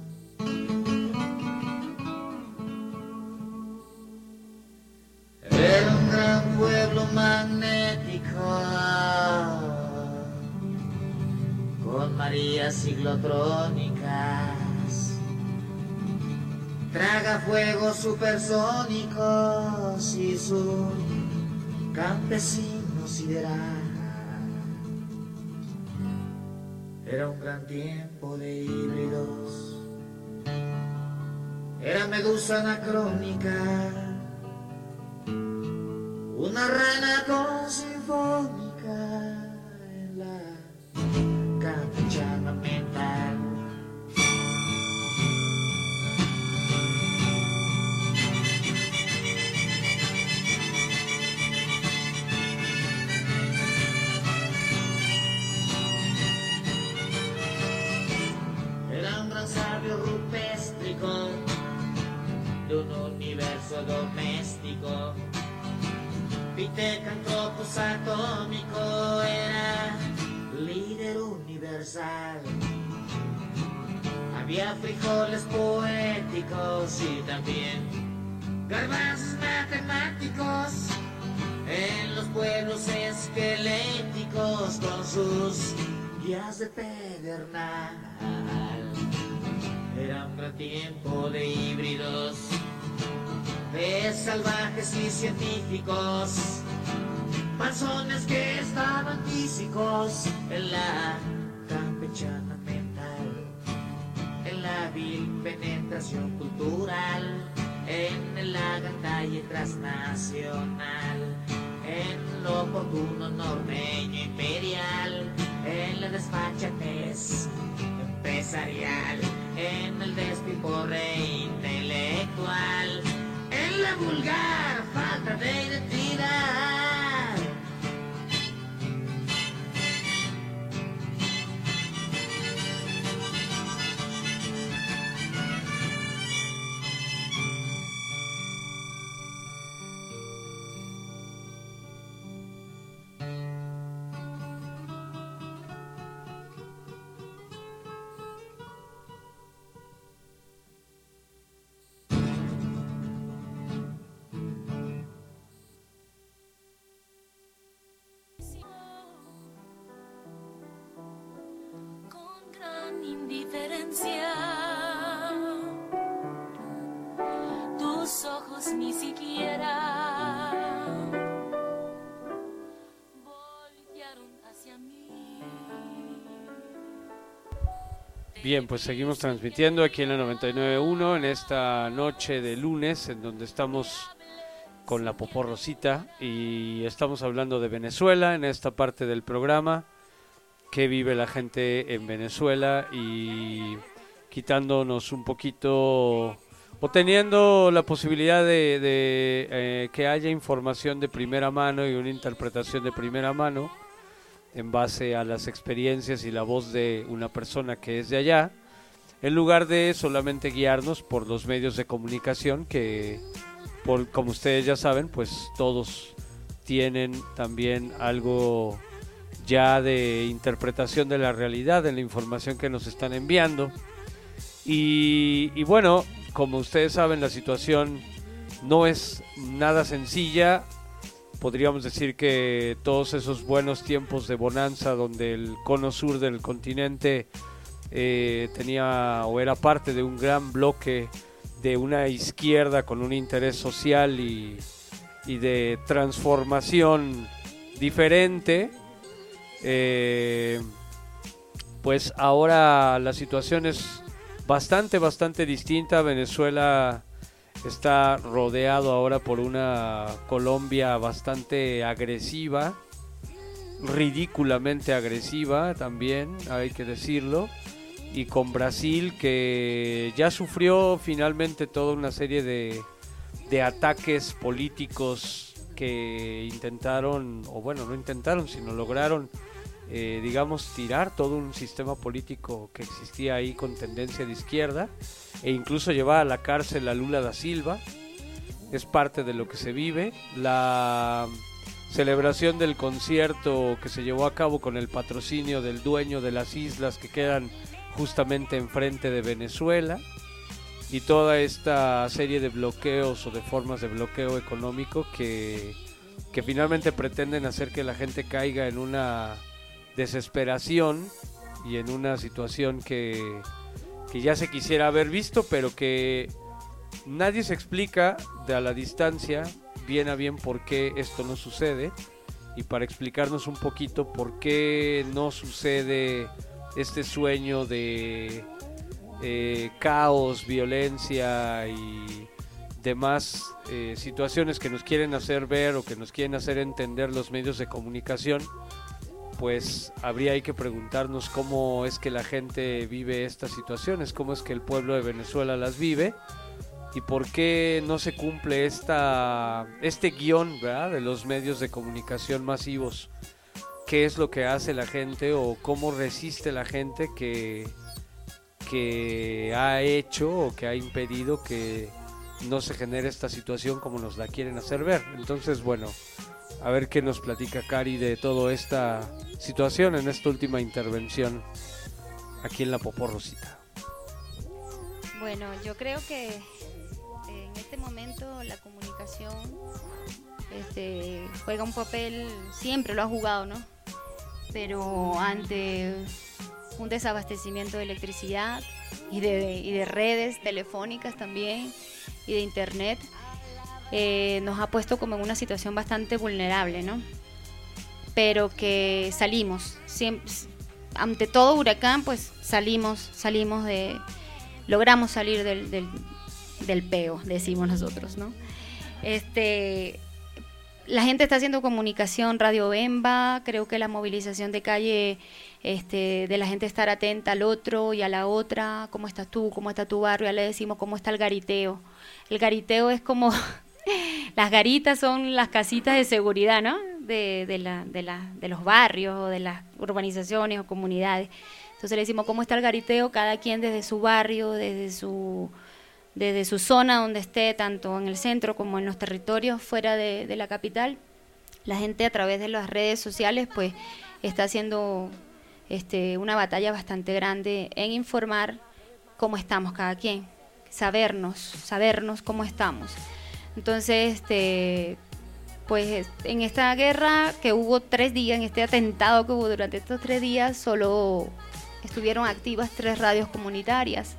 Era un gran pueblo magnético con Marías ciclotrónicas, tragafuegos supersónicos y su campesino sideral. Era un gran tiempo de híbridos, era medusa anacrónica, una rana con sinfónica en la campechana mental. Era un gran sabio rupéstrico de un universo doméstico. Pitecantropos atómico, era líder universal. Había frijoles poéticos y también garbanzos matemáticos en los pueblos esqueléticos con sus guías de pedernal. Era un gran tiempo de híbridos, de salvajes y científicos, panzones que estaban físicos en la campechana mental, en la vil penetración cultural, en la gandalle transnacional, en lo oportuno norteño imperial, en la desfachatez empresarial, en el despiporre intelectual, en la vulgar falta de identidad. Indiferencia, tus ojos ni siquiera voltearon hacia mí. Bien, pues seguimos transmitiendo aquí en la noventa y nueve punto uno en esta noche de lunes, en donde estamos con la Popó Rosita y estamos hablando de Venezuela en esta parte del programa. Que vive la gente en Venezuela y quitándonos un poquito o teniendo la posibilidad de, de eh, que haya información de primera mano y una interpretación de primera mano en base a las experiencias y la voz de una persona que es de allá, en lugar de solamente guiarnos por los medios de comunicación que, por, como ustedes ya saben, pues todos tienen también algo ya de interpretación de la realidad en la información que nos están enviando y, y bueno, como ustedes saben, la situación no es nada sencilla. Podríamos decir que todos esos buenos tiempos de bonanza donde el cono sur del continente eh, tenía o era parte de un gran bloque de una izquierda con un interés social y, y de transformación diferente. Eh, pues ahora la situación es bastante, bastante distinta. Venezuela está rodeado ahora por una Colombia bastante agresiva, ridículamente agresiva también, hay que decirlo, y con Brasil que ya sufrió finalmente toda una serie de, de ataques políticos que intentaron, o bueno, no intentaron, sino lograron eh, digamos, tirar todo un sistema político que existía ahí con tendencia de izquierda e incluso llevar a la cárcel a Lula da Silva. Es parte de lo que se vive. La celebración del concierto que se llevó a cabo con el patrocinio del dueño de las islas que quedan justamente enfrente de Venezuela, y toda esta serie de bloqueos o de formas de bloqueo económico que, que finalmente pretenden hacer que la gente caiga en una desesperación y en una situación que, que ya se quisiera haber visto, pero que nadie se explica de a la distancia bien a bien por qué esto no sucede. Y para explicarnos un poquito por qué no sucede este sueño de eh, caos, violencia y demás eh, situaciones que nos quieren hacer ver o que nos quieren hacer entender los medios de comunicación, pues habría hay que preguntarnos cómo es que la gente vive estas situaciones, cómo es que el pueblo de Venezuela las vive y por qué no se cumple esta este guión, ¿verdad?, de los medios de comunicación masivos. ¿Qué es lo que hace la gente o cómo resiste la gente que, que ha hecho o que ha impedido que no se genere esta situación como nos la quieren hacer ver? Entonces, bueno, a ver qué nos platica Cari de toda esta situación en esta última intervención aquí en La Popó Rosita. Bueno, yo creo que en este momento la comunicación este, juega un papel, siempre lo ha jugado, ¿no? Pero ante un desabastecimiento de electricidad y de, y de redes telefónicas también y de internet, eh, nos ha puesto como en una situación bastante vulnerable, ¿no? Pero que salimos, siempre, ante todo huracán, pues salimos, salimos de, logramos salir del, del, del peo, decimos nosotros, ¿no? Este... La gente está haciendo comunicación, Radio Bemba, creo que la movilización de calle, este, de la gente estar atenta al otro y a la otra, cómo estás tú, cómo está tu barrio, ya le decimos cómo está el gariteo. El gariteo es como, las garitas son las casitas de seguridad, ¿no? De, de, la, de, la, de los barrios o de las urbanizaciones o comunidades. Entonces le decimos cómo está el gariteo, cada quien desde su barrio, desde su... desde su zona donde esté, tanto en el centro como en los territorios fuera de, de la capital. La gente a través de las redes sociales pues está haciendo este, una batalla bastante grande en informar cómo estamos cada quien, sabernos, sabernos cómo estamos. Entonces, este, pues en esta guerra que hubo tres días, en este atentado que hubo durante estos tres días, solo estuvieron activas tres radios comunitarias.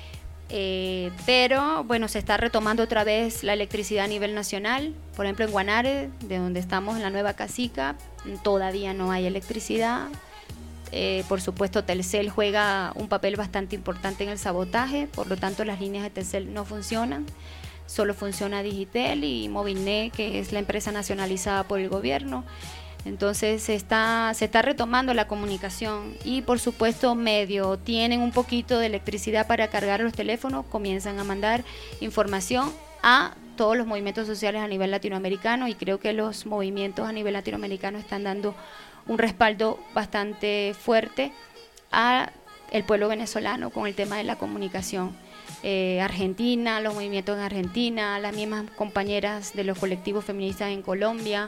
Eh, pero bueno, se está retomando otra vez la electricidad a nivel nacional. Por ejemplo, en Guanare, de donde estamos en la Nueva Casica, todavía no hay electricidad. Eh, por supuesto, Telcel juega un papel bastante importante en el sabotaje, por lo tanto las líneas de Telcel no funcionan, solo funciona Digitel y Movilnet, que es la empresa nacionalizada por el gobierno. Entonces se está, se está retomando la comunicación y por supuesto medio tienen un poquito de electricidad para cargar los teléfonos, comienzan a mandar información a todos los movimientos sociales a nivel latinoamericano y creo que los movimientos a nivel latinoamericano están dando un respaldo bastante fuerte a el pueblo venezolano con el tema de la comunicación. Eh, Argentina, los movimientos en Argentina, las mismas compañeras de los colectivos feministas en Colombia.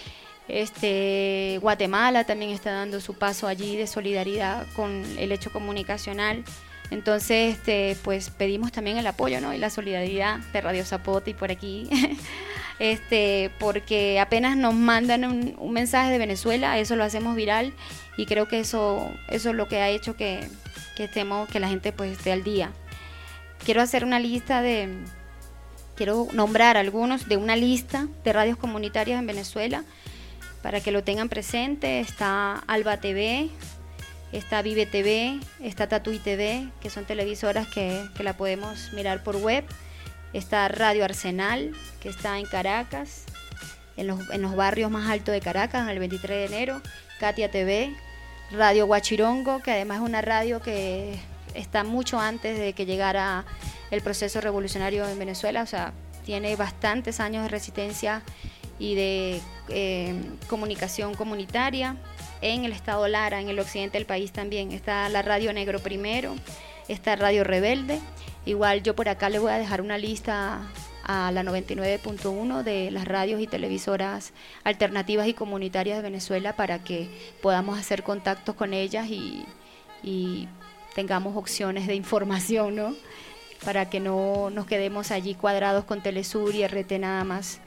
Este, Guatemala también está dando su paso allí de solidaridad con el hecho comunicacional. Entonces, este, pues pedimos también el apoyo, ¿no?, y la solidaridad de Radio Zapote y por aquí, este, porque apenas nos mandan un, un mensaje de Venezuela, eso lo hacemos viral y creo que eso, eso es lo que ha hecho que, que estemos, que la gente pues esté al día. Quiero hacer una lista de, quiero nombrar algunos de una lista de radios comunitarias en Venezuela, para que lo tengan presente. Está Alba T V, está Vive T V, está Tatuí T V, que son televisoras que, que la podemos mirar por web. Está Radio Arsenal, que está en Caracas, en los, en los barrios más altos de Caracas, el veintitrés de enero. Katia T V, Radio Huachirongo, que además es una radio que está mucho antes de que llegara el proceso revolucionario en Venezuela, o sea, tiene bastantes años de resistencia y de eh, comunicación comunitaria. en el estado Lara, en el occidente del país también. Está la Radio Negro Primero, está Radio Rebelde. Igual yo por acá le voy a dejar una lista a la noventa y nueve punto uno de las radios y televisoras alternativas y comunitarias de Venezuela para que podamos hacer contactos con ellas y, y tengamos opciones de información, ¿no? Para que no nos quedemos allí cuadrados con Telesur y R T nada más.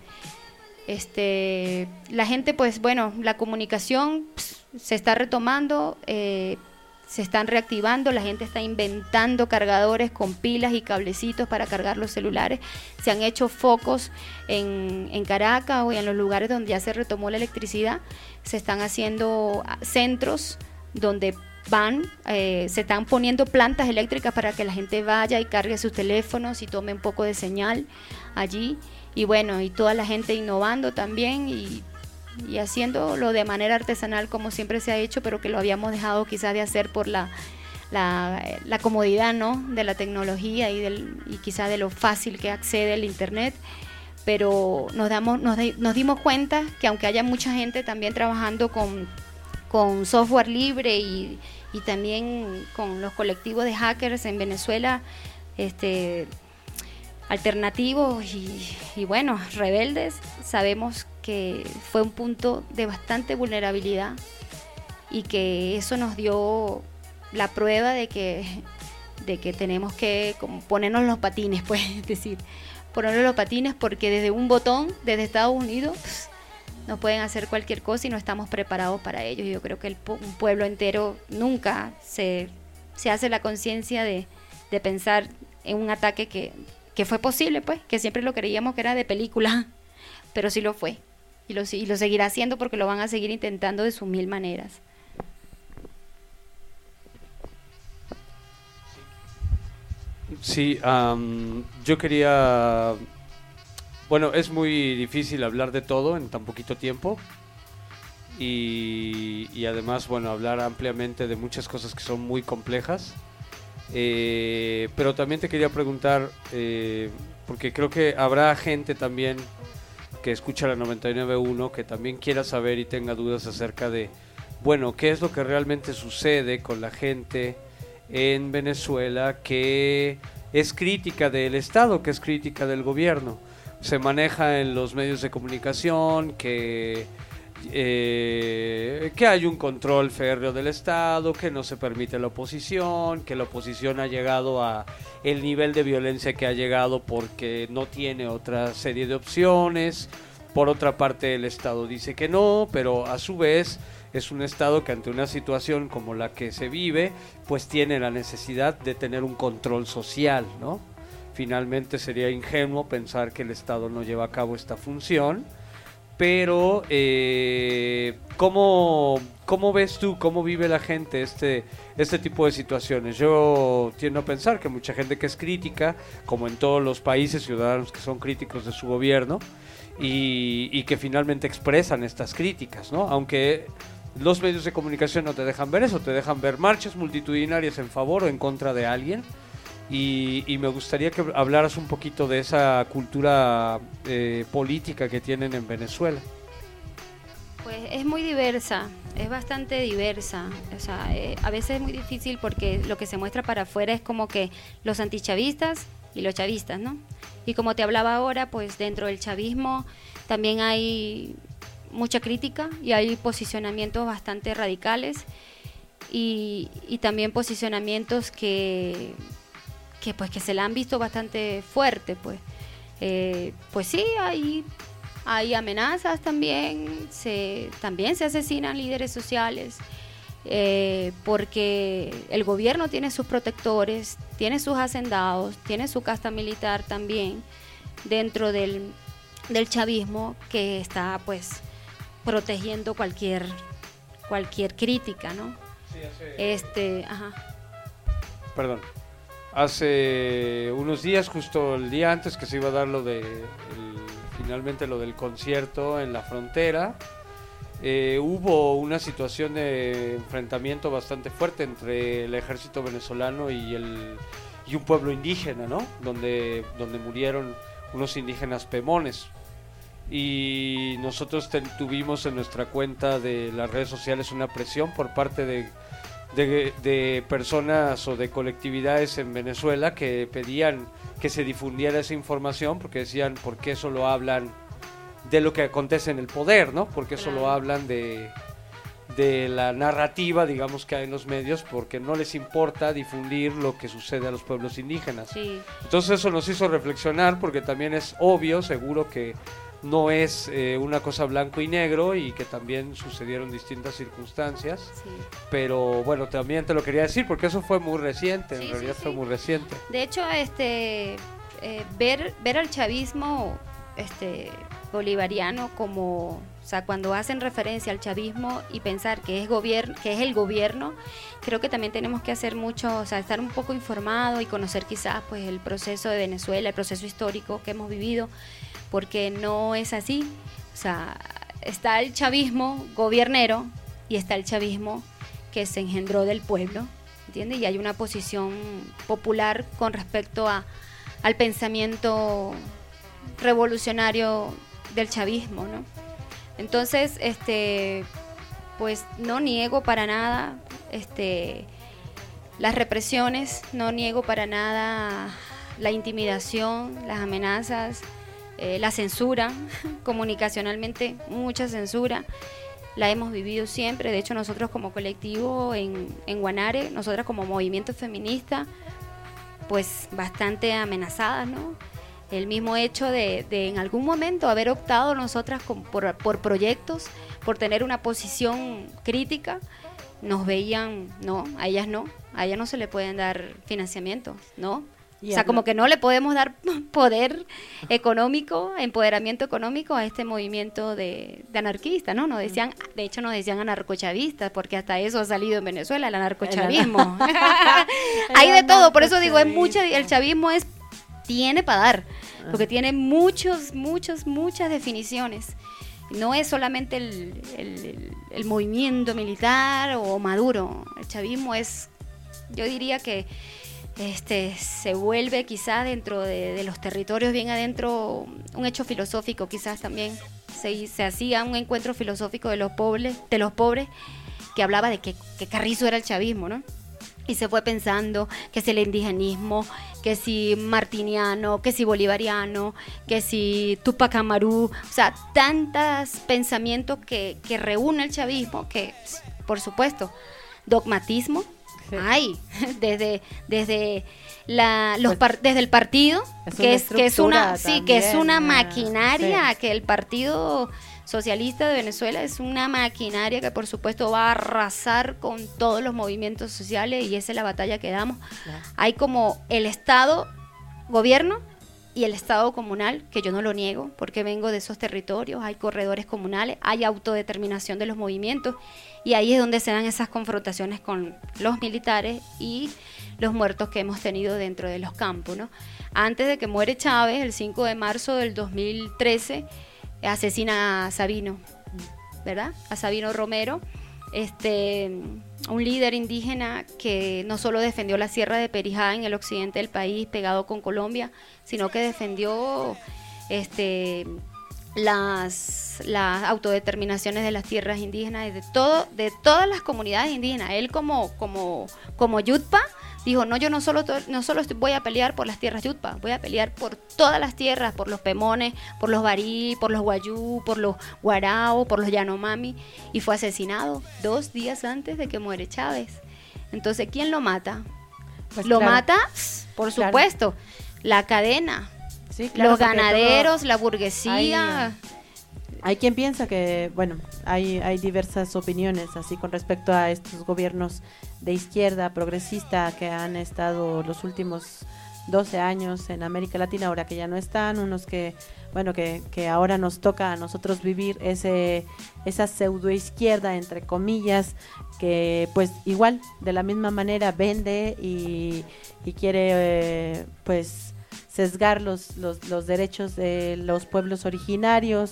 Este, la gente, pues bueno, la comunicación pss, se está retomando, eh, se están reactivando, la gente está inventando cargadores con pilas y cablecitos para cargar los celulares. Se han hecho focos en, en Caracas o en los lugares donde ya se retomó la electricidad. Se están haciendo centros donde van, eh, se están poniendo plantas eléctricas para que la gente vaya y cargue sus teléfonos y tome un poco de señal allí. Y bueno, y toda la gente innovando también y y haciéndolo de manera artesanal como siempre se ha hecho, pero que lo habíamos dejado quizás de hacer por la, la, la comodidad, ¿no?, de la tecnología y, del, y quizás de lo fácil que accede el internet. Pero nos, damos, nos, nos dimos cuenta que aunque haya mucha gente también trabajando con, con software libre y, y también con los colectivos de hackers en Venezuela, este, alternativos y, y bueno, rebeldes, sabemos que fue un punto de bastante vulnerabilidad y que eso nos dio la prueba de que, de que tenemos que como ponernos los patines, pues, es decir, ponernos los patines porque desde un botón, desde Estados Unidos, pues, nos pueden hacer cualquier cosa y no estamos preparados para ello. Yo creo que el, un pueblo entero nunca se, se hace la conciencia de, de pensar en un ataque que, que fue posible, pues, que siempre lo creíamos que era de película, pero sí lo fue. Y lo, y lo seguirá haciendo porque lo van a seguir intentando de sus mil maneras. Sí, um, yo quería... Bueno, es muy difícil hablar de todo en tan poquito tiempo. Y, y además, bueno, hablar ampliamente de muchas cosas que son muy complejas. Eh, pero también te quería preguntar, eh, porque creo que habrá gente también que escucha la noventa y nueve punto uno que también quiera saber y tenga dudas acerca de, bueno, qué es lo que realmente sucede con la gente en Venezuela que es crítica del Estado, que es crítica del gobierno. Se maneja en los medios de comunicación que, eh, que hay un control férreo del Estado, que no se permite la oposición, que la oposición ha llegado a el nivel de violencia que ha llegado porque no tiene otra serie de opciones. Por otra parte, el Estado dice que no, pero a su vez es un Estado que ante una situación como la que se vive, pues tiene la necesidad de tener un control social, ¿no? Finalmente sería ingenuo pensar que el Estado no lleva a cabo esta función. Pero, eh, ¿cómo, ¿cómo ves tú, cómo vive la gente este, este tipo de situaciones? Yo tiendo a pensar que mucha gente que es crítica, como en todos los países, ciudadanos que son críticos de su gobierno, y, y que finalmente expresan estas críticas, ¿no? Aunque los medios de comunicación no te dejan ver eso, te dejan ver marchas multitudinarias en favor o en contra de alguien. Y, y me gustaría que hablaras un poquito de esa cultura eh, política que tienen en Venezuela. Pues es muy diversa, es bastante diversa. O sea, eh, a veces es muy difícil porque lo que se muestra para afuera es como que los antichavistas y los chavistas, ¿no? Y como te hablaba ahora, pues dentro del chavismo también hay mucha crítica y hay posicionamientos bastante radicales y, y también posicionamientos que... que pues que se la han visto bastante fuerte, pues eh, pues sí, hay, hay amenazas también, se, también se asesinan líderes sociales, eh, porque el gobierno tiene sus protectores, tiene sus hacendados, tiene su casta militar también dentro del, del chavismo que está pues protegiendo cualquier cualquier crítica, ¿no? Sí, hace... Este, ajá. Perdón. Hace unos días, justo el día antes que se iba a dar lo de el, finalmente lo del concierto en la frontera, eh, hubo una situación de enfrentamiento bastante fuerte entre el ejército venezolano y el y un pueblo indígena, ¿no? Donde donde murieron unos indígenas pemones. y nosotros te- tuvimos en nuestra cuenta de las redes sociales una presión por parte de, de, de personas o de colectividades en Venezuela que pedían que se difundiera esa información, porque decían, ¿por qué solo hablan de lo que acontece en el poder, ¿no? ¿Por qué solo hablan de, de la narrativa, digamos, que hay en los medios? Porque no les importa difundir lo que sucede a los pueblos indígenas. Sí. Entonces eso nos hizo reflexionar, porque también es obvio, seguro que no es eh, una cosa blanco y negro, y que también sucedieron distintas circunstancias. Sí. Pero bueno, también te lo quería decir, porque eso fue muy reciente, en Sí, realidad sí, fue sí. muy reciente. De hecho, este eh, ver ver al chavismo este bolivariano como, o sea, cuando hacen referencia al chavismo y pensar que es gobierno, que es el gobierno, creo que también tenemos que hacer mucho, o sea, estar un poco informado y conocer quizás pues el proceso de Venezuela, el proceso histórico que hemos vivido, porque no es así. O sea, está el chavismo gobiernero y está el chavismo que se engendró del pueblo, ¿entiendes? Y hay una posición popular con respecto a, al pensamiento revolucionario del chavismo, ¿no? Entonces, este, pues no niego para nada este, las represiones, no niego para nada la intimidación, las amenazas, eh, la censura, comunicacionalmente mucha censura, la hemos vivido siempre. De hecho, nosotros como colectivo en, en Guanare, nosotras como movimiento feminista, pues bastante amenazadas, ¿no? El mismo hecho de, de en algún momento haber optado nosotras con, por, por proyectos, por tener una posición crítica, nos veían, no, a ellas no, a ellas no se le pueden dar financiamiento, ¿no? Y O sea, habla- como que no le podemos dar poder económico, empoderamiento económico a este movimiento de, de anarquistas, ¿no? Nos decían, de hecho nos decían anarcochavistas, porque hasta eso ha salido en Venezuela, el anarcochavismo. Hay de todo, por eso digo, es mucha, el chavismo es tiene para dar, porque tiene muchos, muchos, muchas definiciones. No es solamente el, el, el- el movimiento militar o Maduro. El chavismo es, yo diría que este se vuelve quizás dentro de, de los territorios bien adentro un hecho filosófico, quizás también se, se hacía un encuentro filosófico de los pobres, de los pobres, que hablaba de que, que carrizo era el chavismo, ¿no? Y se fue pensando que si el indigenismo, que si martiniano, que si bolivariano, que si Tupac Amaru, o sea, tantos pensamientos que, que reúne el chavismo, que por supuesto, dogmatismo, hay, desde, desde la, los Pues, par- desde el partido, es que una es, que es una, estructura sí, que es también, una ah, maquinaria, sí. que el Partido Socialista de Venezuela es una maquinaria que por supuesto va a arrasar con todos los movimientos sociales, y esa es la batalla que damos. Claro. Hay como el Estado, gobierno, y el Estado comunal, que yo no lo niego, porque vengo de esos territorios, hay corredores comunales, hay autodeterminación de los movimientos, y ahí es donde se dan esas confrontaciones con los militares y los muertos que hemos tenido dentro de los campos, ¿no? Antes de que muere Chávez, el cinco de marzo del dos mil trece, asesina a Sabino, ¿verdad? A Sabino Romero, este, un líder indígena que no solo defendió la Sierra de Perijá en el occidente del país, pegado con Colombia, sino que defendió este, las, las autodeterminaciones de las tierras indígenas y de todo, de todas las comunidades indígenas. Él como, como, como Yutpa dijo, no, yo no solo, to- no solo estoy- voy a pelear por las tierras Yutpa, voy a pelear por todas las tierras, por los Pemones, por los Barí, por los Guayú, por los Guarao, por los Yanomami, y fue asesinado dos días antes de que muere Chávez. Entonces, ¿quién lo mata? Pues lo claro. mata, por Claro. supuesto, la cadena, Sí, claro, los porque ganaderos, todo- la burguesía. Hay, hay quien piensa que, bueno, hay, hay diversas opiniones así con respecto a estos gobiernos de izquierda progresista que han estado los últimos doce años en América Latina, ahora que ya no están, unos que, bueno, que, que ahora nos toca a nosotros vivir ese esa pseudo izquierda, entre comillas, que pues igual, de la misma manera vende y, y quiere eh, pues sesgar los, los, los derechos de los pueblos originarios,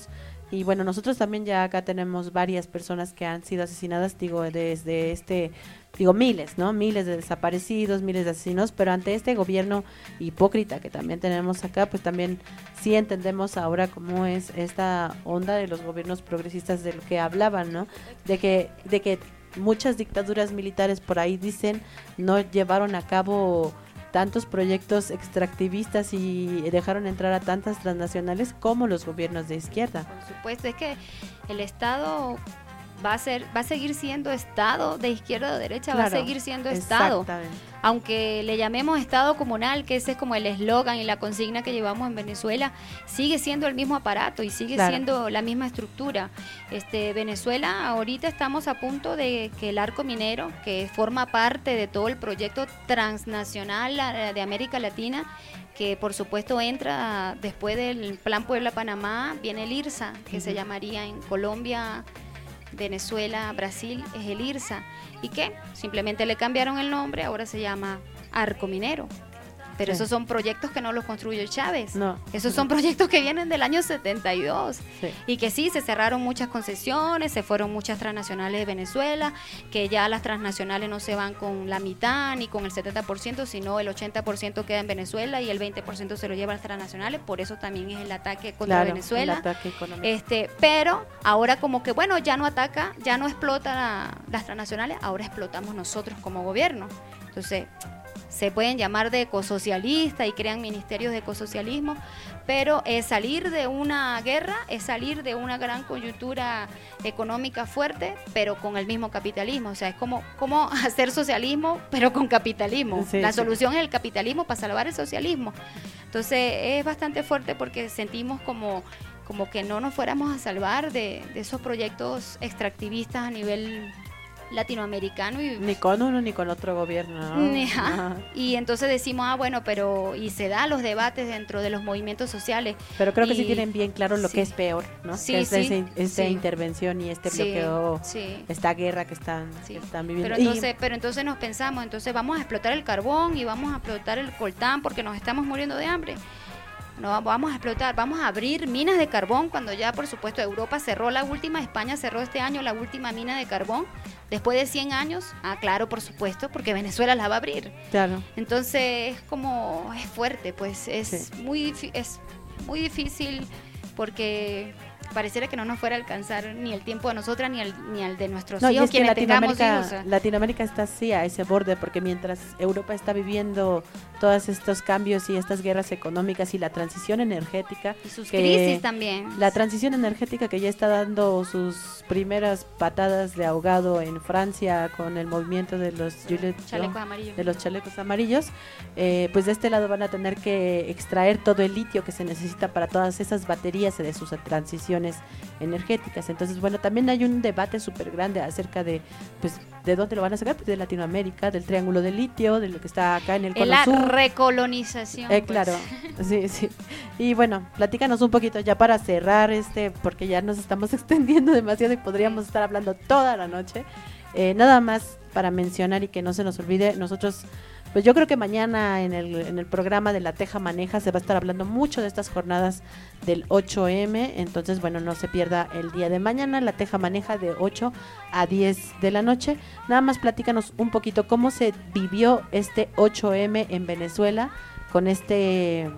Y bueno, nosotros también ya acá tenemos varias personas que han sido asesinadas, digo, desde este, digo, miles, ¿no? Miles de desaparecidos, miles de asesinos, pero ante este gobierno hipócrita que también tenemos acá, pues también sí entendemos ahora cómo es esta onda de los gobiernos progresistas del que hablaban, ¿no? De que, de que muchas dictaduras militares, por ahí dicen, no llevaron a cabo tantos proyectos extractivistas y dejaron entrar a tantas transnacionales como los gobiernos de izquierda. Por supuesto, es que el Estado va a ser, va a seguir siendo Estado de izquierda o de derecha, Claro, va a seguir siendo Estado. exactamente. Aunque le llamemos Estado comunal, que ese es como el eslogan y la consigna que llevamos en Venezuela, sigue siendo el mismo aparato y sigue Claro. siendo la misma estructura. Este, Venezuela, ahorita estamos a punto de que el arco minero, que forma parte de todo el proyecto transnacional eh, de América Latina, que por supuesto entra después del Plan Puebla-Panamá, viene el IRSA, que se Ujú. llamaría en Colombia, Venezuela, Brasil, es el IRSA. ¿Y qué? Simplemente le cambiaron el nombre, ahora se llama Arco Minero. Pero Sí. esos son proyectos que no los construyó Chávez. No. Esos son proyectos que vienen del año setenta y dos. Sí. Y que sí, se cerraron muchas concesiones, se fueron muchas transnacionales de Venezuela, que ya las transnacionales no se van con la mitad ni con el setenta por ciento, sino el ochenta por ciento queda en Venezuela y el veinte por ciento se lo lleva a las transnacionales. Por eso también es el ataque contra Claro, Venezuela. el ataque económico. Este, pero ahora como que bueno, ya no ataca, ya no explota la- las transnacionales, ahora explotamos nosotros como gobierno. Entonces, se pueden llamar de ecosocialista y crean ministerios de ecosocialismo, pero es salir de una guerra, es salir de una gran coyuntura económica fuerte, pero con el mismo capitalismo. O sea, es como, como hacer socialismo, pero con capitalismo. Sí, La sí. solución es el capitalismo para salvar el socialismo. Entonces, es bastante fuerte porque sentimos como como que no nos fuéramos a salvar de, de esos proyectos extractivistas a nivel latinoamericano y Ni con uno ni con otro gobierno, ¿no? Ajá. Ajá. Y entonces decimos, ah, bueno, pero y se da los debates dentro de los movimientos sociales. Pero creo que Y- sí tienen bien claro lo sí. que es peor, ¿no? Sí, que es sí, ese- esta sí. intervención y este Sí, bloqueo, sí. esta guerra que están, Sí. que están viviendo. Pero Y- entonces, pero entonces nos pensamos, entonces vamos a explotar el carbón y vamos a explotar el coltán porque nos estamos muriendo de hambre. No, vamos a explotar, vamos a abrir minas de carbón cuando ya, por supuesto, Europa cerró la última, España cerró este año la última mina de carbón, después de cien años, ah, claro, por supuesto, porque Venezuela la va a abrir. Claro. Entonces, es como, es fuerte, pues, es, Sí. muy, difí- es muy difícil porque pareciera que no nos fuera a alcanzar ni el tiempo de nosotras ni el, ni el de nuestros No, y hijos, es que quienes tengamos Latinoamérica, hijos. o sea. Latinoamérica está así a ese borde, porque mientras Europa está viviendo todos estos cambios y estas guerras económicas y la transición energética, Y sus que- crisis también. la transición energética que ya está dando sus primeras patadas de ahogado en Francia con el movimiento de los gilets Chalecos jaunes, amarillos. de los chalecos amarillos, eh, pues de este lado van a tener que extraer todo el litio que se necesita para todas esas baterías de sus transiciones energéticas. Entonces, bueno, también hay un debate súper grande acerca de, pues, de dónde lo van a sacar, pues de Latinoamérica, del triángulo del litio, de lo que está acá en el En cono la sur. recolonización. Eh, pues. claro, sí, sí. Y bueno, platícanos un poquito ya para cerrar este, porque ya nos estamos extendiendo demasiado y podríamos estar hablando toda la noche. Eh, nada más para mencionar y que no se nos olvide, nosotros, pues yo creo que mañana en el, en el programa de La Teja Maneja se va a estar hablando mucho de estas jornadas del ocho eme, entonces bueno, no se pierda el día de mañana, La Teja Maneja de ocho a diez de la noche. Nada más platícanos un poquito cómo se vivió este ocho eme en Venezuela con este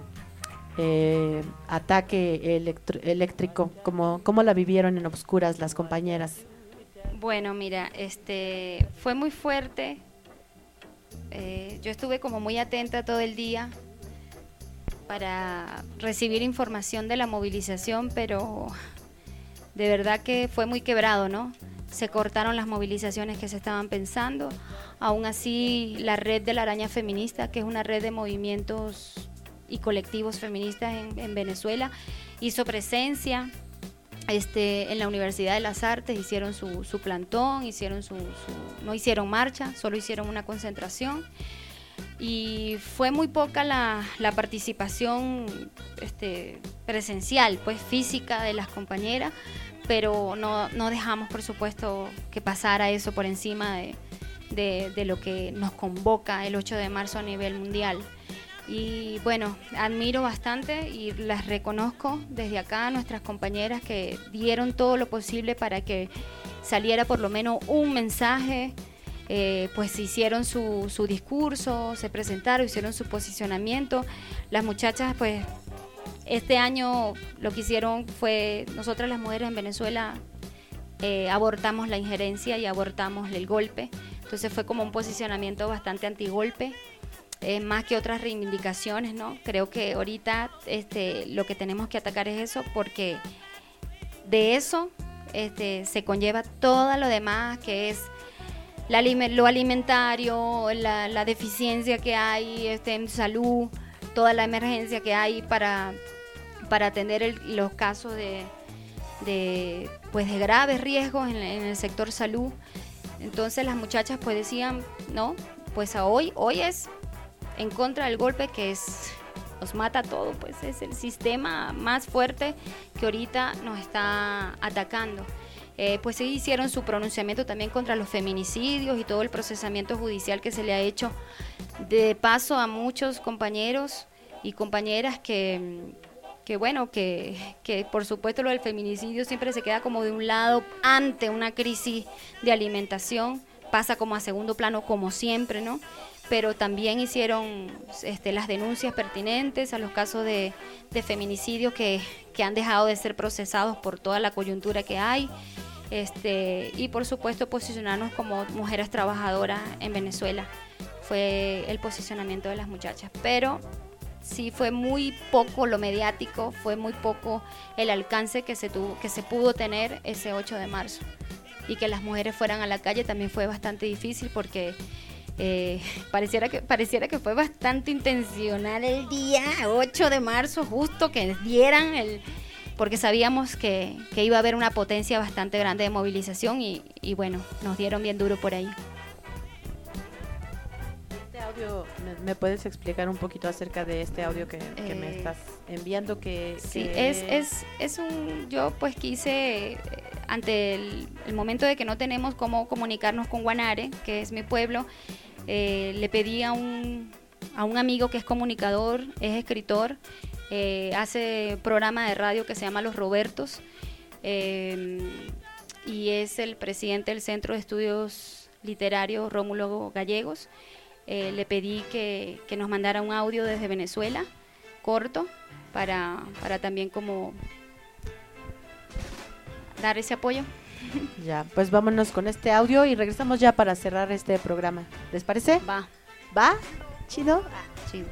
eh, ataque electro- eléctrico, cómo, cómo la vivieron en obscuras las compañeras. Bueno, mira, este fue muy fuerte. Eh, yo estuve como muy atenta todo el día para recibir información de la movilización, pero de verdad que fue muy quebrado, ¿no? Se cortaron las movilizaciones que se estaban pensando. Aún así, la red de la Araña Feminista, que es una red de movimientos y colectivos feministas en, en Venezuela, hizo presencia. Este, en la Universidad de las Artes hicieron su, su plantón, hicieron su, su, no hicieron marcha, solo hicieron una concentración y fue muy poca la, la participación este, presencial, pues física de las compañeras, pero no, no dejamos por supuesto que pasara eso por encima de, de, de lo que nos convoca el ocho de marzo a nivel mundial. Y bueno, admiro bastante y las reconozco desde acá a nuestras compañeras que dieron todo lo posible para que saliera por lo menos un mensaje. Eh, pues hicieron su, su discurso, se presentaron, hicieron su posicionamiento. Las muchachas, pues, este año lo que hicieron fue, nosotras las mujeres en Venezuela eh, abortamos la injerencia y abortamos el golpe. Entonces fue como un posicionamiento bastante antigolpe. Eh, más que otras reivindicaciones, ¿no? Creo que ahorita este, lo que tenemos que atacar es eso, porque de eso este, se conlleva todo lo demás, que es la, lo alimentario, la, la deficiencia que hay este, en salud, toda la emergencia que hay para, para atender el, los casos de, de, pues de graves riesgos en, en el sector salud. Entonces las muchachas pues decían, no, pues a hoy, hoy es en contra del golpe, que es nos mata todo, pues es el sistema más fuerte que ahorita nos está atacando. Eh, pues sí hicieron su pronunciamiento también contra los feminicidios y todo el procesamiento judicial que se le ha hecho de paso a muchos compañeros y compañeras que, que bueno, que, que por supuesto lo del feminicidio siempre se queda como de un lado ante una crisis de alimentación, pasa como a segundo plano como siempre, ¿no? Pero también hicieron este, las denuncias pertinentes a los casos de, de feminicidio que, que han dejado de ser procesados por toda la coyuntura que hay, este, y por supuesto posicionarnos como mujeres trabajadoras en Venezuela. Fue el posicionamiento de las muchachas, pero sí fue muy poco lo mediático, fue muy poco el alcance que se, tuvo, que se pudo tener ese ocho de marzo, y que las mujeres fueran a la calle también fue bastante difícil porque Eh, pareciera que pareciera que fue bastante intencional el día ocho de marzo, justo que dieran el, porque sabíamos que, que iba a haber una potencia bastante grande de movilización y, y bueno, nos dieron bien duro por ahí. Este audio, ¿me, me puedes explicar un poquito acerca de este audio que, que eh, me estás enviando? Que, sí, que... es, es, es un, yo pues quise, eh, ante el, el momento de que no tenemos cómo comunicarnos con Guanare, que es mi pueblo, Eh, le pedí a un, a un amigo que es comunicador, es escritor, eh, hace programa de radio que se llama Los Robertos, eh, y es el presidente del Centro de Estudios Literarios Rómulo Gallegos. Eh, le pedí que, que nos mandara un audio desde Venezuela, corto, para, para también como dar ese apoyo. Ya, pues vámonos con este audio y regresamos ya para cerrar este programa. ¿Les parece? Va. ¿Va? ¿Chido? Ah, chido.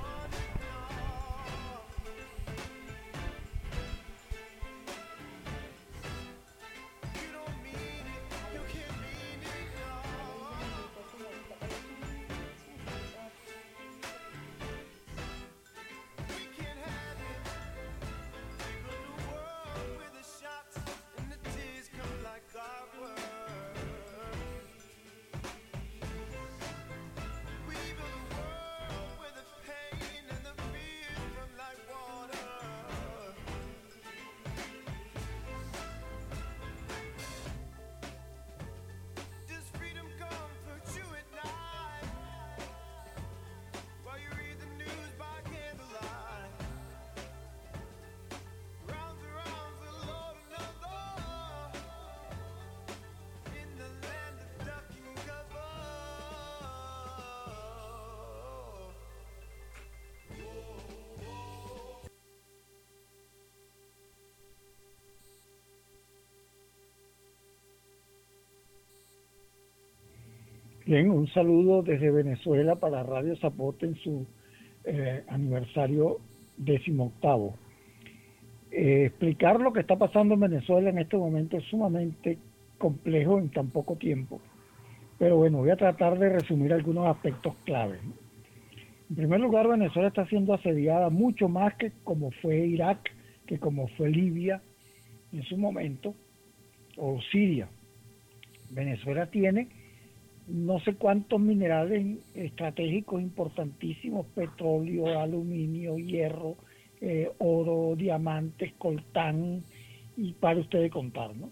Bien, un saludo desde Venezuela para Radio Zapote en su eh, aniversario decimoctavo. Eh, explicar lo que está pasando en Venezuela en este momento es sumamente complejo en tan poco tiempo, pero bueno, voy a tratar de resumir algunos aspectos claves, ¿no? En primer lugar, Venezuela está siendo asediada mucho más que como fue Irak, que como fue Libia en su momento, o Siria. Venezuela tiene no sé cuántos minerales estratégicos importantísimos: petróleo, aluminio, hierro, eh, oro, diamantes, coltán, y para ustedes contar, ¿no?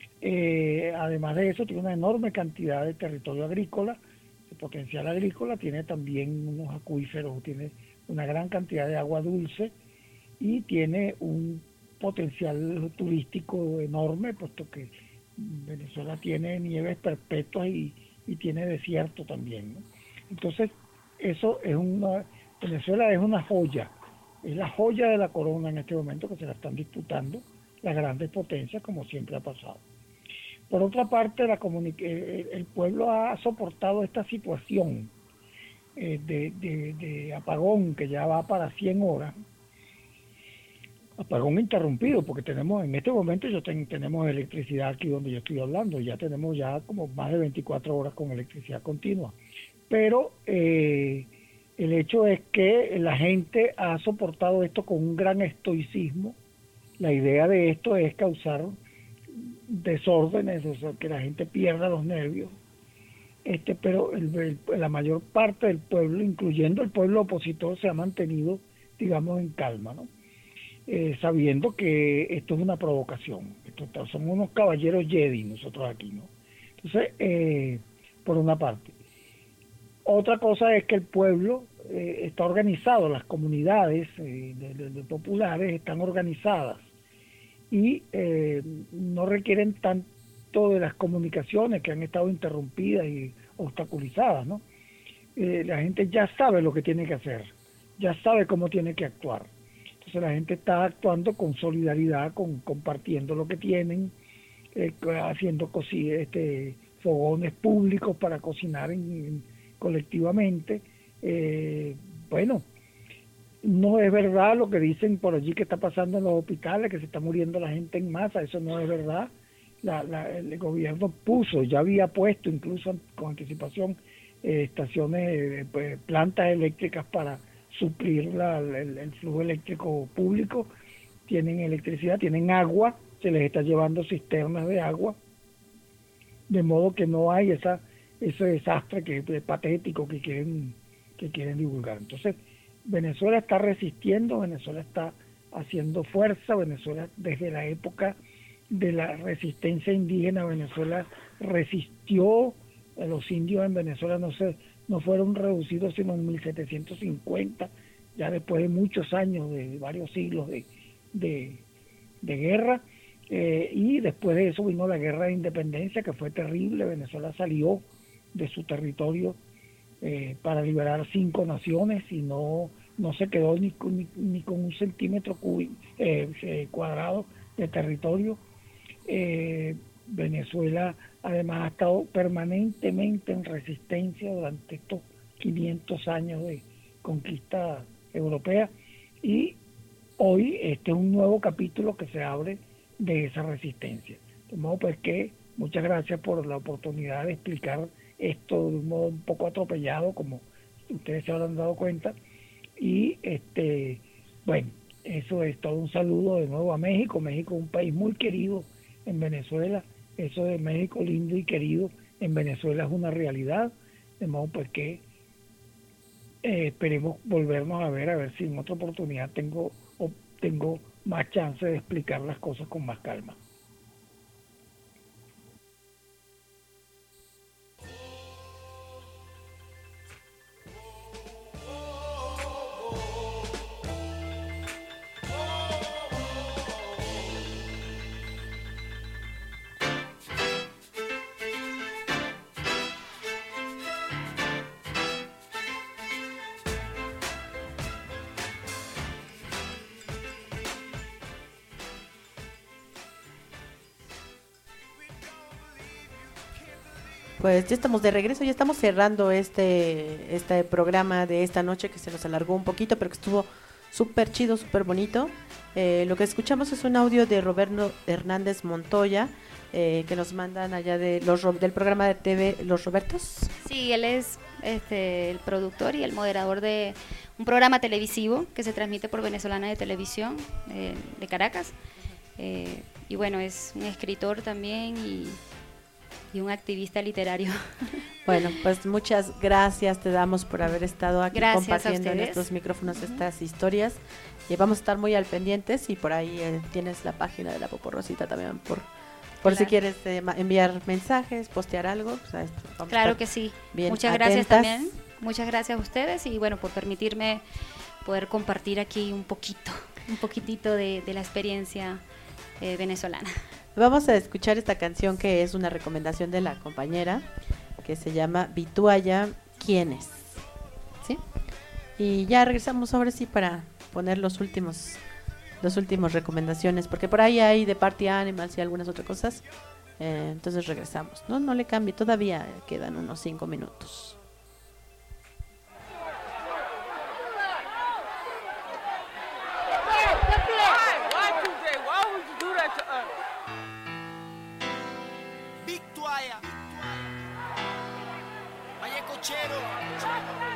Eh, además de eso, tiene una enorme cantidad de territorio agrícola, de potencial agrícola, tiene también unos acuíferos, tiene una gran cantidad de agua dulce y tiene un potencial turístico enorme, puesto que Venezuela tiene nieves perpetuas y, y tiene desierto también, ¿no? Entonces, eso es una, Venezuela es una joya, es la joya de la corona en este momento, que se la están disputando las grandes potencias, como siempre ha pasado. Por otra parte, la el, el pueblo ha soportado esta situación eh, de, de, de apagón que ya va para cien horas, apagón interrumpido, porque tenemos en este momento yo ten, tenemos electricidad aquí donde yo estoy hablando, ya tenemos ya como más de veinticuatro horas con electricidad continua, pero eh, el hecho es que la gente ha soportado esto con un gran estoicismo. La idea de esto es causar desórdenes, o sea, que la gente pierda los nervios, este, pero el, el, la mayor parte del pueblo, incluyendo el pueblo opositor, se ha mantenido, digamos, en calma, ¿no? Eh, sabiendo que esto es una provocación. Esto, somos unos caballeros Jedi nosotros aquí, ¿no? Entonces, eh, por una parte. Otra cosa es que el pueblo eh, está organizado, las comunidades eh, de, de, de populares están organizadas y eh, no requieren tanto de las comunicaciones que han estado interrumpidas y obstaculizadas, ¿no? Eh, la gente ya sabe lo que tiene que hacer, ya sabe cómo tiene que actuar. Entonces la gente está actuando con solidaridad, con compartiendo lo que tienen, eh, haciendo cosi- este, fogones públicos para cocinar en, en, colectivamente. Eh, bueno, no es verdad lo que dicen por allí que está pasando en los hospitales, que se está muriendo la gente en masa, eso no es verdad. La, la, el gobierno puso, ya había puesto incluso con anticipación eh, estaciones, eh, pues, plantas eléctricas para suplir la, el, el flujo eléctrico público. Tienen electricidad, tienen agua, se les está llevando cisternas de agua, de modo que no hay esa ese desastre que es patético que quieren que quieren divulgar. Entonces, Venezuela está resistiendo, Venezuela está haciendo fuerza, Venezuela desde la época de la resistencia indígena, Venezuela resistió, los indios en Venezuela no se no fueron reducidos sino en mil setecientos cincuenta, ya después de muchos años, de varios siglos de, de, de guerra, eh, y después de eso vino la guerra de independencia, que fue terrible. Venezuela salió de su territorio eh, para liberar cinco naciones y no, no se quedó ni, ni, ni con un centímetro cubi, eh, eh, cuadrado de territorio. Eh, Venezuela además ha estado permanentemente en resistencia durante estos quinientos años de conquista europea, y hoy este es un nuevo capítulo que se abre de esa resistencia. De modo pues que muchas gracias por la oportunidad de explicar esto de un modo un poco atropellado, como ustedes se habrán dado cuenta, y este bueno, eso es todo. Un saludo de nuevo a México. México es un país muy querido en Venezuela. Eso de México lindo y querido en Venezuela es una realidad, de modo pues que eh, esperemos volvernos a ver, a ver si en otra oportunidad tengo o tengo más chance de explicar las cosas con más calma. Pues ya estamos de regreso, ya estamos cerrando este este programa de esta noche, que se nos alargó un poquito, pero que estuvo súper chido, súper bonito. Eh, lo que escuchamos es un audio de Roberto Hernández Montoya, eh, que nos mandan allá de los del programa de T V Los Robertos. Sí, él es este, el productor y el moderador de un programa televisivo que se transmite por Venezolana de Televisión eh, de Caracas. Eh, y bueno, es un escritor también y... y un activista literario. Bueno, pues muchas gracias te damos por haber estado aquí gracias compartiendo en estos micrófonos uh-huh. estas historias, y vamos a estar muy al pendientes, y por ahí eh, tienes la página de la Poporrosita también por por claro. si quieres eh, enviar mensajes, postear algo, pues a esto vamos claro a que sí. Bien muchas atentas. Gracias también, muchas gracias a ustedes, y bueno, por permitirme poder compartir aquí un poquito, un poquitito de, de la experiencia eh, venezolana. Vamos a escuchar esta canción que es una recomendación de la compañera, que se llama Vitualla, ¿quién es? ¿Sí? Y ya regresamos ahora sí para poner los últimos, los últimos recomendaciones, porque por ahí hay de Party Animals y algunas otras cosas. Eh, entonces regresamos. No, no le cambie, todavía quedan unos cinco minutos. Victoria. Valle Cochero.